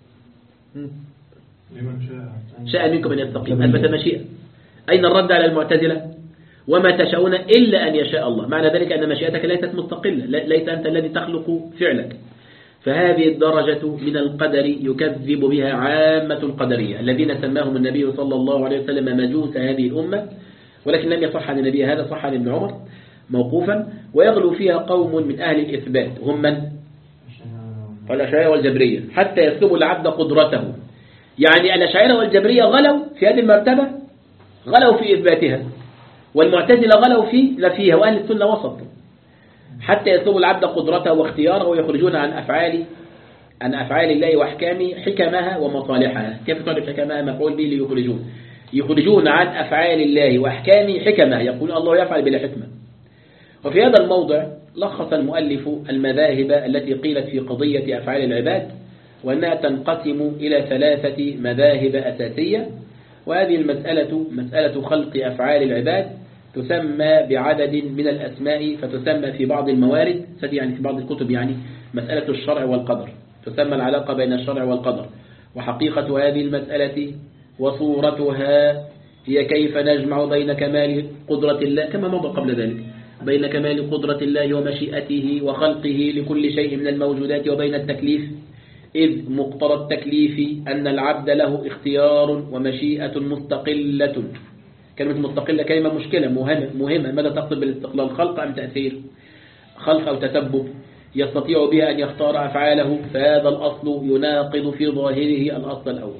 لمن شاء شاء منكم أن يستقيم، أثبت مشيئة. أين الرد على المعتزلة؟ وما تشاءون إلا أن يشاء الله. معنى ذلك أن مشيئتك ليست مستقلة، ليس أنت الذي تخلق فعلك. فهذه الدرجة من القدر يكذب بها عامة القدرية الذين سماهم النبي صلى الله عليه وسلم مجوس هذه الأمة، ولكن لم يصح عن النبي هذا، صح عن ابن عمر موقوفا. ويغلو فيها قوم من أهل الإثبات هم من؟ الأشاعرة والجبرية، حتى يسلبوا العبد قدرته. يعني الأشاعرة والجبرية غلوا في هذه المرتبة، غلوا في إثباتها، والمعتزلة غلوا في نفيها، وأهل السنة وسط، حتى يسلبوا العبد قدرته واختياره ويخرجون عن أفعال عن أفعال الله وأحكامه حكمها ومصالحها. كيف تعرف حكمها؟ مفعول به ليخرجون، يخرجون عن أفعال الله وأحكامه حكمها، يقول الله يفعل بلا حكمة. وفي هذا الموضع لخص المؤلف المذاهب التي قيلت في قضية أفعال العباد، وأنها تنقسم إلى ثلاثة مذاهب أساسية. وهذه المسألة مسألة خلق أفعال العباد تسمى بعدد من الأسماء، فتسمى في بعض الموارد، يعني في بعض الكتب، يعني مسألة الشرع والقدر، تسمى العلاقة بين الشرع والقدر. وحقيقة هذه المسألة وصورتها هي كيف نجمع بين كمال قدرة الله، كما مضى قبل ذلك، بين كمال قدرة الله ومشيئته وخلقه لكل شيء من الموجودات، وبين التكليف، إذ مقتضى التكليف أن العبد له اختيار ومشيئة مستقلة. كلمة مستقلة كلمة مشكلة مهمة, مهمة. ماذا تقصد بالاستقلال؟ خلق أم تأثير؟ خلق أو تسبب، يستطيع بها أن يختار أفعاله، فهذا الأصل يناقض في ظاهره الأصل الأول.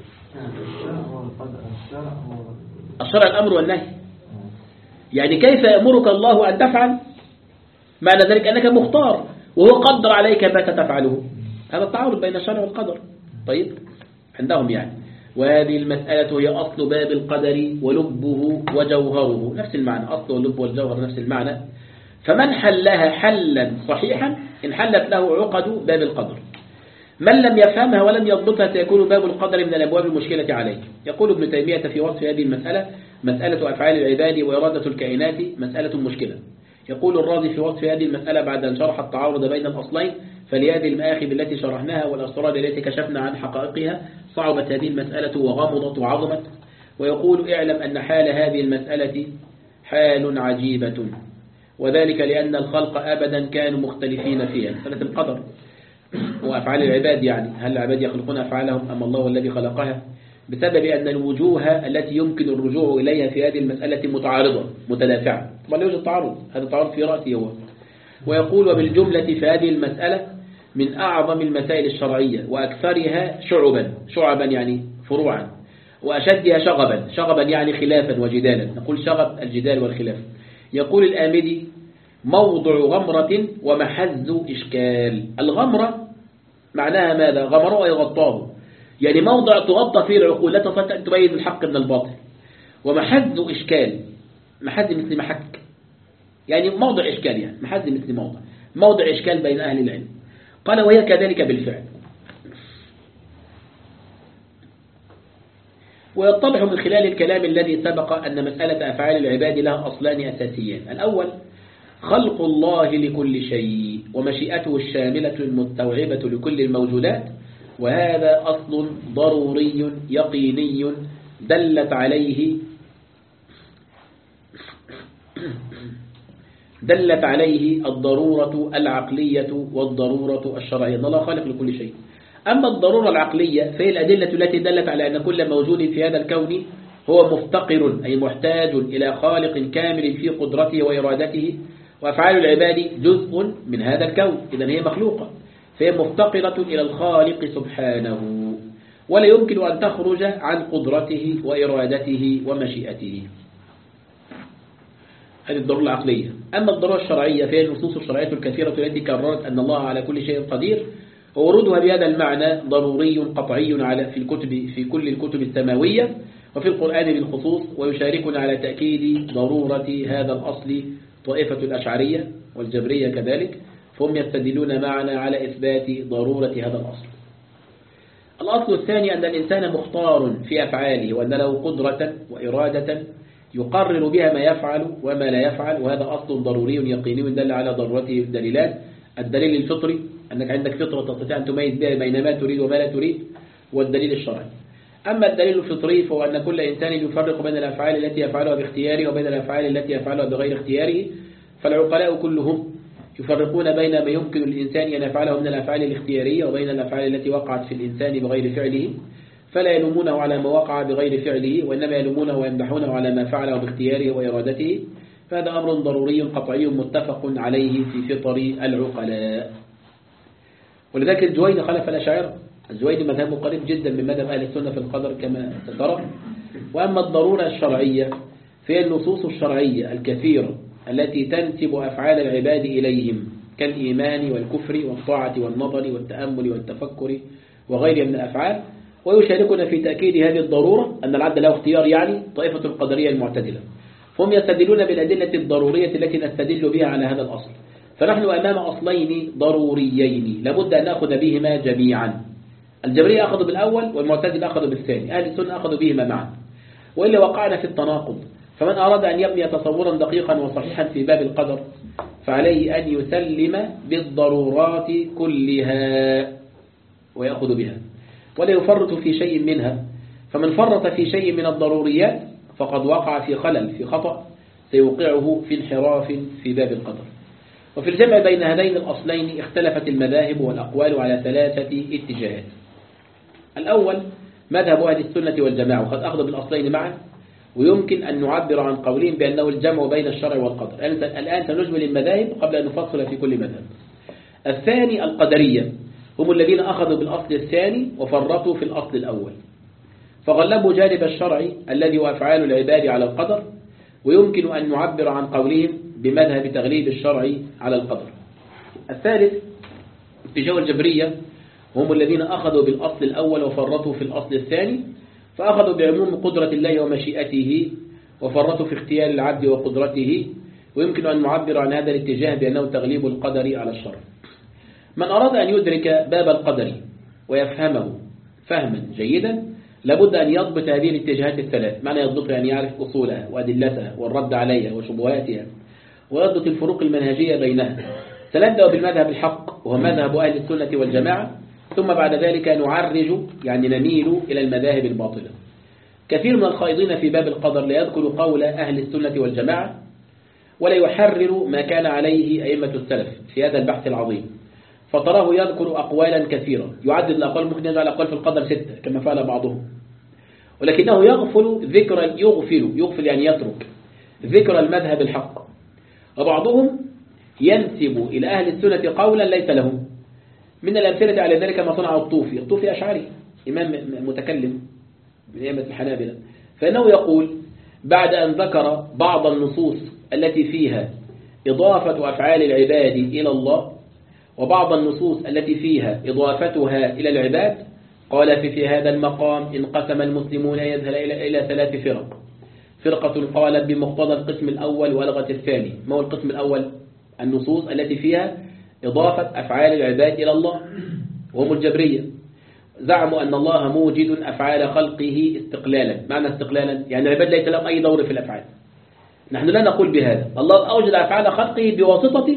الشرع الأمر والنهي، يعني كيف يأمرك الله أن تفعل؟ معنى ذلك أنك مختار، وهو قدر عليك ما ستفعله. هذا التعارض بين الشرع والقدر. طيب عندهم يعني. وهذه المسألة هي أصل باب القدر ولبه وجوهره، نفس المعنى، أصل واللب والجوهر نفس المعنى. فمن حلها حلا صحيحا انحلت له عقد باب القدر. من لم يفهمها ولم يضبطها سيكون باب القدر من الأبواب المشكلة عليه. يقول ابن تيمية في وصف هذه المسألة: مسألة أفعال العباد وإرادة الكائنات مسألة مشكلة. يقول الرازي في وصف هذه المسألة بعد أن شرح التعارض بين الأصلين: فلهذه المآخذ التي شرحناها والأسرار التي كشفنا عن حقائقها صعبت هذه المسألة وغمضت وعظمت. ويقول: اعلم أن حال هذه المسألة حال عجيبة، وذلك لأن الخلق أبدا كانوا مختلفين فيها، مسألة القدر وأفعال العباد، يعني هل العباد يخلقون أفعالهم أم الله الذي خلقها؟ بسبب أن الوجوه التي يمكن الرجوع إليها في هذه المسألة متعارضة متدافعة. طبعا يوجد تعارض، هذا التعارض في رأسه هو. ويقول: وبالجملة في هذه المسألة من أعظم المسائل الشرعية وأكثرها شعبا، شعبا يعني فروعا، وأشدها شغبا، شغبا يعني خلافا وجدالا، نقول شغب الجدال والخلاف. يقول الآمدي: موضع غمرة ومحز إشكال. الغمرة معناها ماذا؟ غمره أي غطاه، يعني موضع تغطى فيه العقول لا تستطيع أن تبين الحق من الباطل. ومحز إشكال، محز مثل محك، يعني موضع إشكال، يعني محز مثل موضع موضع إشكال بين أهل العلم. قال: وهي كذلك بالفعل. ويتضح من خلال الكلام الذي سبق أن مسألة أفعال العباد لها أصلان أساسيان: الأول خلق الله لكل شيء ومشيئته الشاملة المستوعبة لكل الموجودات، وهذا أصل ضروري يقيني دلت عليه دلت عليه الضرورة العقلية والضرورة الشرعية، الله خالق لكل شيء. أما الضرورة العقلية فهي الأدلة التي دلت على أن كل موجود في هذا الكون هو مفتقر، أي محتاج إلى خالق كامل في قدرته وإرادته، وأفعال العباد جزء من هذا الكون، إذن هي مخلوقة، فهي مفتقرة إلى الخالق سبحانه. ولا يمكن أن تخرج عن قدرته وإرادته ومشيئته. هذه الضرورة العقلية. أما الضرورة الشرعية فهي النصوص الشرعية الكثيرة التي كررت أن الله على كل شيء قدير، وورودها بهذا المعنى ضروري قطعي على في الكتب في كل الكتب السماوية وفي القرآن بالخصوص، ويشاركنا على تأكيد ضرورة هذا الأصل طائفة الأشعرية والجبرية كذلك، فهم يستدلون معنا على إثبات ضرورة هذا الأصل. الأصل الثاني أن الإنسان مختار في أفعاله، وأن له قدرة وإرادة يقرر بها ما يفعل وما لا يفعل، وهذا أصل ضروري يقيني دل على ضرورته الدليلات. الدليل الفطري أنك عندك فطرة تستطيع أن تميز بها بين ما تريد وما لا تريد، والدليل الشرعي. أما الدليل الفطري فهو أن كل إنسان يفرق بين الأفعال التي يفعلها باختياره وبين الأفعال التي يفعلها بغير اختياره، فالعقلاء كلهم يفرقون بين ما يمكن الإنسان أن يفعله من الأفعال الاختيارية وبين الأفعال التي وقعت في الإنسان بغير فعله، فلا يلومونه على ما وقع بغير فعله، وإنما يلومونه ويمدحونه على ما فعله باختياره وإرادته. فهذا أمر ضروري قطعي متفق عليه في فطر العقلاء. ولذلك الجويني خلف الأشاعرة. الجويني مذهبه قريب جدا من مذهب أهل السنة في القدر كما سترى. وأما الضرورة الشرعية فهي النصوص الشرعية الكثيرة التي تنسب أفعال العباد إليهم كالإيمان والكفر والطاعة والنظر والتأمل والتفكر وغيرها من الأفعال. ويشاركنا في تأكيد هذه الضرورة أن العبد له اختيار يعني طائفة القدرية المعتدلة، فهم يستدلون بالأدلة الضرورية التي نستدل بها على هذا الأصل. فنحن أمام أصلين ضروريين لابد أن نأخذ بهما جميعا. الجبرية أخذوا بالأول والمعتزلة أخذوا بالثاني، أهل السنة أخذوا بهما معا، وإلا وقعنا في التناقض. فمن أراد أن يبني تصورا دقيقا وصحيحا في باب القدر فعليه أن يسلم بالضرورات كلها ويأخذ بها ولا يفرط في شيء منها. فمن فرط في شيء من الضروريات فقد وقع في خلل في خطأ سيوقعه في انحراف في باب القدر. وفي الجمع بين هذين الأصلين اختلفت المذاهب والأقوال على ثلاثة اتجاهات. الأول مذهب أهل السنة والجماعة، وقد أخذوا بالأصلين معا، ويمكن أن نعبر عن قولهم بأنه الجمع بين الشرع والقدر. الآن سنجمل المذاهب قبل أن نفصل في كل مذهب. الثاني القدرية، هم الذين أخذوا بالأصل الثاني وفرطوا في الأصل الأول، فغلبوا جانب الشرع الذي هو أفعال العباد على القدر، ويمكن أن نعبر عن قولهم بمذهب تغليب الشرع على القدر. الثالث اتجاه الجبرية، هم الذين أخذوا بالأصل الأول وفرطوا في الأصل الثاني، فأخذوا بعموم قدرة الله ومشيئته وفرطوا في اختيار العبد وقدرته، ويمكن أن نعبر عن هذا الاتجاه بأنه تغليب القدر على الشرع. من أراد أن يدرك باب القدر ويفهمه فهما جيدا لابد أن يضبط هذه الاتجاهات الثلاث. معنى يضبط يعني يعرف أصولها وأدلتها والرد عليها وشبهاتها، ويضبط الفروق المنهجية بينها. سنبدأ بالمذهب الحق وهو مذهب أهل السنة والجماعة، ثم بعد ذلك نعرج يعني نميل إلى المذاهب الباطلة. كثير من الخائضين في باب القدر لا يذكر قول أهل السنة والجماعة ولا يحرر ما كان عليه أئمة السلف في هذا البحث العظيم، فتراه يذكر أقوالا كثيرة، يعدد الأقوال، ممكن يجعل الأقوال في القدر ستة كما فعل بعضهم، ولكنه يغفل ذكر يغفل يغفل يعني يترك ذكر المذهب الحق. وبعضهم ينسب إلى أهل السنة قولا ليس لهم. من الأمثلة على ذلك ما صنع الطوفي. الطوفي أشعري إمام متكلم من أئمة الحنابلة، فإنه يقول بعد أن ذكر بعض النصوص التي فيها إضافة أفعال العباد إلى الله وبعض النصوص التي فيها إضافتها إلى العباد، قال في, في هذا المقام انقسم المسلمون يذهل إلى, إلى ثلاث فرق. فرقة قالت بمقتضى القسم الأول وألغت الثاني. ما هو القسم الأول؟ النصوص التي فيها إضافة أفعال العباد إلى الله، وهم الجبرية. زعموا أن الله موجد أفعال خلقه استقلالا. معنى استقلالا يعني العباد ليس لهم أي دور في الأفعال. نحن لا نقول بهذا. الله أوجد أفعال خلقه بواسطة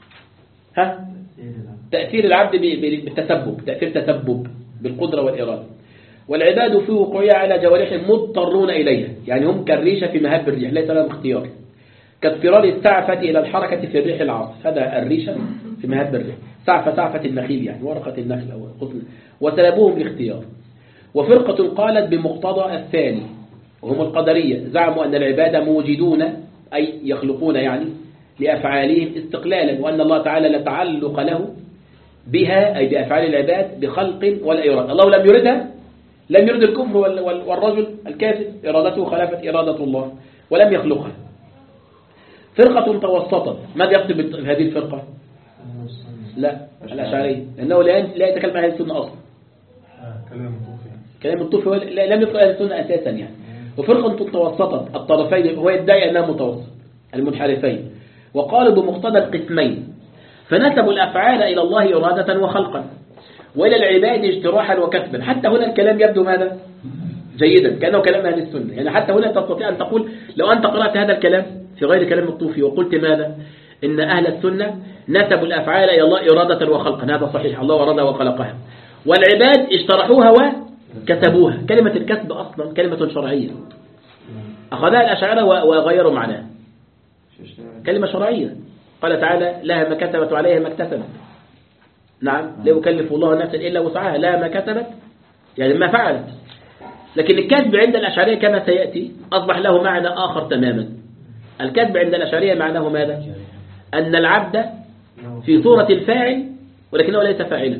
ها تأثير العبد بالتسبب، تأثير تسبب بالقدرة والإرادة، والعباد في وقوعها على جوارحهم مضطرون إليها، يعني هم كالريشة في مهب الريح ليس لهم اختيار، كاضطرار السعفة إلى الحركة في الريح العاصف. هذا الريشة في مهب الريح، سعفة سعفة النخيل يعني ورقة النخل أو القطن، وسلبوهم الاختيار. وفرقة قالت بمقتضى الثاني وهم القدرية، زعموا أن العباد موجدون أي يخلقون يعني لأفعالهم استقلالا، وأن الله تعالى لا تعلق له بها أي بأفعال العباد بخلق ولا إرادة. الله لم يردها لم يرد الكفر والرجل الكافر إرادته خالفت إرادة الله ولم يخلقها. فرقة توسطت، ماذا يقصد بهذه الفرقة؟ لا الأشعرية، لأنه لا يتكلم عن أهل السنة أصلا. كلام الطوفي كلام الطوفي لم يذكر أهل السنة أساسا يعني. وفرقة توسطت الطرفين، هو يدعي أنها متوسط المنحرفين، وقالوا بمقتضى القسمين، فنسبوا الأفعال إلى الله إرادة وخلقا، وإلى العباد اجتراحا وكسبا. حتى هنا الكلام يبدو ماذا؟ جيدا، كأنه كلام أهل السنة. يعني حتى هنا تستطيع أن تقول لو أنت قرأت هذا الكلام في غير كلام الطوفي وقلت ماذا؟ إن أهل السنة نسبوا الأفعال إلى الله إرادة وخلقا، هذا صحيح، الله أراد وخلقها، والعباد اجترحوها وكسبوها. كلمة الكسب أصلا كلمة شرعية، أخذها الأشاعرة وغيروا معناها، كلمة شرعية. قال تعالى لها ما كسبت وعليها ما اكتسبت. نعم، لا يكلف الله نفسا إلا وسعها، لها ما كسبت يعني ما فعلت. لكن الكسب عند الأشاعرة كما سيأتي أصبح له معنى آخر تماما. الكسب عند الأشاعرة معناه ماذا؟ أن العبد في صورة الفاعل ولكنه ليس فاعلا،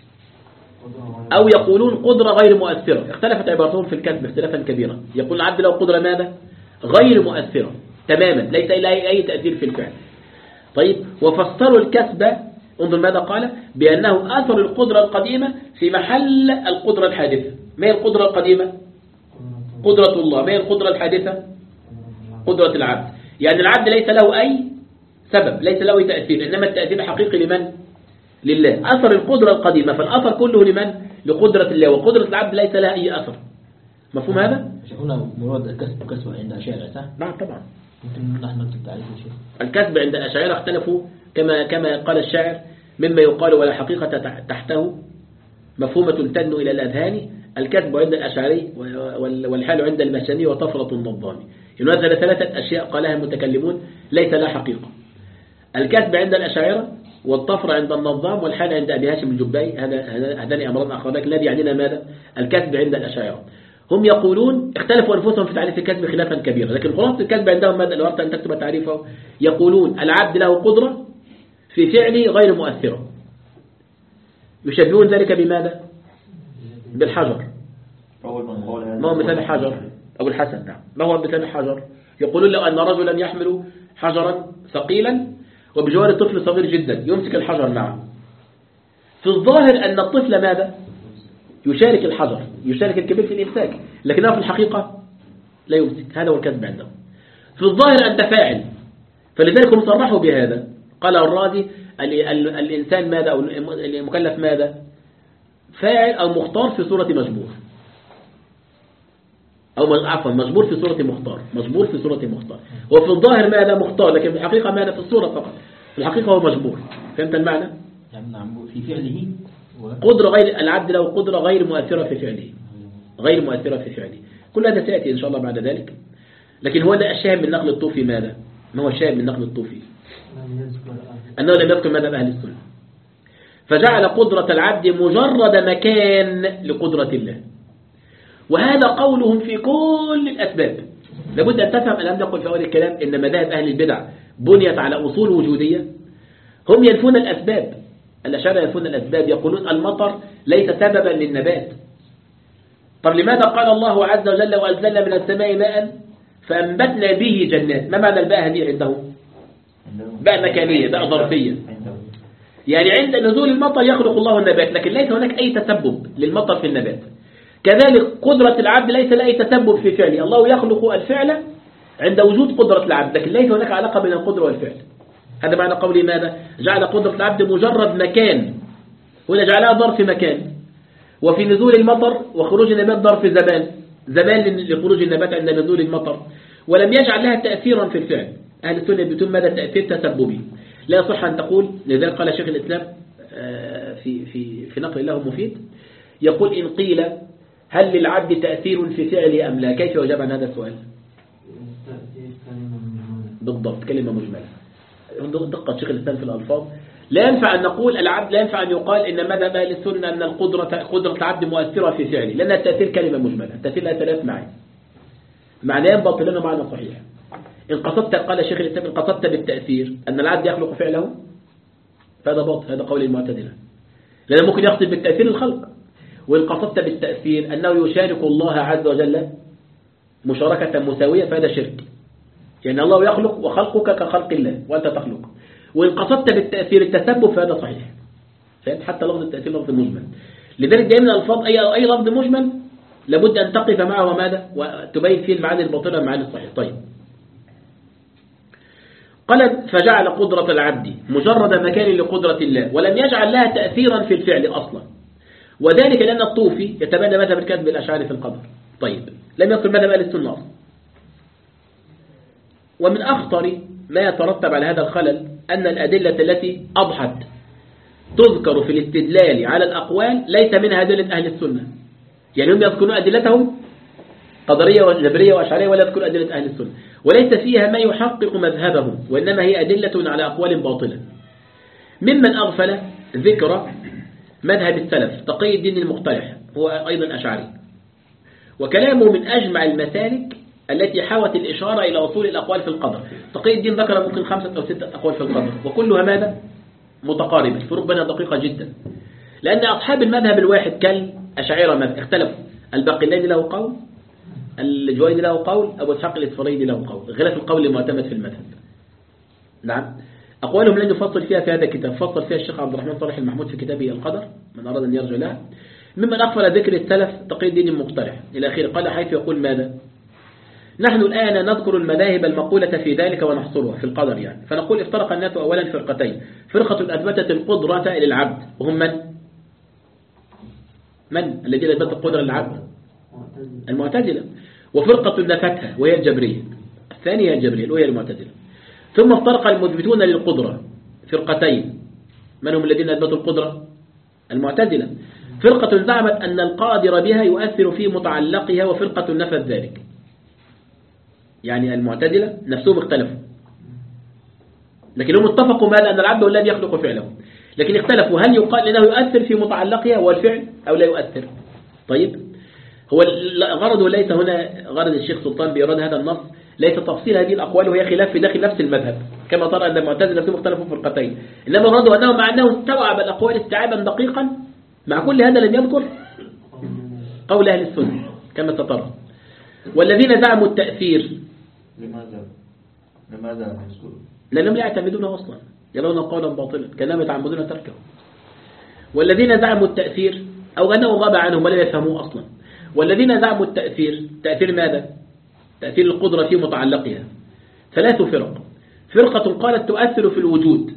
أو يقولون قدرة غير مؤثرة. اختلفت عبارتهم في الكسب اختلافا كبيرا. يقول العبد له قدرة ماذا؟ غير مؤثرة تماما، ليس لها أي تأثير في الفعل. طيب، وفسروا الكسب، انظر ماذا قال، بأنه أثر القدرة القديمة في محل القدرة الحادثة. ما هي القدرة القديمة؟ قدرة الله. ما هي القدرة الحادثة؟ قدرة العبد. يعني العبد ليس له أي سبب، ليس له أي تأثير، إنما التأثير حقيقي لمن؟ لله. أثر القدرة القديمة، فالأثر كله لمن؟ لقدرة الله، وقدرة العبد ليس لها أي أثر. مفهوم هذا؟ هنا مراد الكسب كسب عند الأشاعرة صح؟ نعم طبعا. ممكن نحن نكتب تعريف الشيء. الكسب عند الأشاعرة اختلفوا كما كما قال الشاعر: مما يقال ولا حقيقة تحته، مفهومة تلتن إلى الأذهان. الكسب عند الأشاعري والحال عند المشاني وطفرة النظام. ينزل ثلاثة أشياء قالها المتكلمون ليس لها حقيقة: الكسب عند الأشاعرة، والطفرة عند النظام، والحال عند أبي هاشم الجبائي. هذان أمران أخرى، الذي يعنينا ماذا؟ الكسب عند الأشاعرة. هم يقولون اختلفوا أنفسهم في تعريف الكسب خلافا كبيرا، لكن خلاصة الكسب عندهم ماذا؟ لو أردت أن تكتب تعريفه، يقولون العبد له قدرة في فعله غير مؤثرة. يشبهون ذلك بماذا؟ بالحجر. ما هو مثال الحجر؟ أبو الحسن. نعم، ما هو مثال الحجر؟ يقولون لو أن رجلا يحمل حجرا ثقيلا وبجوار طفل صغير جدا يمسك الحجر معه، في الظاهر أن الطفل ماذا؟ يشارك الحجر، يشارك الكبير في الإمساك، لكنه في الحقيقة لا يمسك. هذا هو الكسب عندهم. في الظاهر أنت فاعل، فلذلك هم صرحوا بهذا. قال الرازي: الإنسان ماذا؟ أو المكلف ماذا؟ فاعل أو مختار في صورة مجبور، أو عفوا مجبور في صورة مختار، مجبور في صورة مختار. وفي الظاهر ماذا؟ مختار، لكن في الحقيقة ماذا؟ في الصورة فقط، في الحقيقة هو مجبور. فهمت المعنى؟ نعم، في فعله قدرة غير العبد له قدرة غير مؤثرة في فعله، غير مؤثرة في فعله. كل هذا سيأتي إن شاء الله بعد ذلك. لكن هو ده الشاهد من نقل الطوفي ماذا؟ ما هو الشاهد من نقل الطوفي؟ أنه لم يذكر ماذا أهل السنة، فجعل قدرة العبد مجرد مكان لقدرة الله. وهذا قولهم في كل الأسباب. لابد أن تفهم، أن نقول في أول الكلام إن مذاهب أهل البدع بنيت على أصول وجودية. هم ينفون الأسباب، الأشاعرة ينفون الأسباب، يقولون المطر ليس سببا للنبات. طب لماذا قال الله عز وجل: وأنزلنا من السماء ماء فأنبتنا به جنات؟ ما معنى الباء هذه عندهم؟ باء مكانية، باء ظرفية. يعني عند نزول المطر يخلق الله النبات، لكن ليس هناك أي تسبب للمطر في النبات. كذلك قدرة العبد ليس لها أي تسبب في فعله. الله يخلق الفعل عند وجود قدرة العبد، لكن ليس هناك علاقة بين القدرة والفعل. هذا معنى قولي ماذا؟ جعل قدرة العبد مجرد مكان، هنا جعلها ظرف مكان. وفي نزول المطر وخروج النبات ظرف زمان، زمان لخروج النبات عند نزول المطر، ولم يجعل لها تأثيرا في الفعل. أهل السنة يثبتون ماذا؟ تأثير تسببي. لا يصح أن تقول، لذلك قال شيخ الإسلام في في في نقل له مفيد، يقول: إن قيل هل للعبد تأثير في فعله أم لا؟ كيف يجاب عن هذا السؤال؟ بالضبط، كلمة مجملة. دقة شيخ الإسلام في الألفاظ. لا ينفع أن نقول العبد، لا ينفع أن يقال إن مذهب أهل السنة أن القدرة قدرة العبد مؤثرة في فعله، لأن التأثير كلمة مجملة. التأثير لها ثلاث معاني، معنيان باطلان ومعنى صحيح. إن قصدت، قال شيخ الإسلام، إن قصدت بالتأثير أن العبد يخلق فعله فهذا باطل، هذا قول المعتزلة، لأنه ممكن يقصد بالتأثير الخلق. وإن قصدت بالتأثير أنه يشارك الله عز وجل مشاركة مساوية فهذا شرك، يعني الله يخلق وخلقك كخلق الله وأنت تخلق. وإن قصدت بالتأثير التسبب فهذا صحيح، فهمت؟ حتى لفظ التأثير لفظ مجمل. لذلك دائما الألفاظ أي أي لفظ مجمل لابد أن تقف معه وماذا وتبين فيه المعاني الباطنة والمعاني الصحيحة. طيب قال فجعل قدرة العبد مجرد مكان لقدرة الله ولم يجعل لها تأثيرا في الفعل أصلا، وذلك لأن الطوفي يتبنى مذهب الكذب الأشعري في القدر. طيب لم يذكر مذهب أهل السنة أصلا. ومن أخطر ما يترتب على هذا الخلل أن الأدلة التي أضحت تذكر في الاستدلال على الأقوال ليس منها أدلة أهل السنة، يعني هم يذكرون أدلتهم قدرية وجبرية وأشعرية ولا يذكرون أدلة أهل السنة، وليس فيها ما يحقق مذهبهم، وإنما هي أدلة على أقوال باطلة. ممن أغفل ذكر مذهب السلف تقي الدين المقترح هو أيضا أشعري، وكلامه من أجمع المسالك التي حاوت الإشارة إلى وصول الأقوال في القدر. تقي الدين ذكر ممكن خمسة أو ستة أقوال في القدر وكلها ماذا؟ متقاربة، الفروق بينها دقيقة جدا، لأن أصحاب المذهب الواحد كالأشاعرة مثلا اختلفوا. الباقلاني له قول، الجويني له قول، أبو إسحاق الإسفرايني له قول، غلاف القول المعتمد في المذهب. نعم، أقوالهم لن يفصل فيها في هذا الكتاب، فصل فيها الشيخ عبد الرحمن صالح المحمود في كتابه القدر من أراد أن يرجع لها. ممن أغفل ذكر السلف تقي الدين المقترح إلى آخره، قال حيث يقول ماذا؟ نحن الآن نذكر المذاهب المقولة في ذلك ونحصرها في القدر يعني. فنقول افترق الناس أولا فرقتين، فرقة أثبتت القدرة للعبد وهم من؟ من الذين أثبتت القدرة للعبد؟ المعتزلة. وفرقة نفتها وهي الجبرية، الثانية الجبرية الأولى المعتزلة. ثم افترق المثبتون للقدرة فرقتين، من هم الذين أثبتوا القدرة؟ المعتزلة. فرقة زعمت أن القادر بها يؤثر في متعلقها، وفرقة نفت ذلك. يعني المعتزلة نفسهم اختلفوا، لكن هم اتفقوا ماذا؟ أن العبد هو الذي يخلق فعله، لكن اختلفوا هل يقال أنه يؤثر في متعلقها والفعل أو لا يؤثر. طيب هو غرضه ليس هنا غرض الشيخ سلطان بإيراد هذا النص ليس تفصيل هذه الأقوال وهي خلاف في داخل نفس المذهب، كما ترى أن المعتزلة نفسهم اختلفوا فرقتين، إنما غرضه أنه مع أنه استوعب الأقوال استيعابا دقيقا مع كل هذا لم يذكر قول أهل السنة كما سترى. والذين زعموا التأثير لماذا لماذا يذكرون؟ لأنهم لا يعتمدونه أصلا، يرون قولا باطلا كانهم يتعمدون تركه. والذين زعموا التأثير أو أنه غاب عنهم ولا يفهموه أصلا. والذين زعموا التأثير، تأثير ماذا؟ تأثير القدرة في متعلقها. ثلاث فرق، فرقة قالت تؤثر في الوجود،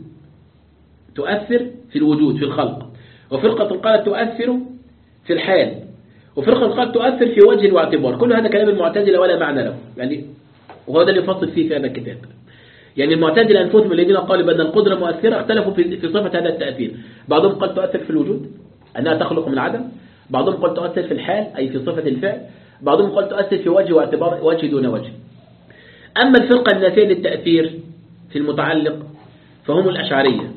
تؤثر في الوجود في الخلق، وفرقة قالت تؤثر في الحال، وفرقة قالت تؤثر في وجه واعتبار. كل هذا كلام المعتزلة ولا معنى له يعني، وهو ده اللي يفصل فيه في هذا الكتاب. يعني المعتزلة أنفسهم الذين قالوا بأن القدرة مؤثرة اختلفوا في في صفة هذا التأثير. بعضهم قال تؤثر في الوجود أنها تخلق من عدم، بعضهم قال تؤثر في الحال أي في صفة الفعل، بعضهم قال تؤثر في وجه واعتبار وجه دون وجه. أما الفرقة النافية للتأثير في المتعلق فهم الأشعرية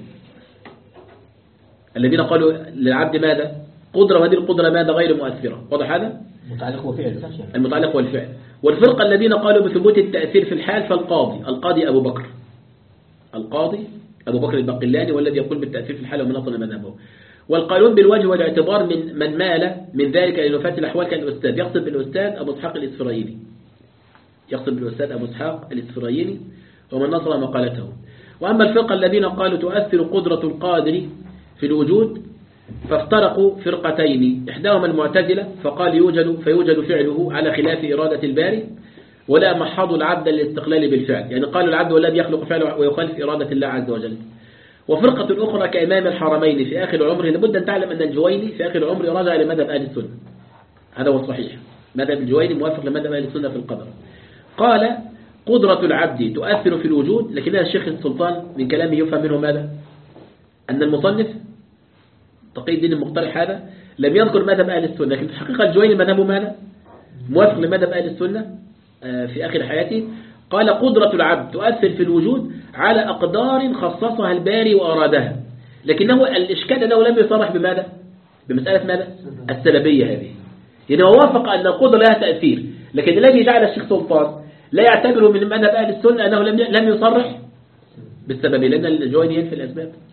الذين قالوا للعبد ماذا؟ قدرة، وهذه القدرة ماذا؟ غير مؤثرة. واضح هذا؟ المتعلق وفعل المتعلق والفعل. والفرقة الذين قالوا بثبوت التأثير في الحال فالقاضي، القاضي أبو بكر القاضي أبو بكر الباقلاني والذي يقول بالتأثير في الحال ومن أصل مذهبه. والقائلون بالوجه والاعتبار من من مال من ذلك إلى نفاة الأحوال كالأستاذ، يقصد بالأستاذ أبو إسحاق الإسفرايني يقصد بالأستاذ أبو إسحاق الإسفرايني ومن نصر مقالته. وأما الفرقة الذين قالوا تؤثر قدرة القادر في الوجود فافترقوا فرقتين، إحداهما المعتزلة فقال يوجد فيوجد فعله على خلاف إرادة الباري، ولا محضوا العبد للاستقلال بالفعل، يعني قالوا العبد هو الذي يخلق فعله ويخالف إرادة الله عز وجل. وفرقة أخرى كإمام الحرمين في آخر عمره، لابد أن تعلم أن الجويني في آخر عمره رجع لمذهب أهل السنة، هذا هو الصحيح، مذهب الجويني موافق لمذهب أهل السنة في القدر. قال قدرة العبد تؤثر في الوجود، لكنها الشيخ السلطان من كلامه يفهم منه ماذا؟ أن المصنف تقي الدين المقترح هذا لم يذكر مذهب أهل السنة، لكن في الحقيقة الجويني مذهبه ماذا؟ موافق لمذهب أهل السنة في آخر حياته. قال قدرة العبد تؤثر في الوجود على أقدار خصصها الباري وأرادها، لكنه الإشكال أنه لم يصرح بماذا؟ بمسألة ماذا؟ السببية هذه، يعني هو وافق أن القدرة لها تأثير، لكن الذي جعل الشيخ سلطان لا يعتبره من مذهب أهل السنة أنه لم لم يصرح بالسببية، لأن الجويني ينفي الأسباب.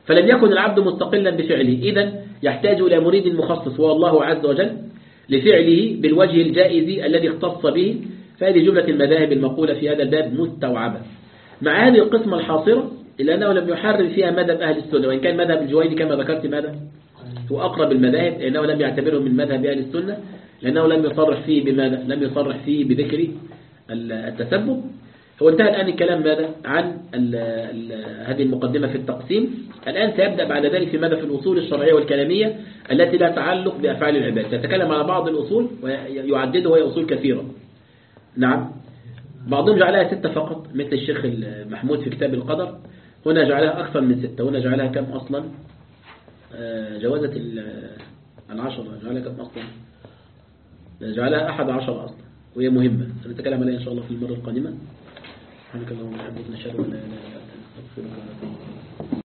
فلم يكن العبد مستقلا بفعله، إذن يحتاج إلى مريد مخصص وهو الله عز وجل لفعله بالوجه الجائز الذي اختص به. فهذه جملة المذاهب المقولة في هذا الباب مستوعبة، مع هذه القسمة الحاصرة إلا أنه لم يحرر فيها مذهب أهل السنة، وإن كان مذهب الجويني كما ذكرت ماذا هو أقرب المذاهب، لأنه لم يعتبره من مذهب أهل السنة، لأنه لم يصرح فيه بماذا لم يصرح فيه بذكر التسبب. هو انتهى الآن الكلام ماذا عن ال ال هذه المقدمة في التقسيم. الآن سيبدأ بعد ذلك في ماذا في الأصول الشرعية والكلامية التي لا تعلق بأفعال العباد. سيتكلم على بعض الأصول ويعدده وهي أصول كثيرة. نعم، بعضهم جعلها ستة فقط مثل الشيخ محمود في كتاب القدر، هنا جعلها أكثر من ستة، هنا جعلها كم أصلا؟ جوازة العشرة، جعلها كم أصلا؟ جعلها أحد عشر أصلا، وهي مهمة سنتكلم عليها إن شاء الله في المرة القادمة. سبحانك اللهم وبحمدك نشهد أن لا إله إلا أنت نستغفرك ونتوب إليك.